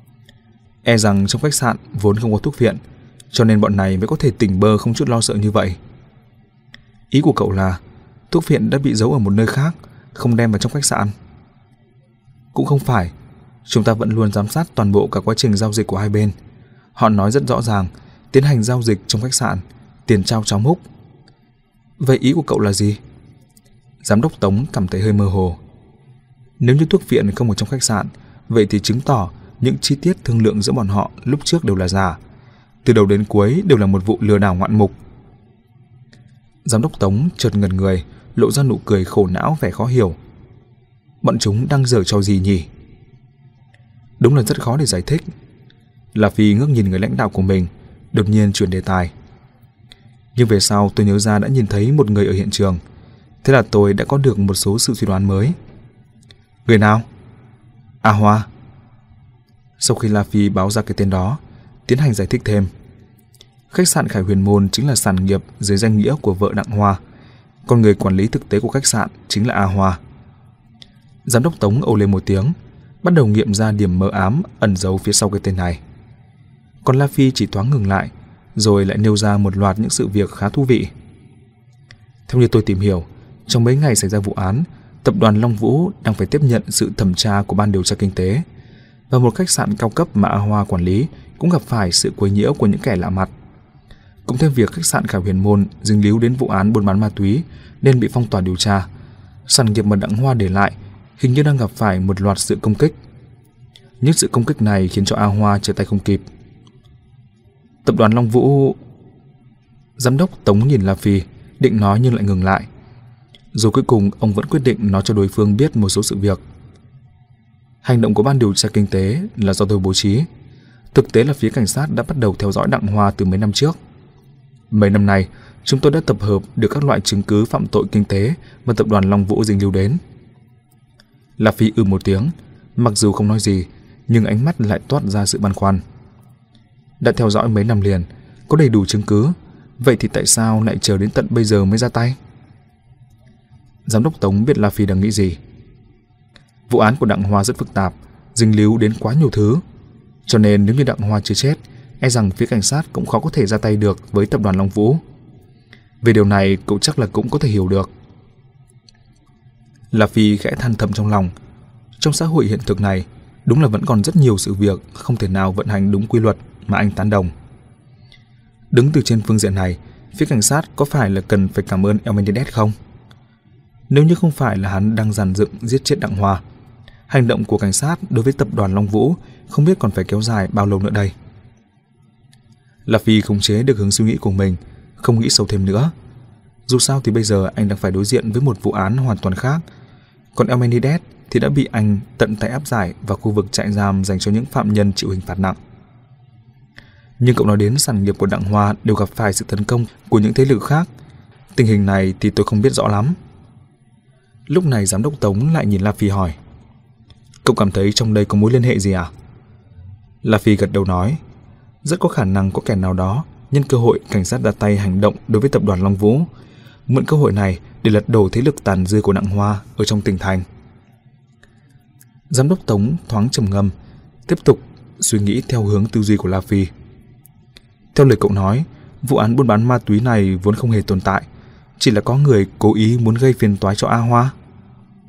E rằng trong khách sạn vốn không có thuốc viện, cho nên bọn này mới có thể tỉnh bơ không chút lo sợ như vậy. Ý của cậu là thuốc viện đã bị giấu ở một nơi khác, không đem vào trong khách sạn? Cũng không phải. Chúng ta vẫn luôn giám sát toàn bộ cả quá trình giao dịch của hai bên. Họ nói rất rõ ràng, tiến hành giao dịch trong khách sạn, tiền trao cháo múc. Vậy ý của cậu là gì? Giám đốc Tống cảm thấy hơi mơ hồ. Nếu như thuốc viện không ở trong khách sạn, vậy thì chứng tỏ những chi tiết thương lượng giữa bọn họ lúc trước đều là giả. Từ đầu đến cuối đều là một vụ lừa đảo ngoạn mục. Giám đốc Tống chợt ngẩn người, lộ ra nụ cười khổ não vẻ khó hiểu. Bọn chúng đang giở trò gì nhỉ? Đúng là rất khó để giải thích. La Phi ngước nhìn người lãnh đạo của mình, đột nhiên chuyển đề tài. Nhưng về sau tôi nhớ ra đã nhìn thấy một người ở hiện trường. Thế là tôi đã có được một số sự suy đoán mới. Người nào? A Hoa. Sau khi La Phi báo ra cái tên đó, tiến hành giải thích thêm. Khách sạn Khải Huyền Môn chính là sản nghiệp dưới danh nghĩa của vợ Đặng Hoa, còn người quản lý thực tế của khách sạn chính là A Hoa. Giám đốc Tống ồ lên một tiếng, bắt đầu nghiệm ra điểm mờ ám ẩn giấu phía sau cái tên này. Còn La Phi chỉ thoáng ngừng lại, rồi lại nêu ra một loạt những sự việc khá thú vị. Theo như tôi tìm hiểu, trong mấy ngày xảy ra vụ án, tập đoàn Long Vũ đang phải tiếp nhận sự thẩm tra của ban điều tra kinh tế, và một khách sạn cao cấp mà A Hoa quản lý cũng gặp phải sự quấy nhiễu của những kẻ lạ mặt. Cũng thêm việc khách sạn Khải Huyền Môn dính líu đến vụ án buôn bán ma túy nên bị phong tỏa điều tra. Sản nghiệp mà Đặng Hoa để lại hình như đang gặp phải một loạt sự công kích. Nhưng sự công kích này khiến cho A Hoa trở tay không kịp. Tập đoàn Long Vũ... Giám đốc Tống nhìn La Phi, định nói nhưng lại ngừng lại. Rồi cuối cùng ông vẫn quyết định nói cho đối phương biết một số sự việc. Hành động của ban điều tra kinh tế là do tôi bố trí. Thực tế là phía cảnh sát đã bắt đầu theo dõi Đặng Hoa từ mấy năm trước. Mấy năm nay, chúng tôi đã tập hợp được các loại chứng cứ phạm tội kinh tế mà tập đoàn Long Vũ dính líu đến. La Phi ừ một tiếng, mặc dù không nói gì, nhưng ánh mắt lại toát ra sự băn khoăn. Đã theo dõi mấy năm liền, có đầy đủ chứng cứ, vậy thì tại sao lại chờ đến tận bây giờ mới ra tay? Giám đốc Tống biết La Phi đang nghĩ gì. Vụ án của Đặng Hoa rất phức tạp, dính líu đến quá nhiều thứ, cho nên nếu như Đặng Hoa chưa chết, e rằng phía cảnh sát cũng khó có thể ra tay được với tập đoàn Long Vũ. Về điều này cậu chắc là cũng có thể hiểu được. La Phi khẽ than thầm trong lòng. Trong xã hội hiện thực này, đúng là vẫn còn rất nhiều sự việc không thể nào vận hành đúng quy luật mà anh tán đồng. Đứng từ trên phương diện này, phía cảnh sát có phải là cần phải cảm ơn El Menendez không? Nếu như không phải là hắn đang dàn dựng giết chết Đặng Hoa, hành động của cảnh sát đối với tập đoàn Long Vũ không biết còn phải kéo dài bao lâu nữa đây. La Phi khống chế được hướng suy nghĩ của mình, không nghĩ sâu thêm nữa. Dù sao thì bây giờ anh đang phải đối diện với một vụ án hoàn toàn khác, còn El Menendez thì đã bị anh tận tay áp giải vào khu vực trại giam dành cho những phạm nhân chịu hình phạt nặng. Nhưng cậu nói đến sản nghiệp của Đặng Hoa đều gặp phải sự tấn công của những thế lực khác. Tình hình này thì tôi không biết rõ lắm. Lúc này giám đốc Tống lại nhìn La Phi hỏi: Cậu cảm thấy trong đây có mối liên hệ gì à? La Phi gật đầu nói: Rất có khả năng có kẻ nào đó nhân cơ hội cảnh sát đặt tay hành động đối với tập đoàn Long Vũ, mượn cơ hội này để lật đổ thế lực tàn dư của Đặng Hoa ở trong tỉnh thành. Giám đốc Tống thoáng trầm ngâm, tiếp tục suy nghĩ theo hướng tư duy của La Phi. Theo lời cậu nói, vụ án buôn bán ma túy này vốn không hề tồn tại, chỉ là có người cố ý muốn gây phiền toái cho A Hoa.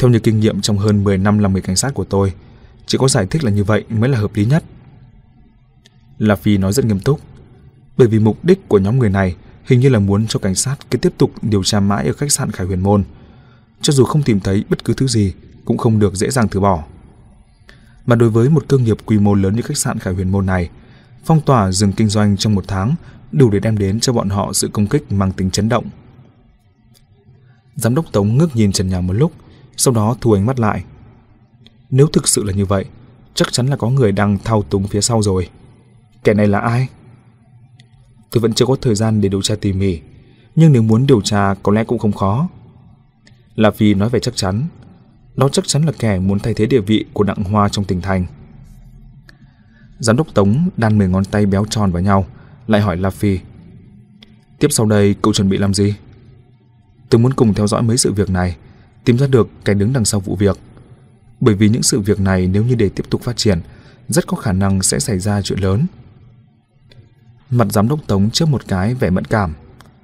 Theo như kinh nghiệm trong hơn mười năm làm nghề cảnh sát của tôi, chỉ có giải thích là như vậy mới là hợp lý nhất. La Phi nói rất nghiêm túc, bởi vì mục đích của nhóm người này hình như là muốn cho cảnh sát cứ tiếp tục điều tra mãi ở khách sạn Khải Huyền Môn. Cho dù không tìm thấy bất cứ thứ gì cũng không được dễ dàng từ bỏ. Mà đối với một cơ nghiệp quy mô lớn như khách sạn Khải Huyền Môn này, phong tỏa dừng kinh doanh trong một tháng đủ để đem đến cho bọn họ sự công kích mang tính chấn động. Giám đốc Tống ngước nhìn trần nhà một lúc, sau đó thu ánh mắt lại. Nếu thực sự là như vậy, chắc chắn là có người đang thao túng phía sau rồi. Kẻ này là ai? Tôi vẫn chưa có thời gian để điều tra tỉ mỉ, nhưng nếu muốn điều tra có lẽ cũng không khó. La Phi nói về chắc chắn, đó chắc chắn là kẻ muốn thay thế địa vị của Đặng Hoa trong tỉnh thành. Giám đốc Tống đan mười ngón tay béo tròn vào nhau, lại hỏi La Phi: Tiếp sau đây cậu chuẩn bị làm gì? Tôi muốn cùng theo dõi mấy sự việc này, tìm ra được kẻ đứng đằng sau vụ việc. Bởi vì những sự việc này nếu như để tiếp tục phát triển, rất có khả năng sẽ xảy ra chuyện lớn. Mặt giám đốc Tống chớp một cái vẻ mẫn cảm.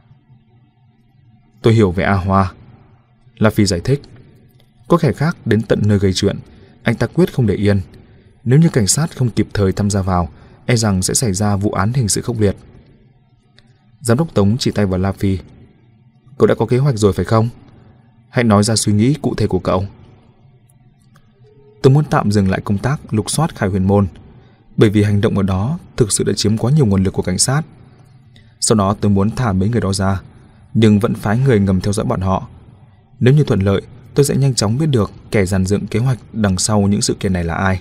Tôi hiểu về A Hoa. La Phi giải thích. Có kẻ khác đến tận nơi gây chuyện, anh ta quyết không để yên. Nếu như cảnh sát không kịp thời tham gia vào, e rằng sẽ xảy ra vụ án hình sự khốc liệt. Giám đốc Tống chỉ tay vào La Phi. Cậu đã có kế hoạch rồi phải không? Hãy nói ra suy nghĩ cụ thể của cậu. Tôi muốn tạm dừng lại công tác lục soát Khải Huyền Môn, bởi vì hành động ở đó thực sự đã chiếm quá nhiều nguồn lực của cảnh sát. Sau đó tôi muốn thả mấy người đó ra, nhưng vẫn phái người ngầm theo dõi bọn họ. Nếu như thuận lợi, tôi sẽ nhanh chóng biết được kẻ dàn dựng kế hoạch đằng sau những sự kiện này là ai.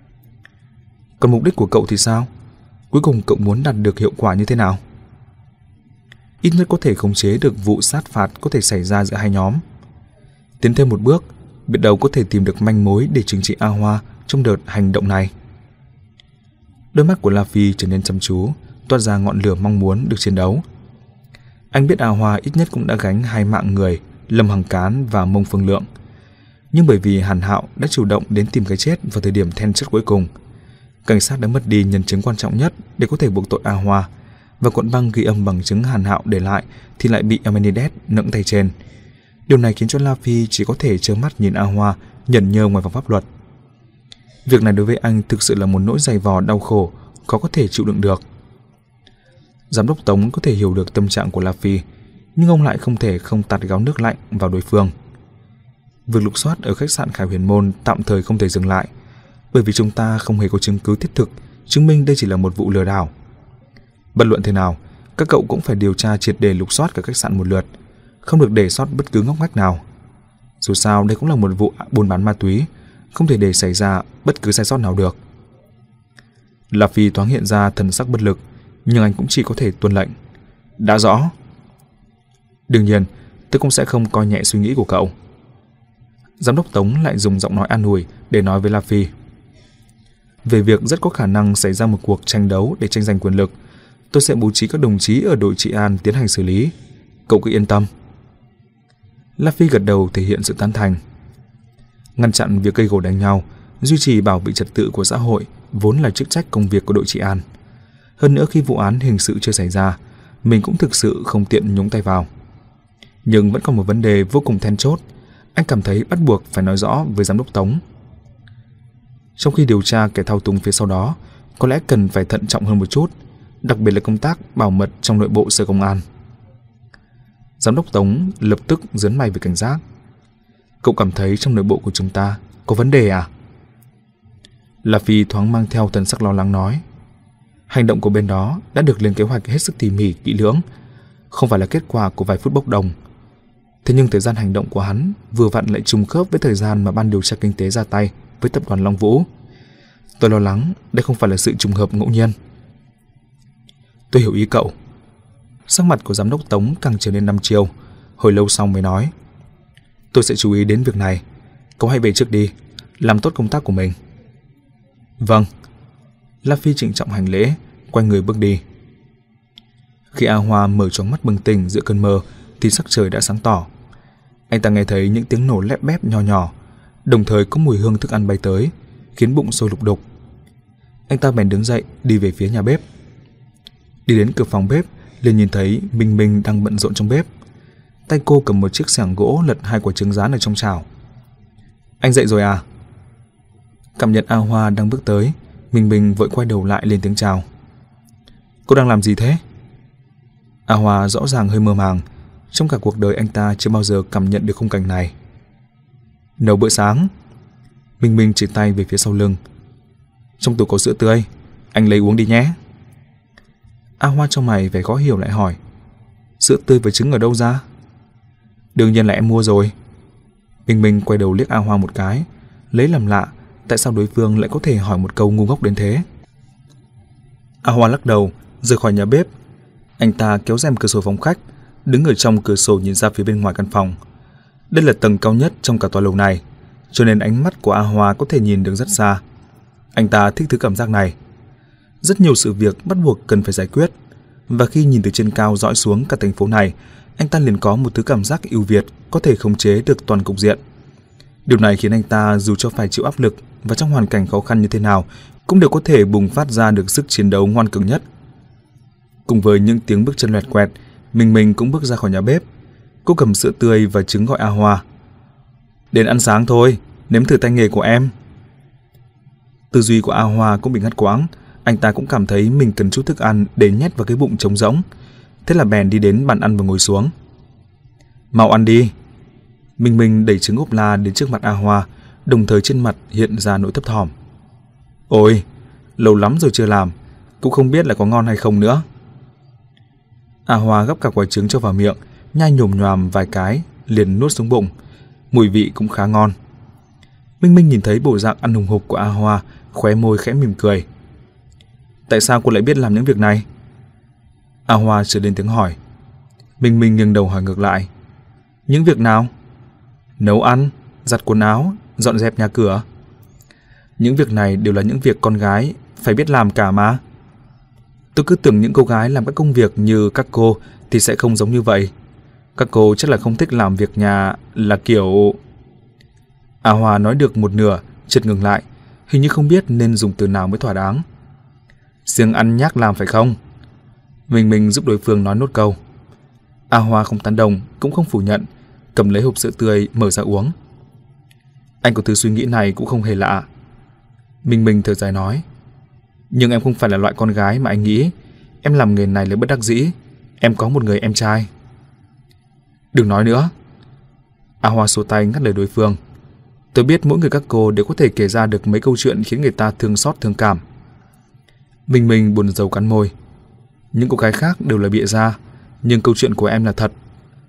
Còn mục đích của cậu thì sao? Cuối cùng cậu muốn đạt được hiệu quả như thế nào? Ít nhất có thể khống chế được vụ sát phạt có thể xảy ra giữa hai nhóm. Tiến thêm một bước, biết đâu có thể tìm được manh mối để trừng trị A Hoa trong đợt hành động này. Đôi mắt của La Phi trở nên chăm chú, toát ra ngọn lửa mong muốn được chiến đấu. Anh biết A Hoa ít nhất cũng đã gánh hai mạng người, Lâm Hằng Cán và Mông Phương Lượng. Nhưng bởi vì Hàn Hạo đã chủ động đến tìm cái chết vào thời điểm then chốt cuối cùng, cảnh sát đã mất đi nhân chứng quan trọng nhất để có thể buộc tội A Hoa, và cuộn băng ghi âm bằng chứng Hàn Hạo để lại thì lại bị Amenides nẫng tay trên. Điều này khiến cho La Phi chỉ có thể trơ mắt nhìn A Hoa nhẫn nhơ ngoài vòng pháp luật. Việc này đối với anh thực sự là một nỗi dày vò đau khổ khó có thể chịu đựng được. Giám đốc Tống có thể hiểu được tâm trạng của La Phi, nhưng ông lại không thể không tạt gáo nước lạnh vào đối phương. Việc lục soát ở khách sạn Khải Huyền Môn tạm thời không thể dừng lại, bởi vì chúng ta không hề có chứng cứ thiết thực chứng minh đây chỉ là một vụ lừa đảo. Bất luận thế nào, các cậu cũng phải điều tra triệt để lục soát cả khách sạn một lượt, không được để sót bất cứ ngóc ngách nào. Dù sao đây cũng là một vụ buôn bán ma túy, không thể để xảy ra bất cứ sai sót nào được. La Phi thoáng hiện ra thần sắc bất lực, nhưng anh cũng chỉ có thể tuân lệnh. Đã rõ. Đương nhiên, tôi cũng sẽ không coi nhẹ suy nghĩ của cậu. Giám đốc Tống lại dùng giọng nói an ủi để nói với La Phi. Về việc rất có khả năng xảy ra một cuộc tranh đấu để tranh giành quyền lực, tôi sẽ bố trí các đồng chí ở đội trị an tiến hành xử lý. Cậu cứ yên tâm. La Phi gật đầu thể hiện sự tán thành. Ngăn chặn việc gây gổ đánh nhau, duy trì bảo vệ trật tự của xã hội vốn là chức trách công việc của đội trị an. Hơn nữa khi vụ án hình sự chưa xảy ra, mình cũng thực sự không tiện nhúng tay vào. Nhưng vẫn còn một vấn đề vô cùng then chốt, anh cảm thấy bắt buộc phải nói rõ với giám đốc Tống. Trong khi điều tra kẻ thao túng phía sau đó, có lẽ cần phải thận trọng hơn một chút, đặc biệt là công tác bảo mật trong nội bộ sở công an. Giám đốc Tống lập tức giớn mày về cảnh giác. Cậu cảm thấy trong nội bộ của chúng ta có vấn đề à? La Phi thoáng mang theo thần sắc lo lắng nói. Hành động của bên đó đã được lên kế hoạch hết sức tỉ mỉ, kỹ lưỡng, không phải là kết quả của vài phút bốc đồng. Thế nhưng thời gian hành động của hắn vừa vặn lại trùng khớp với thời gian mà ban điều tra kinh tế ra tay với tập đoàn Long Vũ. Tôi lo lắng đây không phải là sự trùng hợp ngẫu nhiên. Tôi hiểu ý cậu. Sắc mặt của giám đốc Tống càng trở nên đăm chiêu, hồi lâu sau mới nói. Tôi sẽ chú ý đến việc này. Cậu hãy về trước đi, làm tốt công tác của mình. Vâng. La Phi trịnh trọng hành lễ, quay người bước đi. Khi A Hoa mở choáng mắt bừng tỉnh giữa cơn mơ thì sắc trời đã sáng tỏ. Anh ta nghe thấy những tiếng nổ lép bép nho nhỏ, đồng thời có mùi hương thức ăn bay tới, khiến bụng sôi lục đục. Anh ta bèn đứng dậy đi về phía nhà bếp. Đi đến cửa phòng bếp, liền nhìn thấy Minh Minh đang bận rộn trong bếp. Tay cô cầm một chiếc xẻng gỗ lật hai quả trứng rán ở trong chảo. Anh dậy rồi à? Cảm nhận A Hoa đang bước tới, Minh Minh vội quay đầu lại lên tiếng chào. Cô đang làm gì thế? A Hoa rõ ràng hơi mơ màng. Trong cả cuộc đời anh ta chưa bao giờ cảm nhận được khung cảnh này. Nấu bữa sáng. Minh Minh chỉ tay về phía sau lưng. Trong tủ có sữa tươi, anh lấy uống đi nhé. A Hoa trong mày vẻ khó hiểu lại hỏi. Sữa tươi với trứng ở đâu ra? Đương nhiên là em mua rồi. Minh Minh quay đầu liếc A Hoa một cái, lấy làm lạ tại sao đối phương lại có thể hỏi một câu ngu ngốc đến thế. A Hoa lắc đầu, rời khỏi nhà bếp. Anh ta kéo rèm cửa sổ phòng khách, đứng ở trong cửa sổ nhìn ra phía bên ngoài căn phòng. Đây là tầng cao nhất trong cả tòa lầu này, cho nên ánh mắt của A Hoa có thể nhìn được rất xa. Anh ta thích thứ cảm giác này. Rất nhiều sự việc bắt buộc cần phải giải quyết, và khi nhìn từ trên cao dõi xuống cả thành phố này, anh ta liền có một thứ cảm giác ưu việt có thể khống chế được toàn cục diện. Điều này khiến anh ta dù cho phải chịu áp lực và trong hoàn cảnh khó khăn như thế nào cũng đều có thể bùng phát ra được sức chiến đấu ngoan cường nhất. Cùng với những tiếng bước chân loẹt quẹt, Minh Minh cũng bước ra khỏi nhà bếp. Cô cầm sữa tươi và trứng gọi A Hoa. Đến ăn sáng thôi, nếm thử tay nghề của em. Tư duy của A Hoa cũng bị ngắt quãng. Anh ta cũng cảm thấy mình cần chút thức ăn để nhét vào cái bụng trống rỗng. Thế là bèn đi đến bàn ăn và ngồi xuống. Mau ăn đi. Minh Minh đẩy trứng ốp la đến trước mặt A Hoa, đồng thời trên mặt hiện ra nỗi thấp thỏm. Ôi, lâu lắm rồi chưa làm, cũng không biết là có ngon hay không nữa. A Hoa gắp cả quả trứng cho vào miệng, nhai nhồm nhoàm vài cái, liền nuốt xuống bụng. Mùi vị cũng khá ngon. Minh Minh nhìn thấy bộ dạng ăn hùng hục của A Hoa, khóe môi khẽ mỉm cười. Tại sao cô lại biết làm những việc này? A Hoa trở lên tiếng hỏi. Minh Minh nghiêng đầu hỏi ngược lại. Những việc nào? Nấu ăn, giặt quần áo, dọn dẹp nhà cửa. Những việc này đều là những việc con gái phải biết làm cả mà. Tôi cứ tưởng những cô gái làm các công việc như các cô thì sẽ không giống như vậy. Các cô chắc là không thích làm việc nhà là kiểu... A Hoa nói được một nửa, chợt ngừng lại, hình như không biết nên dùng từ nào mới thỏa đáng. Riêng ăn nhác làm phải không? Minh Minh giúp đối phương nói nốt câu. A Hoa không tán đồng, cũng không phủ nhận, cầm lấy hộp sữa tươi mở ra uống. Anh có thứ suy nghĩ này cũng không hề lạ. Minh Minh thở dài nói. Nhưng em không phải là loại con gái mà anh nghĩ. Em làm nghề này là bất đắc dĩ. Em có một người em trai. Đừng nói nữa. A Hoa xua tay ngắt lời đối phương. Tôi biết mỗi người các cô đều có thể kể ra được mấy câu chuyện khiến người ta thương xót thương cảm. Minh Minh buồn rầu cắn môi. Những cô gái khác đều là bịa ra, nhưng câu chuyện của em là thật.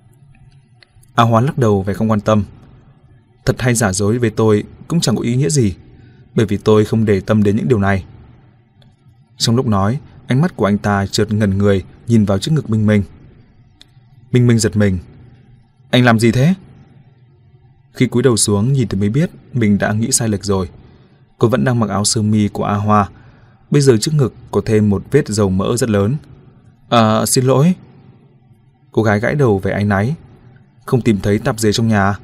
A Hoa lắc đầu vẻ không quan tâm. Thật hay giả dối với tôi cũng chẳng có ý nghĩa gì, bởi vì tôi không để tâm đến những điều này. Trong lúc nói, ánh mắt của anh ta chợt ngẩn người nhìn vào trước ngực Minh Minh. Minh Minh giật mình. Anh làm gì thế? Khi cúi đầu xuống nhìn thì mới biết mình đã nghĩ sai lệch rồi. Cô vẫn đang mặc áo sơ mi của A Hoa. Bây giờ trước ngực có thêm một vết dầu mỡ rất lớn. À, xin lỗi. Cô gái gãi đầu vẻ áy náy. Không tìm thấy tạp dề trong nhà.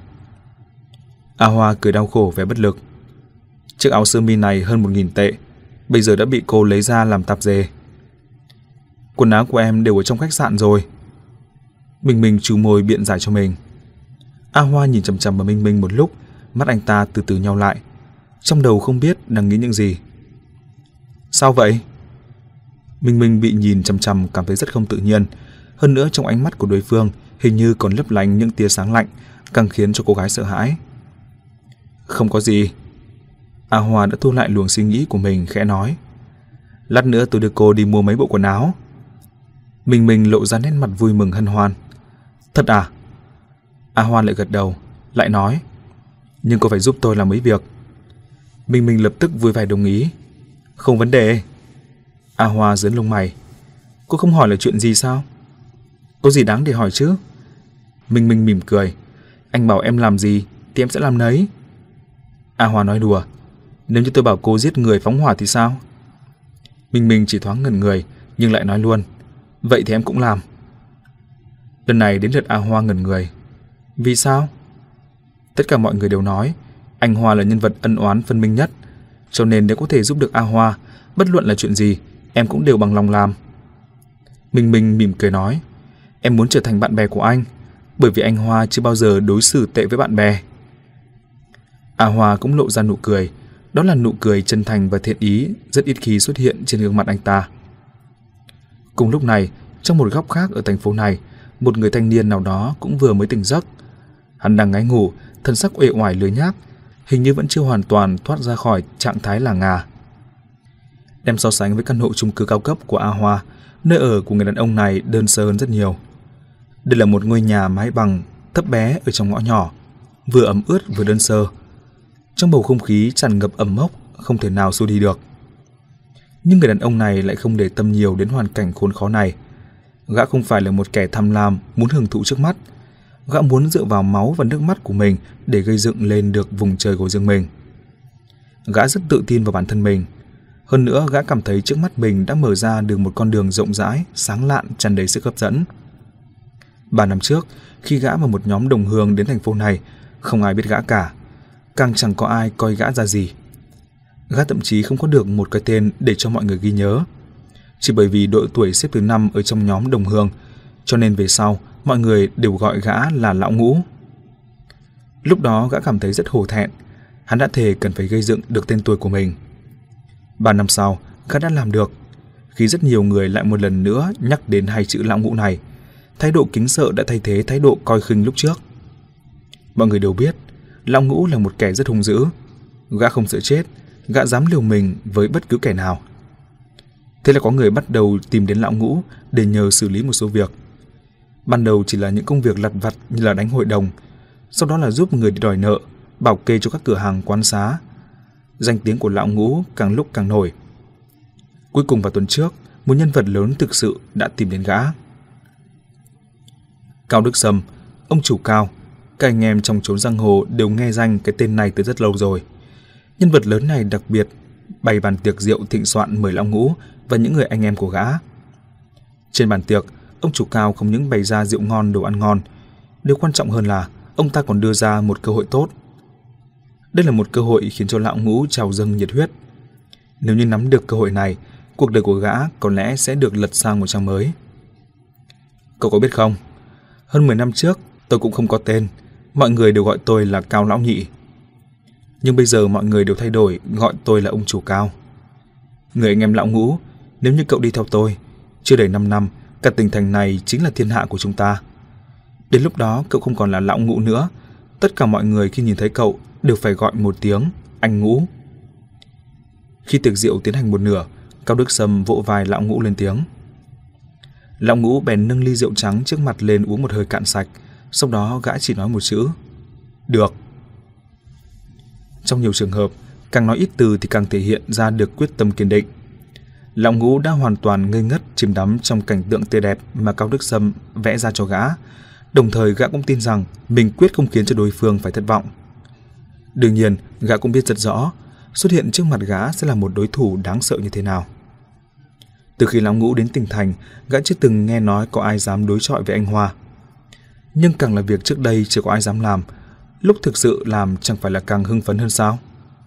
A Hoa cười đau khổ vẻ bất lực. Chiếc áo sơ mi này hơn một nghìn tệ, bây giờ đã bị cô lấy ra làm tạp dề. Quần áo của em đều ở trong khách sạn rồi. Minh Minh trù môi biện giải cho mình. A Hoa nhìn chằm chằm vào Minh Minh một lúc, mắt anh ta từ từ nheo lại, trong đầu không biết đang nghĩ những gì. Sao vậy? Minh Minh bị nhìn chằm chằm cảm thấy rất không tự nhiên. Hơn nữa trong ánh mắt của đối phương hình như còn lấp lánh những tia sáng lạnh, càng khiến cho cô gái sợ hãi. Không có gì. A Hoa đã thu lại luồng suy nghĩ của mình, khẽ nói. Lát nữa tôi đưa cô đi mua mấy bộ quần áo. Minh Minh lộ ra nét mặt vui mừng hân hoan. Thật à? A Hoa lại gật đầu, lại nói. Nhưng cô phải giúp tôi làm mấy việc. Minh Minh lập tức vui vẻ đồng ý. Không vấn đề. A Hoa giớn lông mày. Cô không hỏi là chuyện gì sao? Có gì đáng để hỏi chứ? Minh Minh mỉm cười. Anh bảo em làm gì thì em sẽ làm nấy. A Hoa nói đùa. Nếu như tôi bảo cô giết người phóng hỏa thì sao? Minh Minh chỉ thoáng ngẩn người, nhưng lại nói luôn. Vậy thì em cũng làm. Lần này đến lượt A Hoa ngẩn người. Vì sao? Tất cả mọi người đều nói anh Hoa là nhân vật ân oán phân minh nhất, cho nên nếu có thể giúp được A Hoa, bất luận là chuyện gì, em cũng đều bằng lòng làm. Minh Minh mỉm cười nói. Em muốn trở thành bạn bè của anh, bởi vì anh Hoa chưa bao giờ đối xử tệ với bạn bè. A Hoa cũng lộ ra nụ cười, đó là nụ cười chân thành và thiện ý rất ít khi xuất hiện trên gương mặt anh ta. Cùng lúc này, trong một góc khác ở thành phố này, một người thanh niên nào đó cũng vừa mới tỉnh giấc. Hắn đang ngáy ngủ, thân sắc uể oải lười nhác, hình như vẫn chưa hoàn toàn thoát ra khỏi trạng thái làng ngà. Đem so sánh với căn hộ chung cư cao cấp của A Hoa, nơi ở của người đàn ông này đơn sơ hơn rất nhiều. Đây là một ngôi nhà mái bằng thấp bé ở trong ngõ nhỏ, vừa ẩm ướt vừa đơn sơ. Trong bầu không khí tràn ngập ẩm mốc, không thể nào xua đi được. Nhưng người đàn ông này lại không để tâm nhiều đến hoàn cảnh khốn khó này. Gã không phải là một kẻ tham lam muốn hưởng thụ trước mắt. Gã muốn dựa vào máu và nước mắt của mình để gây dựng lên được vùng trời của riêng mình. Gã rất tự tin vào bản thân mình. Hơn nữa, gã cảm thấy trước mắt mình đã mở ra được một con đường rộng rãi, sáng lạn, tràn đầy sức hấp dẫn. Ba năm trước, khi gã và một nhóm đồng hương đến thành phố này, không ai biết gã cả, càng chẳng có ai coi gã ra gì. Gã thậm chí không có được một cái tên để cho mọi người ghi nhớ. Chỉ bởi vì độ tuổi xếp thứ năm ở trong nhóm đồng hương, cho nên về sau mọi người đều gọi gã là Lão Ngũ. Lúc đó gã cảm thấy rất hổ thẹn. Hắn đã thề cần phải gây dựng được tên tuổi của mình. Ba năm sau, gã đã làm được. Khi rất nhiều người lại một lần nữa nhắc đến hai chữ Lão Ngũ này, thái độ kính sợ đã thay thế thái độ coi khinh lúc trước. Mọi người đều biết Lão Ngũ là một kẻ rất hung dữ. Gã không sợ chết, gã dám liều mình với bất cứ kẻ nào. Thế là có người bắt đầu tìm đến Lão Ngũ để nhờ xử lý một số việc. Ban đầu chỉ là những công việc lặt vặt như là đánh hội đồng, sau đó là giúp người đi đòi nợ, bảo kê cho các cửa hàng quán xá. Danh tiếng của Lão Ngũ càng lúc càng nổi. Cuối cùng vào tuần trước, một nhân vật lớn thực sự đã tìm đến gã. Cao Đức Sâm, ông chủ Cao. Các anh em trong chốn giang hồ đều nghe danh cái tên này từ rất lâu rồi. Nhân vật lớn này đặc biệt bày bàn tiệc rượu thịnh soạn mời Lão Ngũ và những người anh em của gã. Trên bàn tiệc, ông chủ Cao không những bày ra rượu ngon, đồ ăn ngon, điều quan trọng hơn là ông ta còn đưa ra một cơ hội tốt. Đây là một cơ hội khiến cho Lão Ngũ trào dâng nhiệt huyết. Nếu như nắm được cơ hội này, cuộc đời của gã có lẽ sẽ được lật sang một trang mới. Cậu có biết không, hơn mười năm trước tôi cũng không có tên, mọi người đều gọi tôi là Cao Lão Nhị. Nhưng bây giờ mọi người đều thay đổi, gọi tôi là ông chủ Cao. Người anh em Lão Ngũ, nếu như cậu đi theo tôi, chưa đầy năm năm, cả tỉnh thành này chính là thiên hạ của chúng ta. Đến lúc đó cậu không còn là Lão Ngũ nữa, tất cả mọi người khi nhìn thấy cậu đều phải gọi một tiếng anh Ngũ. Khi tiệc rượu tiến hành một nửa, Cao Đức Sâm vỗ vai Lão Ngũ lên tiếng. Lão Ngũ bèn nâng ly rượu trắng trước mặt lên uống một hơi cạn sạch, sau đó gã chỉ nói một chữ: được. Trong nhiều trường hợp, càng nói ít từ thì càng thể hiện ra được quyết tâm kiên định. Lão Ngũ đã hoàn toàn ngây ngất chìm đắm trong cảnh tượng tươi đẹp mà Cao Đức Sâm vẽ ra cho gã, đồng thời gã cũng tin rằng mình quyết không khiến cho đối phương phải thất vọng. Đương nhiên, gã cũng biết rất rõ xuất hiện trước mặt gã sẽ là một đối thủ đáng sợ như thế nào. Từ khi Lão Ngũ đến tỉnh thành, gã chưa từng nghe nói có ai dám đối chọi với anh Hoa. Nhưng càng là việc trước đây chưa có ai dám làm, lúc thực sự làm chẳng phải là càng hưng phấn hơn sao?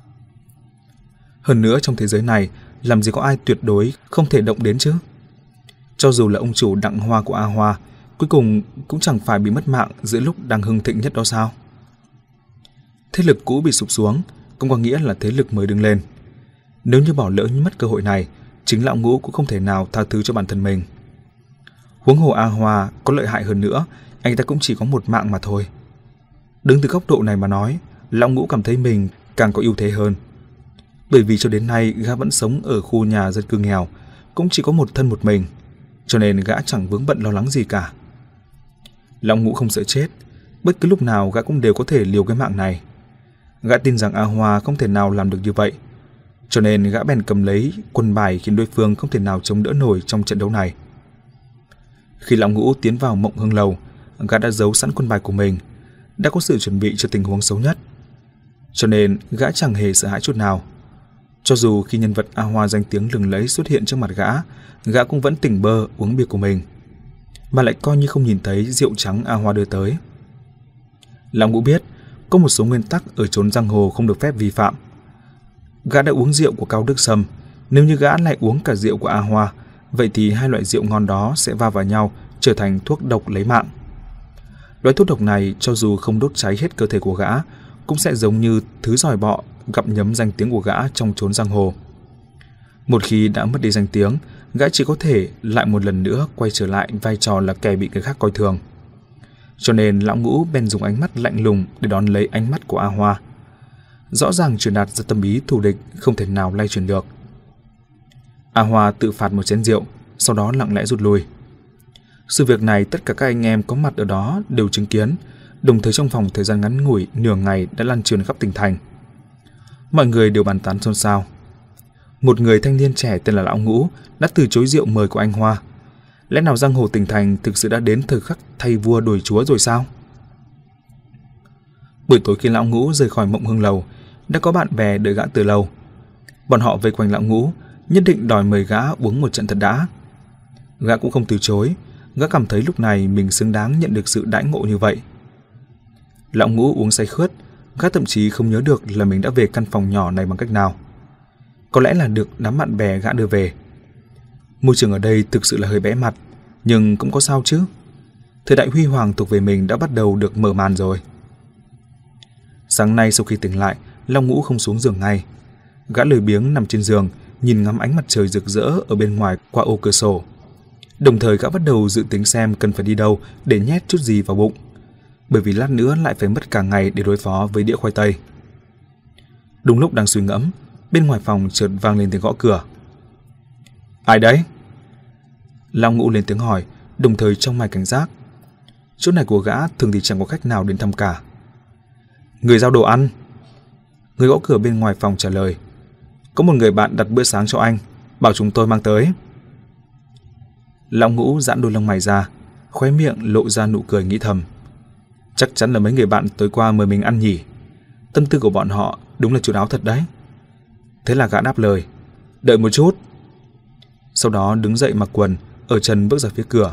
Hơn nữa trong thế giới này, làm gì có ai tuyệt đối không thể động đến chứ? Cho dù là ông chủ Đặng Hoa của A Hoa, cuối cùng cũng chẳng phải bị mất mạng giữa lúc đang hưng thịnh nhất đó sao? Thế lực cũ bị sụp xuống, cũng có nghĩa là thế lực mới đứng lên. Nếu như bỏ lỡ mất cơ hội này, chính Lão Ngũ cũng không thể nào tha thứ cho bản thân mình. Huống hồ A Hoa có lợi hại hơn nữa, anh ta cũng chỉ có một mạng mà thôi. Đứng từ góc độ này mà nói, Lão Ngũ cảm thấy mình càng có ưu thế hơn. Bởi vì cho đến nay gã vẫn sống ở khu nhà dân cư nghèo, cũng chỉ có một thân một mình, cho nên gã chẳng vướng bận lo lắng gì cả. Lão Ngũ không sợ chết, bất cứ lúc nào gã cũng đều có thể liều cái mạng này. Gã tin rằng A Hoa không thể nào làm được như vậy, cho nên gã bèn cầm lấy quân bài khiến đối phương không thể nào chống đỡ nổi trong trận đấu này. Khi Lão Ngũ tiến vào Mộng Hương Lầu, gã đã giấu sẵn quân bài của mình, đã có sự chuẩn bị cho tình huống xấu nhất. Cho nên gã chẳng hề sợ hãi chút nào. Cho dù khi nhân vật A Hoa danh tiếng lừng lẫy xuất hiện trước mặt gã, gã cũng vẫn tỉnh bơ uống bia của mình, mà lại coi như không nhìn thấy rượu trắng A Hoa đưa tới. Lão Ngũ biết có một số nguyên tắc ở chốn giang hồ không được phép vi phạm. Gã đã uống rượu của Cao Đức Sâm, nếu như gã lại uống cả rượu của A Hoa, vậy thì hai loại rượu ngon đó sẽ va vào nhau trở thành thuốc độc lấy mạng. Loại thuốc độc này cho dù không đốt cháy hết cơ thể của gã, cũng sẽ giống như thứ giòi bọ gặm nhấm danh tiếng của gã trong chốn giang hồ. Một khi đã mất đi danh tiếng, gã chỉ có thể lại một lần nữa quay trở lại vai trò là kẻ bị người khác coi thường. Cho nên lão Ngũ bèn dùng ánh mắt lạnh lùng để đón lấy ánh mắt của A Hoa. Rõ ràng truyền đạt ra tâm ý thù địch không thể nào lay chuyển được. A Hoa tự phạt một chén rượu, sau đó lặng lẽ rút lui. Sự việc này tất cả các anh em có mặt ở đó đều chứng kiến, đồng thời trong vòng thời gian ngắn ngủi nửa ngày đã lan truyền khắp tỉnh thành. Mọi người đều bàn tán xôn xao. Một người thanh niên trẻ tên là Lão Ngũ đã từ chối rượu mời của anh Hoa. Lẽ nào giang hồ tỉnh thành thực sự đã đến thời khắc thay vua đổi chúa rồi sao? Buổi tối khi Lão Ngũ rời khỏi Mộng Hương Lầu, đã có bạn bè đợi gã từ lâu. Bọn họ vây quanh Lão Ngũ, nhất định đòi mời gã uống một trận thật đã. Gã cũng không từ chối, gã cảm thấy lúc này mình xứng đáng nhận được sự đãi ngộ như vậy. Lão Ngũ uống say khướt, gã thậm chí không nhớ được là mình đã về căn phòng nhỏ này bằng cách nào. Có lẽ là được đám bạn bè gã đưa về. Môi trường ở đây thực sự là hơi bẽ mặt, nhưng cũng có sao chứ. Thời đại huy hoàng thuộc về mình đã bắt đầu được mở màn rồi. Sáng nay sau khi tỉnh lại, Lão Ngũ không xuống giường ngay. Gã lười biếng nằm trên giường, nhìn ngắm ánh mặt trời rực rỡ ở bên ngoài qua ô cửa sổ. Đồng thời gã bắt đầu dự tính xem cần phải đi đâu để nhét chút gì vào bụng, bởi vì lát nữa lại phải mất cả ngày để đối phó với đĩa khoai tây. Đúng lúc đang suy ngẫm, bên ngoài phòng chợt vang lên tiếng gõ cửa. Ai đấy? Lão Ngũ lên tiếng hỏi, đồng thời trong mày cảnh giác. Chỗ này của gã thường thì chẳng có khách nào đến thăm cả. Người giao đồ ăn. Người gõ cửa bên ngoài phòng trả lời. Có một người bạn đặt bữa sáng cho anh, bảo chúng tôi mang tới. Lão Ngũ giãn đôi lông mày ra, khóe miệng lộ ra nụ cười nghĩ thầm. Chắc chắn là mấy người bạn tối qua mời mình ăn nhỉ. Tâm tư của bọn họ đúng là chu đáo thật đấy. Thế là gã đáp lời. Đợi một chút. Sau đó đứng dậy mặc quần, ở trần bước ra phía cửa.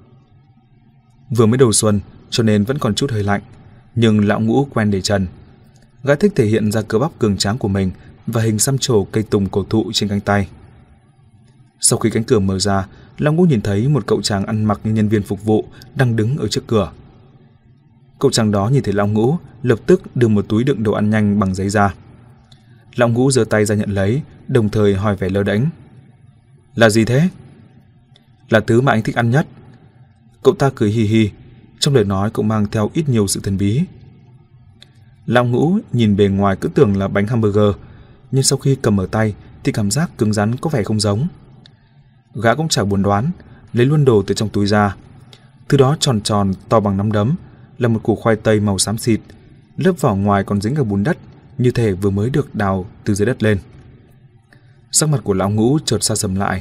Vừa mới đầu xuân cho nên vẫn còn chút hơi lạnh, nhưng Lão Ngũ quen để trần. Gã thích thể hiện ra cơ bắp cường tráng của mình và hình xăm trổ cây tùng cổ thụ trên cánh tay. Sau khi cánh cửa mở ra, Lão Ngũ nhìn thấy một cậu chàng ăn mặc như nhân viên phục vụ đang đứng ở trước cửa. Cậu chàng đó nhìn thấy Lão Ngũ, lập tức đưa một túi đựng đồ ăn nhanh bằng giấy ra. Lão Ngũ giơ tay ra nhận lấy, đồng thời hỏi vẻ lơ đễnh. Là gì thế? Là thứ mà anh thích ăn nhất. Cậu ta cười hì hì, trong lời nói cậu mang theo ít nhiều sự thần bí. Lão Ngũ nhìn bề ngoài cứ tưởng là bánh hamburger, nhưng sau khi cầm ở tay thì cảm giác cứng rắn có vẻ không giống. Gã cũng chẳng buồn đoán, lấy luôn đồ từ trong túi ra. Thứ đó tròn tròn to bằng nắm đấm, là một củ khoai tây màu xám xịt, lớp vỏ ngoài còn dính cả bùn đất, như thể vừa mới được đào từ dưới đất lên. Sắc mặt của Lão Ngũ chợt xa sầm lại.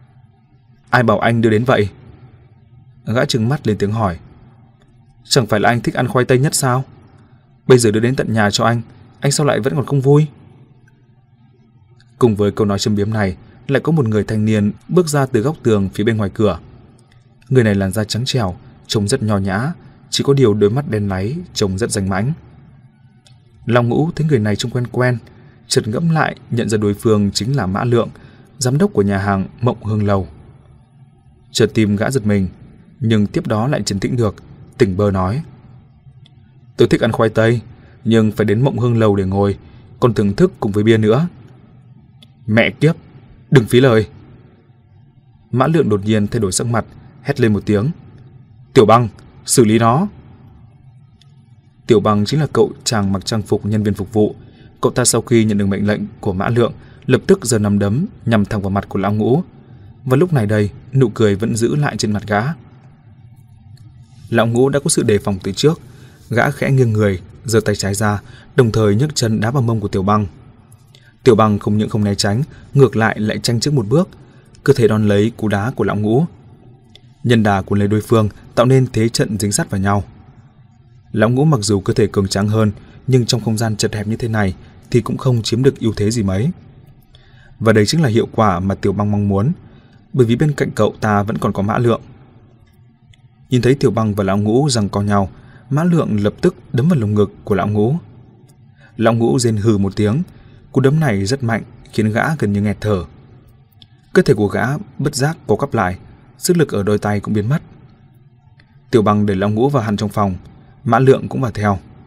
Ai bảo anh đưa đến vậy? Gã trừng mắt lên tiếng hỏi. Chẳng phải là anh thích ăn khoai tây nhất sao? Bây giờ đưa đến tận nhà cho anh, anh sao lại vẫn còn không vui? Cùng với câu nói châm biếm này, lại có một người thanh niên bước ra từ góc tường phía bên ngoài cửa. Người này làn da trắng trẻo, trông rất nho nhã, chỉ có điều đôi mắt đen láy, trông rất danh mãnh. Lão Ngũ thấy người này trông quen quen, chợt ngẫm lại nhận ra đối phương chính là Mã Lượng, giám đốc của nhà hàng Mộng Hương Lầu. Chợt tim gã giật mình, nhưng tiếp đó lại trấn tĩnh được, tỉnh bơ nói. Tôi thích ăn khoai tây, nhưng phải đến Mộng Hương Lầu để ngồi, còn thưởng thức cùng với bia nữa. Mẹ kiếp, đừng phí lời. Mã Lượng đột nhiên thay đổi sắc mặt, hét lên một tiếng. Tiểu Băng, xử lý nó. Tiểu Băng chính là cậu chàng mặc trang phục nhân viên phục vụ. Cậu ta sau khi nhận được mệnh lệnh của Mã Lượng, lập tức giơ nắm đấm nhằm thẳng vào mặt của Lão Ngũ. Và lúc này đây, nụ cười vẫn giữ lại trên mặt gã. Lão Ngũ đã có sự đề phòng từ trước. Gã khẽ nghiêng người, giơ tay trái ra, đồng thời nhấc chân đá vào mông của Tiểu Băng. Tiểu Băng không những không né tránh, ngược lại lại tranh trước một bước, cơ thể đón lấy cú đá của Lão Ngũ. Nhân đà cuốn lấy đối phương, tạo nên thế trận dính sát vào nhau. Lão Ngũ mặc dù cơ thể cường tráng hơn, nhưng trong không gian chật hẹp như thế này thì cũng không chiếm được ưu thế gì mấy. Và đây chính là hiệu quả mà Tiểu Băng mong muốn, bởi vì bên cạnh cậu ta vẫn còn có Mã Lượng. Nhìn thấy Tiểu Băng và Lão Ngũ giằng co nhau, Mã Lượng lập tức đấm vào lồng ngực của Lão Ngũ. Lão Ngũ rên hừ một tiếng, cú đấm này rất mạnh, khiến gã gần như nghẹt thở. Cơ thể của gã bất giác co quắp lại, sức lực ở đôi tay cũng biến mất. Tiểu Băng đẩy Lão Ngũ vào hẳn trong phòng, Mã Lượng cũng vào theo.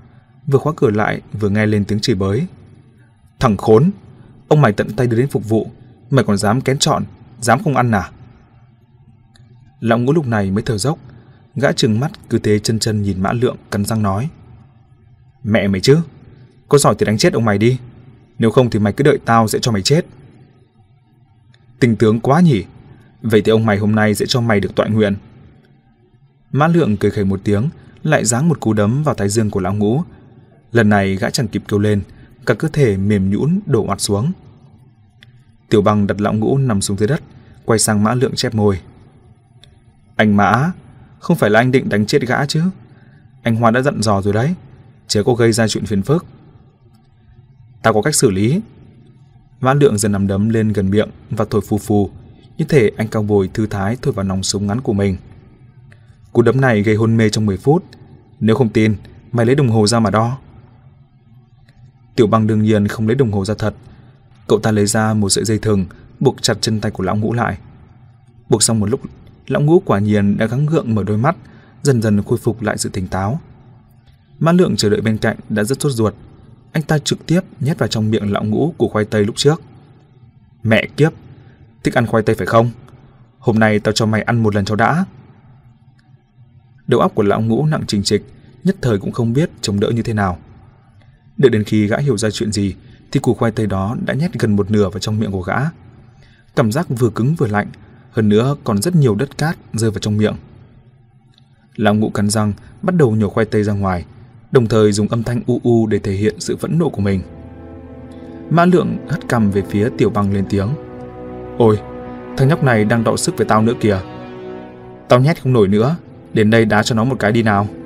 vừa khóa cửa lại vừa nghe lên tiếng chửi bới. Thằng khốn, ông mày tận tay đưa đến phục vụ, mày còn dám kén chọn, dám không ăn à? Lão Ngũ lúc này mới thở dốc, gã trừng mắt cứ thế chân chân nhìn Mã Lượng, cắn răng nói: Mẹ mày chứ, có giỏi thì đánh chết ông mày đi, nếu không thì mày cứ đợi tao sẽ cho mày chết. Tinh tướng quá nhỉ, vậy thì ông mày hôm nay sẽ cho mày được tọa nguyện. Mã Lượng cười khẩy một tiếng, lại giáng một cú đấm vào thái dương của Lão Ngũ. Lần này gã chẳng kịp kêu lên, cả cơ thể mềm nhũn đổ oặt xuống. Tiểu Bằng đặt Lão Ngũ nằm xuống dưới đất, quay sang Mã Lượng chép môi: Anh Mã, không phải là anh định đánh chết gã chứ? Anh Hoa đã dặn dò rồi đấy, chớ có gây ra chuyện phiền phức. Tao có cách xử lý. Mã Lượng dần nắm đấm lên gần miệng và thổi phù phù, như thể anh cao bồi thư thái thổi vào nòng súng ngắn của mình. Cú đấm này gây hôn mê trong mười phút. Nếu không tin, mày lấy đồng hồ ra mà đo. Tiểu Bằng đương nhiên không lấy đồng hồ ra thật. Cậu ta lấy ra một sợi dây thừng, buộc chặt chân tay của Lão Ngũ lại. Buộc xong một lúc, Lão Ngũ quả nhiên đã gắng gượng mở đôi mắt, dần dần khôi phục lại sự tỉnh táo. Mã Lượng chờ đợi bên cạnh đã rất sốt ruột. Anh ta trực tiếp nhét vào trong miệng Lão Ngũ củ khoai tây lúc trước. Mẹ kiếp, thích ăn khoai tây phải không? Hôm nay tao cho mày ăn một lần cho đã. Đầu óc của Lão Ngũ nặng trình trịch, nhất thời cũng không biết chống đỡ như thế nào. Đợi đến khi gã hiểu ra chuyện gì thì củ khoai tây đó đã nhét gần một nửa vào trong miệng của gã. Cảm giác vừa cứng vừa lạnh, hơn nữa còn rất nhiều đất cát rơi vào trong miệng. Lão Ngũ cắn răng bắt đầu nhổ khoai tây ra ngoài, đồng thời dùng âm thanh u u để thể hiện sự phẫn nộ của mình. Mã Lượng hất cằm về phía Tiểu Bằng lên tiếng: Ôi, thằng nhóc này đang đọ sức với tao nữa kìa. Tao nhét không nổi nữa, đến đây đá cho nó một cái đi nào.